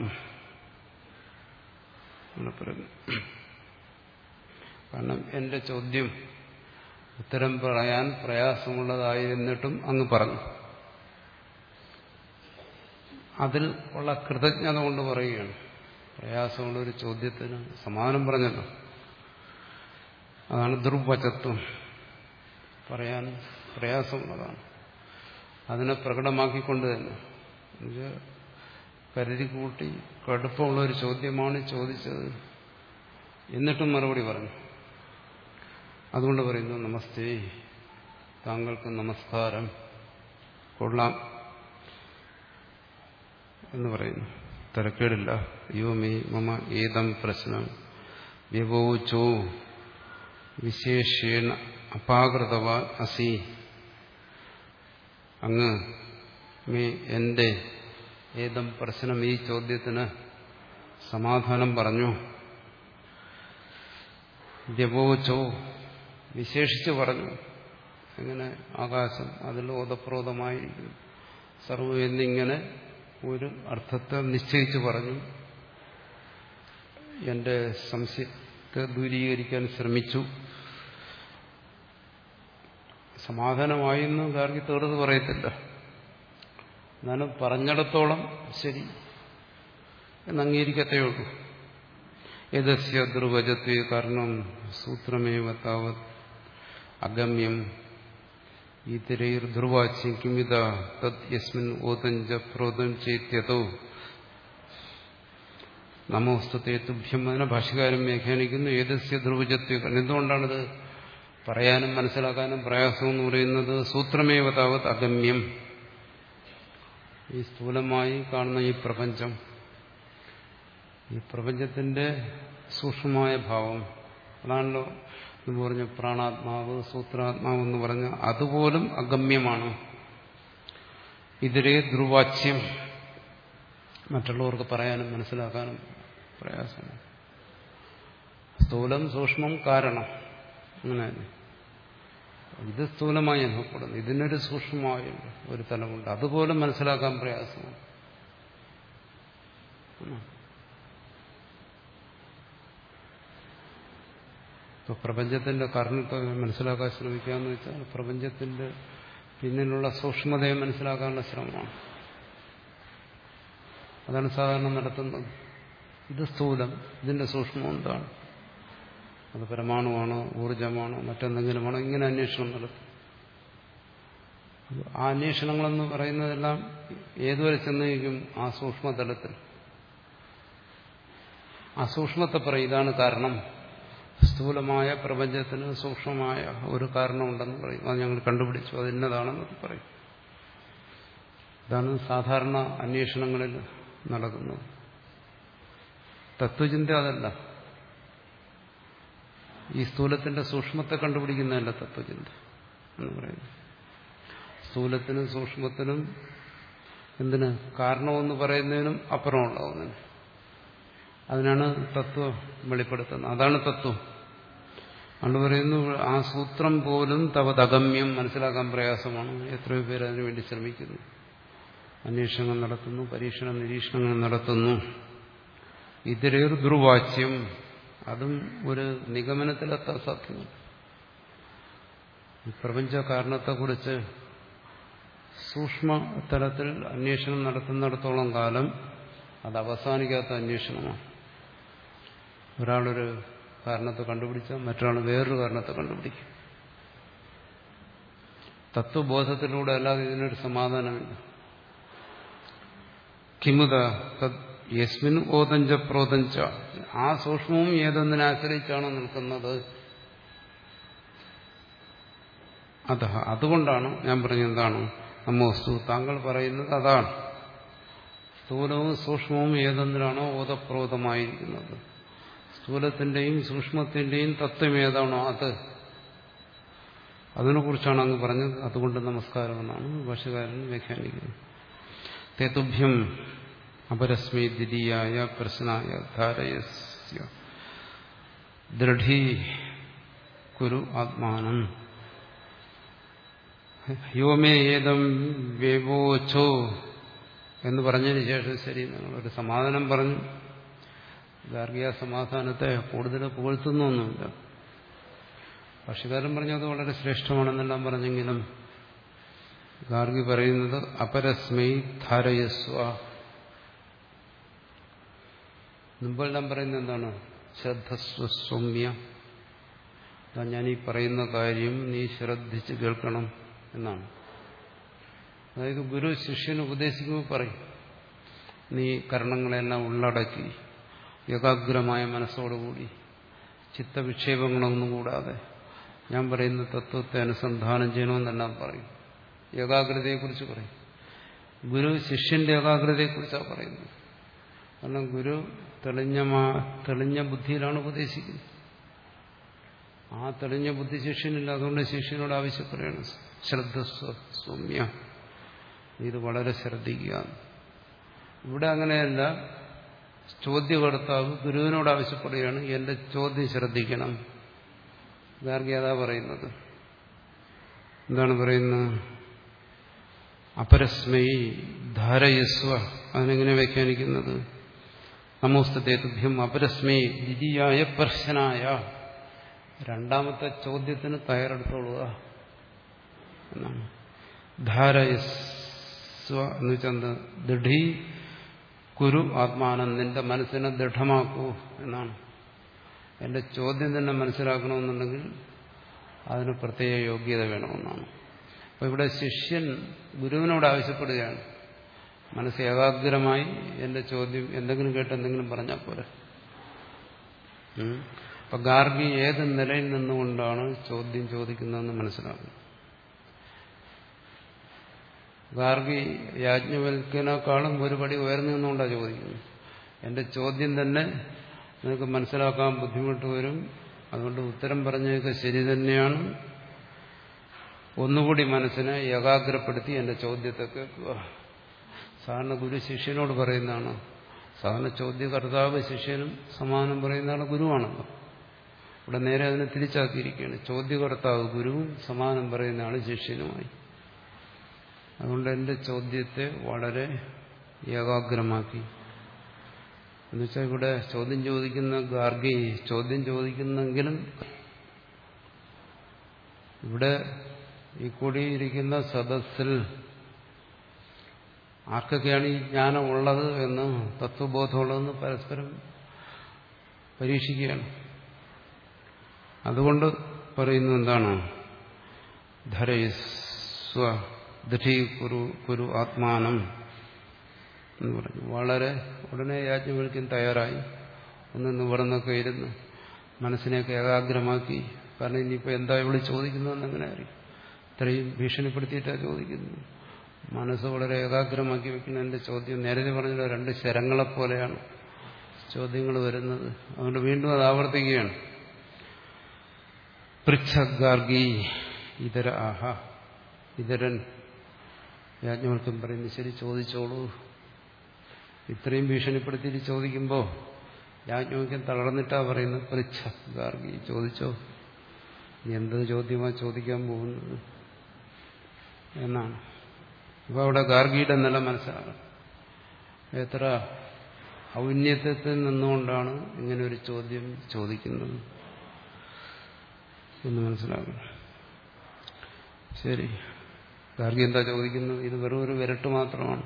കാരണം എന്റെ ചോദ്യം ഉത്തരം പറയാൻ പ്രയാസമുള്ളതായിരുന്നിട്ടും അങ്ങ് പറഞ്ഞു. അതിൽ ഉള്ള കൃതജ്ഞത കൊണ്ട് പറയുകയാണ്. പ്രയാസമുള്ള ഒരു ചോദ്യത്തിന് സമാധാനം പറഞ്ഞല്ലോ. അതാണ് ദുർവചത്വം, പറയാൻ പ്രയാസമുള്ളതാണ്. അതിനെ പ്രകടമാക്കിക്കൊണ്ട് തന്നെ കരുതി കൂട്ടി കടുപ്പമുള്ള ഒരു ചോദ്യമാണ് ചോദിച്ചത്, എന്നിട്ടും മറുപടി പറഞ്ഞു. അതുകൊണ്ട് പറയുന്നു നമസ്തേ, താങ്കൾക്ക് നമസ്കാരം, കൊള്ളാം എന്ന് പറയുന്നു. തിരക്കേടില്ല. യോ മേ മമ ഏതം പ്രശ്നം വ്യവോചോ വിശേഷേണ അപാകൃതവാൻ അസി. അങ്ങ് മേ എന്റെ ഏതം പ്രശ്നം ഈ ചോദ്യത്തിന് സമാധാനം പറഞ്ഞു. വ്യവോചോ വിശേഷിച്ച് പറഞ്ഞു. എങ്ങനെ ആകാശം അതിൽ ഓതപ്രോതമായിരിക്കുന്നു സർവ്വം എന്നിങ്ങനെ ഒരു അർത്ഥത്തെ നിശ്ചയിച്ചു പറഞ്ഞു. എന്റെ സംശയത്തെ ദൂരീകരിക്കാൻ ശ്രമിച്ചു. സമാധാനമായി എന്ന് ഗാർഗി തീർത്ത് പറയത്തില്ല. എന്നാലും പറഞ്ഞിടത്തോളം ശരി എന്ന് അംഗീകരിക്കത്തേ ഉള്ളൂ. യദസ്യ ധ്രുവജത്വേ കാരണം സൂത്രമേവ താവത് അഗമ്യം ഇതരൈർ ധ്രുവാച്യം കിമിത തദ് യസ്മിൻ ഓതഞ്ച പ്രോതം ചേത്യതോ നമോസ്തുതേ തുഭ്യം. അതിനെ ഭാഷ്യകാരൻ വ്യാഖ്യാനിക്കുന്നു. ഏതസ്യ ധ്രുവജത്വേ കാരണം എന്തുകൊണ്ടാണിത് പറയാനും മനസ്സിലാക്കാനും പ്രയാസം എന്ന് പറയുന്നത് സൂത്രമേവ താവത് അഗമ്യം. ഈ സ്ഥൂലമായി കാണുന്ന ഈ പ്രപഞ്ചം, ഈ പ്രപഞ്ചത്തിന്റെ സൂക്ഷ്മമായ ഭാവം അതാണല്ലോ എന്ന് പറഞ്ഞ പ്രാണാത്മാവ് സൂത്രാത്മാവ് എന്ന് പറഞ്ഞ അതുപോലും അഗമ്യമാണ്. ഇതിലെ ധ്രുവാച്യം മറ്റുള്ളവർക്ക് പറയാനും മനസ്സിലാക്കാനും പ്രയാസമാണ്. സ്ഥൂലം സൂക്ഷ്മം കാരണം അങ്ങനെ ഇത് സ്ഥൂലമായി അനുഭവപ്പെടുന്നു. ഇതിനൊരു സൂക്ഷ്മമായ ഒരു തലമുണ്ട്, അതുപോലും മനസ്സിലാക്കാൻ പ്രയാസമാണ്. ഇപ്പൊ പ്രപഞ്ചത്തിന്റെ കാരണത്തെ മനസ്സിലാക്കാൻ ശ്രമിക്കാന്ന് വെച്ചാൽ പ്രപഞ്ചത്തിന്റെ പിന്നിലുള്ള സൂക്ഷ്മതയെ മനസ്സിലാക്കാനുള്ള ശ്രമമാണ്. അതാണ് സാധാരണ നടത്തുന്നത്. ഇത് സ്ഥൂലം, ഇതിന്റെ സൂക്ഷ്മം എന്താണ്, അത് പരമാണുവാണോ ഊർജമാണോ മറ്റെന്തെങ്കിലുമാണോ, ഇങ്ങനെ അന്വേഷണം നടത്തും. ആ അന്വേഷണങ്ങളെന്ന് പറയുന്നതെല്ലാം ഏതുവരെ ചെന്നിരിക്കും? ആ സൂക്ഷ്മതലത്തിൽ. ആ സൂക്ഷ്മത്തെ പറയും ഇതാണ് കാരണം. സ്ഥൂലമായ പ്രപഞ്ചത്തിന് സൂക്ഷ്മമായ ഒരു കാരണമുണ്ടെന്ന് പറയും. അത് ഞങ്ങൾ കണ്ടുപിടിച്ചു, അത് ഇന്നതാണെന്ന് പറയും. ഇതാണ് സാധാരണ അന്വേഷണങ്ങളിൽ നടക്കുന്നത്. തത്വചിന്ത അതല്ല. ഈ സ്ഥൂലത്തിന്റെ സൂക്ഷ്മത്തെ കണ്ടുപിടിക്കുന്നതല്ല തത്വചിന്ത എന്ന് പറയുന്നത്. സ്ഥൂലത്തിനും സൂക്ഷ്മത്തിനും എന്തിന് കാരണമെന്ന് പറയുന്നതിനും അപ്പുറമുള്ള ഒന്നിന്, അതിനാണ് തത്വം വെളിപ്പെടുത്തുന്നത്. അതാണ് തത്വം. അതുകൊണ്ട് പറയുന്നു ആ സൂത്രം പോലും തവതഗമ്യം, മനസ്സിലാക്കാൻ പ്രയാസമാണ്. എത്രയോ പേര് അതിനുവേണ്ടി ശ്രമിക്കുന്നു, അന്വേഷണങ്ങൾ നടത്തുന്നു, പരീക്ഷണ നിരീക്ഷണങ്ങൾ നടത്തുന്നു. ഇതരേർ ദുർവാച്യം, അതും ഒരു നിഗമനത്തിലെത്താൻ സാധ്യമല്ല. ഈ പ്രപഞ്ച കാരണത്തെക്കുറിച്ച് സൂക്ഷ്മ തലത്തിൽ അന്വേഷണം നടത്തുന്നിടത്തോളം കാലം അത് അവസാനിക്കാത്ത അന്വേഷണമാണ്. ഒരാളൊരു കാരണത്തെ കണ്ടുപിടിച്ചാൽ മറ്റൊരാൾ വേറൊരു കാരണത്തെ കണ്ടുപിടിക്കും. തത്വബോധത്തിലൂടെ അല്ലാതെ ഇതിനൊരു സമാധാനമില്ല. കിമുത യസ്മിൻ ഓതഞ്ച പ്രോതഞ്ച, ആ സൂക്ഷ്മവും ഏതൊന്നിനെ ആശ്രയിച്ചാണോ നിൽക്കുന്നത്. അത അതുകൊണ്ടാണ് ഞാൻ പറഞ്ഞത് എന്താണ് നമോസ്തു, താങ്കൾ പറയുന്നത് അതാണ്. സ്ഥൂലവും സൂക്ഷ്മവും ഏതൊന്നിലാണോ ഓതപ്രോതമായിരിക്കുന്നത്, സ്ഥൂലത്തിന്റെയും സൂക്ഷ്മത്തിന്റെയും തത്വം ഏതാണോ അത്, അതിനെക്കുറിച്ചാണ് അങ്ങ് പറഞ്ഞത്. അതുകൊണ്ട് നമസ്കാരമെന്നാണ് ഭാഷ്യകാരൻ വ്യാഖ്യാനിക്കുന്നത്. തേതുഭ്യം അപരസ്മൈ ദ്വിതീയായ പ്രശ്നായ ധാരയസ്യ ദൃഢീ കുരു ആത്മാനം യോമേ ഏതം വ്യവോചോ എന്ന് പറഞ്ഞതിന് ശേഷം ശരി നിങ്ങളൊരു സമാധാനം പറഞ്ഞു. ഗാർഗിക സമാധാനത്തെ കൂടുതൽ പുകഴ്ത്തുന്നൊന്നുമില്ല. ഭാഷ്യകാരൻ പറഞ്ഞത് വളരെ ശ്രേഷ്ഠമാണെന്നെല്ലാം പറഞ്ഞെങ്കിലും ഗാർഗി പറയുന്നത് അപരസ്മൈ ധാരയസ്വ. മുമ്പെല്ലാം പറയുന്നത് എന്താണ്? ശ്രദ്ധസ്വ സൗമ്യ, ഞാനീ പറയുന്ന കാര്യം നീ ശ്രദ്ധിച്ച് കേൾക്കണം എന്നാണ്. അതായത് ഗുരു ശിഷ്യന് ഉപദേശിക്കുമ്പോൾ പറയും, നീ കർണങ്ങളെല്ലാം ഉള്ളടക്കി ഏകാഗ്രമായ മനസ്സോടുകൂടി ചിത്തവിക്ഷേപങ്ങളൊന്നും കൂടാതെ ഞാൻ പറയുന്ന തത്വത്തെ അനുസന്ധാനം ചെയ്യണമെന്നെല്ലാം പറയും. ഏകാഗ്രതയെക്കുറിച്ച് പറയും. ഗുരു ശിഷ്യന്റെ ഏകാഗ്രതയെക്കുറിച്ചാണ് പറയുന്നത്. കാരണം ഗുരു തെളിഞ്ഞ തെളിഞ്ഞ ബുദ്ധിയിലാണ് ഉപദേശിക്കുന്നത്. ആ തെളിഞ്ഞ ബുദ്ധി ശിഷ്യനില്ല. അതുകൊണ്ട് ശിഷ്യനോട് ആവശ്യപ്പെടുകയാണ്, ശ്രദ്ധസ്വ സൗമ്യ, ഇത് വളരെ ശ്രദ്ധിക്കുക. ഇവിടെ അങ്ങനെയല്ല. ചോദ്യകർത്താവ് ഗുരുവിനോട് ആവശ്യപ്പെടുകയാണ്, എന്റെ ചോദ്യം ശ്രദ്ധിക്കണം. ഗാർഗി അതാ പറയുന്നത്. എന്താണ് പറയുന്നത്? അപരസ്മൈ ധാരയസ്വ. അതിനെങ്ങനെ വ്യാഖ്യാനിക്കുന്നത്? നമോസ്തേ തുഭ്യം അപരസ്മൈ ദ്വിതീയായ പ്രശ്നായ. രണ്ടാമത്തെ ചോദ്യത്തിന് തയ്യാറെടുത്തോളുക എന്നാണ്. ധാരയസ്വ എന്ന് വെച്ചാൽ ദൃഢീ കുരു ആത്മാനം, നിന്റെ മനസ്സിനെ ദൃഢമാക്കൂ എന്നാണ്. എന്റെ ചോദ്യം തന്നെ മനസ്സിലാക്കണമെന്നുണ്ടെങ്കിൽ അതിന് പ്രത്യേക യോഗ്യത വേണമെന്നാണ്. അപ്പോൾ ഇവിടെ ശിഷ്യൻ ഗുരുവിനോട് ആവശ്യപ്പെടുകയാണ്, മനസ്സ് ഏകാഗ്രമായി എന്റെ ചോദ്യം എന്തെങ്കിലും കേട്ട് എന്തെങ്കിലും പറഞ്ഞാൽ പോരെ. അപ്പൊ ഗാർഗി ഏത് നിലയിൽ നിന്നുകൊണ്ടാണ് ചോദ്യം ചോദിക്കുന്നതെന്ന് മനസ്സിലാക്കണം. ഗാർഗി യാജ്ഞവൽക്കനേക്കാളും ഒരുപടി ഉയർന്നു നിന്നുകൊണ്ടാണ് ചോദിക്കുന്നത്. എന്റെ ചോദ്യം തന്നെ നിനക്ക് മനസ്സിലാക്കാൻ ബുദ്ധിമുട്ട് വരും, അതുകൊണ്ട് ഉത്തരം പറഞ്ഞതൊക്കെ ശരി തന്നെയാണ്, ഒന്നുകൂടി മനസ്സിനെ ഏകാഗ്രപ്പെടുത്തി എന്റെ ചോദ്യത്തെ കേൾക്കുക. സാധാരണ ഗുരു ശിഷ്യനോട് പറയുന്നതാണ്. സാധാരണ ചോദ്യകർത്താവ് ശിഷ്യനും സമാനം പറയുന്നതാണ് ഗുരുവാണല്ലോ. ഇവിടെ നേരെ അതിനെ തിരിച്ചാക്കിയിരിക്കുകയാണ്. ചോദ്യകർത്താവ് ഗുരുവും സമാനം പറയുന്നതാണ് ശിഷ്യനുമായി. അതുകൊണ്ട് എന്റെ ചോദ്യത്തെ വളരെ ഏകാഗ്രമാക്കി. എന്നുവെച്ചാൽ ഇവിടെ ചോദ്യം ചോദിക്കുന്ന ഗാർഗി ചോദ്യം ചോദിക്കുന്നെങ്കിലും ഇവിടെ ഈ കൂടിയിരിക്കുന്ന സദസ്സിൽ ആർക്കൊക്കെയാണ് ഈ ജ്ഞാനം ഉള്ളത് എന്ന്, തത്വബോധമുള്ളതെന്ന് പരസ്പരം പരീക്ഷിക്കുകയാണ്. അതുകൊണ്ട് പറയുന്നു എന്താണ്? ധരയസ്വ ദൃഢീ കുരു കുരു ആത്മാനം എന്ന് പറഞ്ഞു. വളരെ ഉടനെ യാജ്ഞവൽക്യൻ തയ്യാറായി. ഒന്ന് നിവർന്നൊക്കെ ഇരുന്ന് മനസ്സിനെയൊക്കെ ഏകാഗ്രമാക്കി. കാരണം ഇനിയിപ്പോൾ എന്താ ഇവിടെ ചോദിക്കുന്നതെന്ന് എങ്ങനെ അറിയും? ഇത്രയും ഭീഷണിപ്പെടുത്തിയിട്ടാണ് ചോദിക്കുന്നത്. മനസ്സ് വളരെ ഏകാഗ്രമാക്കി വെക്കുന്ന എന്റെ ചോദ്യം നേരത്തെ പറഞ്ഞ രണ്ട് ശരങ്ങളെപ്പോലെയാണ് ചോദ്യങ്ങൾ വരുന്നത്. അതുകൊണ്ട് വീണ്ടും അത് ആവർത്തിക്കുകയാണ്. പൃച്ഛ ഗാർഗി ഇതര ആഹ. ഇതരൻ യാജ്ഞവൽക്യൻ പറയുന്നു, ശരി ചോദിച്ചോളൂ. ഇത്രയും ഭീഷണിപ്പെടുത്തിയിട്ട് ചോദിക്കുമ്പോൾ യാജ്ഞവൽക്യൻ തളർന്നിട്ടാ പറയുന്നത്, പൃച്ഛ ഗാർഗി ചോദിച്ചോ, നീ എന്ത് ചോദ്യമാ ചോദിക്കാൻ പോകുന്നത് എന്നാണ്. അപ്പോൾ അവിടെ ഗാർഗിയുടെ നില മനസ്സിലാകണം. എത്ര ഔന്നത്യത്തിൽ നിന്നുകൊണ്ടാണ് ഇങ്ങനെ ഒരു ചോദ്യം ചോദിക്കുന്നത് എന്ന് മനസ്സിലാക്കണം. ശരി, ഗാർഗി എന്താ ചോദിക്കുന്നത്? ഇത് വെറും ഒരു വിരട്ട് മാത്രമാണ്.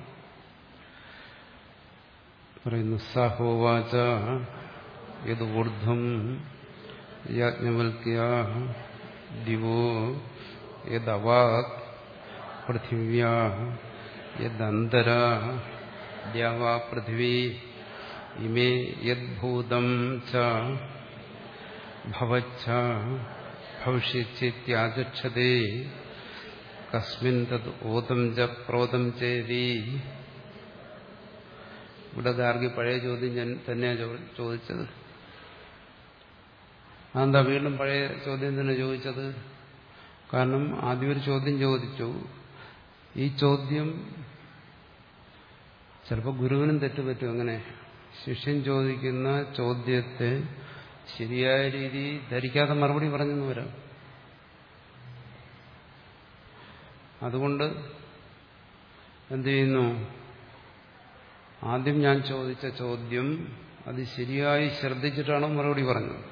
പറയുന്നു, സഹോവാച യത് ഊർധ്വം യാജ്ഞവൽക്യ ദിവോ യദവാക് പൃഥിവ്യാ യദന്തര ദ്യാവാ പൃഥിവീ ഇമേ യദ്ഭൂതം ച ഭവച്ഛ ഭവിഷ്യത്യാചക്ഷതേ കസ്മിൻ തദ് ഓതം ച പ്രോതം ചേതി. ഇവിടെ ഗാർഗി പഴയ ചോദ്യം ഞാൻ തന്നെയാണ് ചോദിച്ചത്. അതെന്താ വീണ്ടും പഴയ ചോദ്യം തന്നെ ചോദിച്ചത്? കാരണം ആദ്യം ഒരു ചോദ്യം ചോദിച്ചു. ഈ ചോദ്യം ചിലപ്പോൾ ഗുരുവിനും തെറ്റുപറ്റും. അങ്ങനെ ശിഷ്യൻ ചോദിക്കുന്ന ചോദ്യത്തെ ശരിയായ രീതി ധരിക്കാതെ മറുപടി പറഞ്ഞെന്ന് വരാം. അതുകൊണ്ട് എന്ത് ചെയ്യുന്നു? ആദ്യം ഞാൻ ചോദിച്ച ചോദ്യം അത് ശരിയായി ശ്രദ്ധിച്ചിട്ടാണോ മറുപടി പറഞ്ഞത്?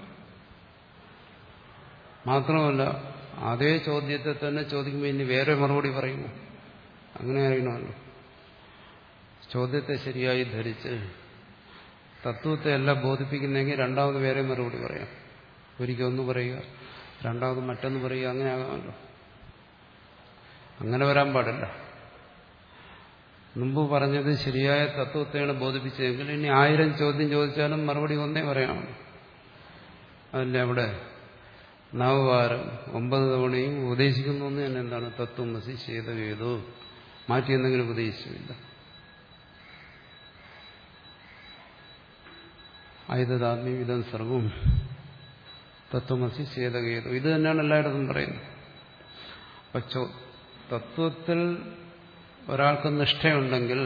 മാത്രമല്ല അതേ ചോദ്യത്തെ തന്നെ ചോദിക്കുമ്പോൾ ഇനി വേറെ മറുപടി പറയുമോ? അങ്ങനെ അറിയണമല്ലോ. ചോദ്യത്തെ ശരിയായി ധരിച്ച് തത്വത്തെ എല്ലാം ബോധിപ്പിക്കുന്നെങ്കിൽ രണ്ടാമത് വേറെ മറുപടി പറയാം. ഒരിക്കൽ ഒന്ന് പറയുക, രണ്ടാമത് മറ്റൊന്ന് പറയുക, അങ്ങനെ ആകാമല്ലോ. അങ്ങനെ വരാൻ പാടില്ല. മുമ്പ് പറഞ്ഞത് ശരിയായ തത്വത്തെയാണ് ബോധിപ്പിച്ചതെങ്കിൽ ഇനി ആയിരം ചോദ്യം ചോദിച്ചാലും മറുപടി ഒന്നേ പറയാമല്ലോ. അതല്ലേ അവിടെ നവവാരം ഒമ്പത് തവണയും ഉപദേശിക്കുന്നു എന്ന് തന്നെ എന്താണ്? തത്വമസി ചേതവേദോ. മാറ്റി എന്തെങ്കിലും ഉപദേശിച്ചില്ല. ഐതദാത്മ്യം ഇതം സർവം തത്വമസി ചേതകേതോ. ഇത് തന്നെയാണ് എല്ലായിടത്തും പറയുന്നത്. പക്ഷോ തത്വത്തിൽ ഒരാൾക്ക് നിഷ്ഠയുണ്ടെങ്കിൽ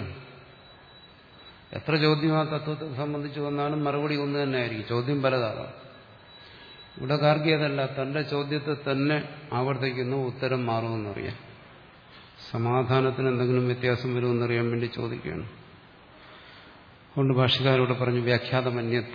എത്ര ചോദ്യം ആ തത്വത്തെ സംബന്ധിച്ച് വന്നാലും മറുപടി ഒന്ന് തന്നെയായിരിക്കും. ചോദ്യം പലതാകാം. ഇവിടെ ഗാർഗിയതല്ല, തന്റെ ചോദ്യത്തെ തന്നെ ആവർത്തിക്കുന്നു, ഉത്തരം മാറുമെന്നറിയാം. സമാധാനത്തിന് എന്തെങ്കിലും വ്യത്യാസം വരുമെന്നറിയാൻ വേണ്ടി ചോദിക്കുകയാണ്. അതുകൊണ്ട് ഭാഷ്യക്കാരോട് പറഞ്ഞു വ്യാഖ്യാതമന്യത്.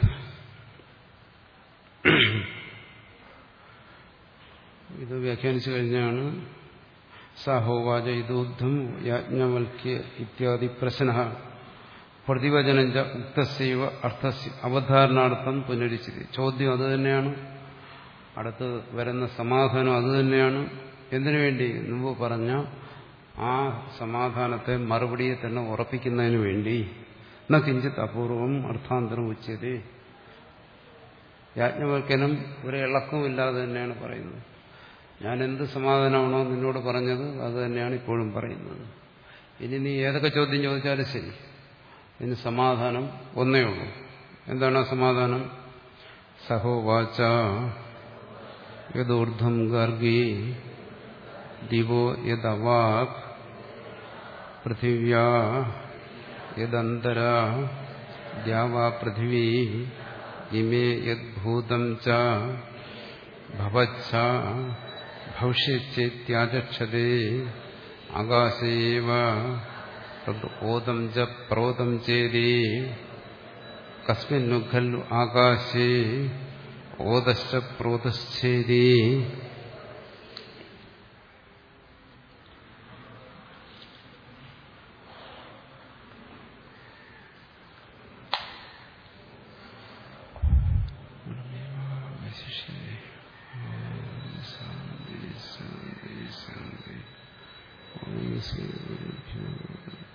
ഇത് വ്യാഖ്യാനിച്ചു കഴിഞ്ഞാണ് സാഹോവാച ഇതോദ്ധം യാജ്ഞവൽക്യ ഇത്യാദി പ്രശ്ന പ്രതിവചനം ച ഉക്തസ്യവ അർത്ഥസ്യ അവധാരണാർത്ഥം പുനരുച്ചിതി. ചോദ്യം അതുതന്നെയാണ്, അടുത്ത് വരുന്ന സമാധാനം അതുതന്നെയാണ്. എന്തിനു വേണ്ടി? മുമ്പ് പറഞ്ഞ ആ സമാധാനത്തെ മറുപടിയെ തന്നെ ഉറപ്പിക്കുന്നതിന് വേണ്ടി. ന കിഞ്ചിത് അപൂർവം അർത്ഥാന്തരം ഉച്ചതി. യാജ്ഞവൽക്കനും ഒരു ഇളക്കവുമില്ലാതെ തന്നെയാണ് പറയുന്നത്. ഞാൻ എന്ത് സമാധാനമാണോ നിന്നോട് പറഞ്ഞത് അത് തന്നെയാണ് ഇപ്പോഴും പറയുന്നത്. ഇനി നീ ഏതൊക്കെ ചോദ്യം ചോദിച്ചാലും ശരി, ഇനി സമാധാനം ഒന്നേ ഉള്ളൂ. എന്താണ് ആ സമാധാനം? സഹോവാച യദൂർധ്വം ഗാർഗി ദിവോ യദവാക് പൃഥിവ്യാ യദന്തര ദ്യാവാ പൃഥിവീ ഇമേ യദ്ഭൂതം ച ഭവച്ഛ ഭവിഷ്യത്യേത്യാചക്ഷതേ ആകാശേവ ഓദം ച പ്രോതം ചേതി കസ്മിന്നു ഖല്ലു ആകാശേ ഓദശ്ച പ്രോതശ്ചേതി. ശാന്തി ശാന്തി ശാന്തി.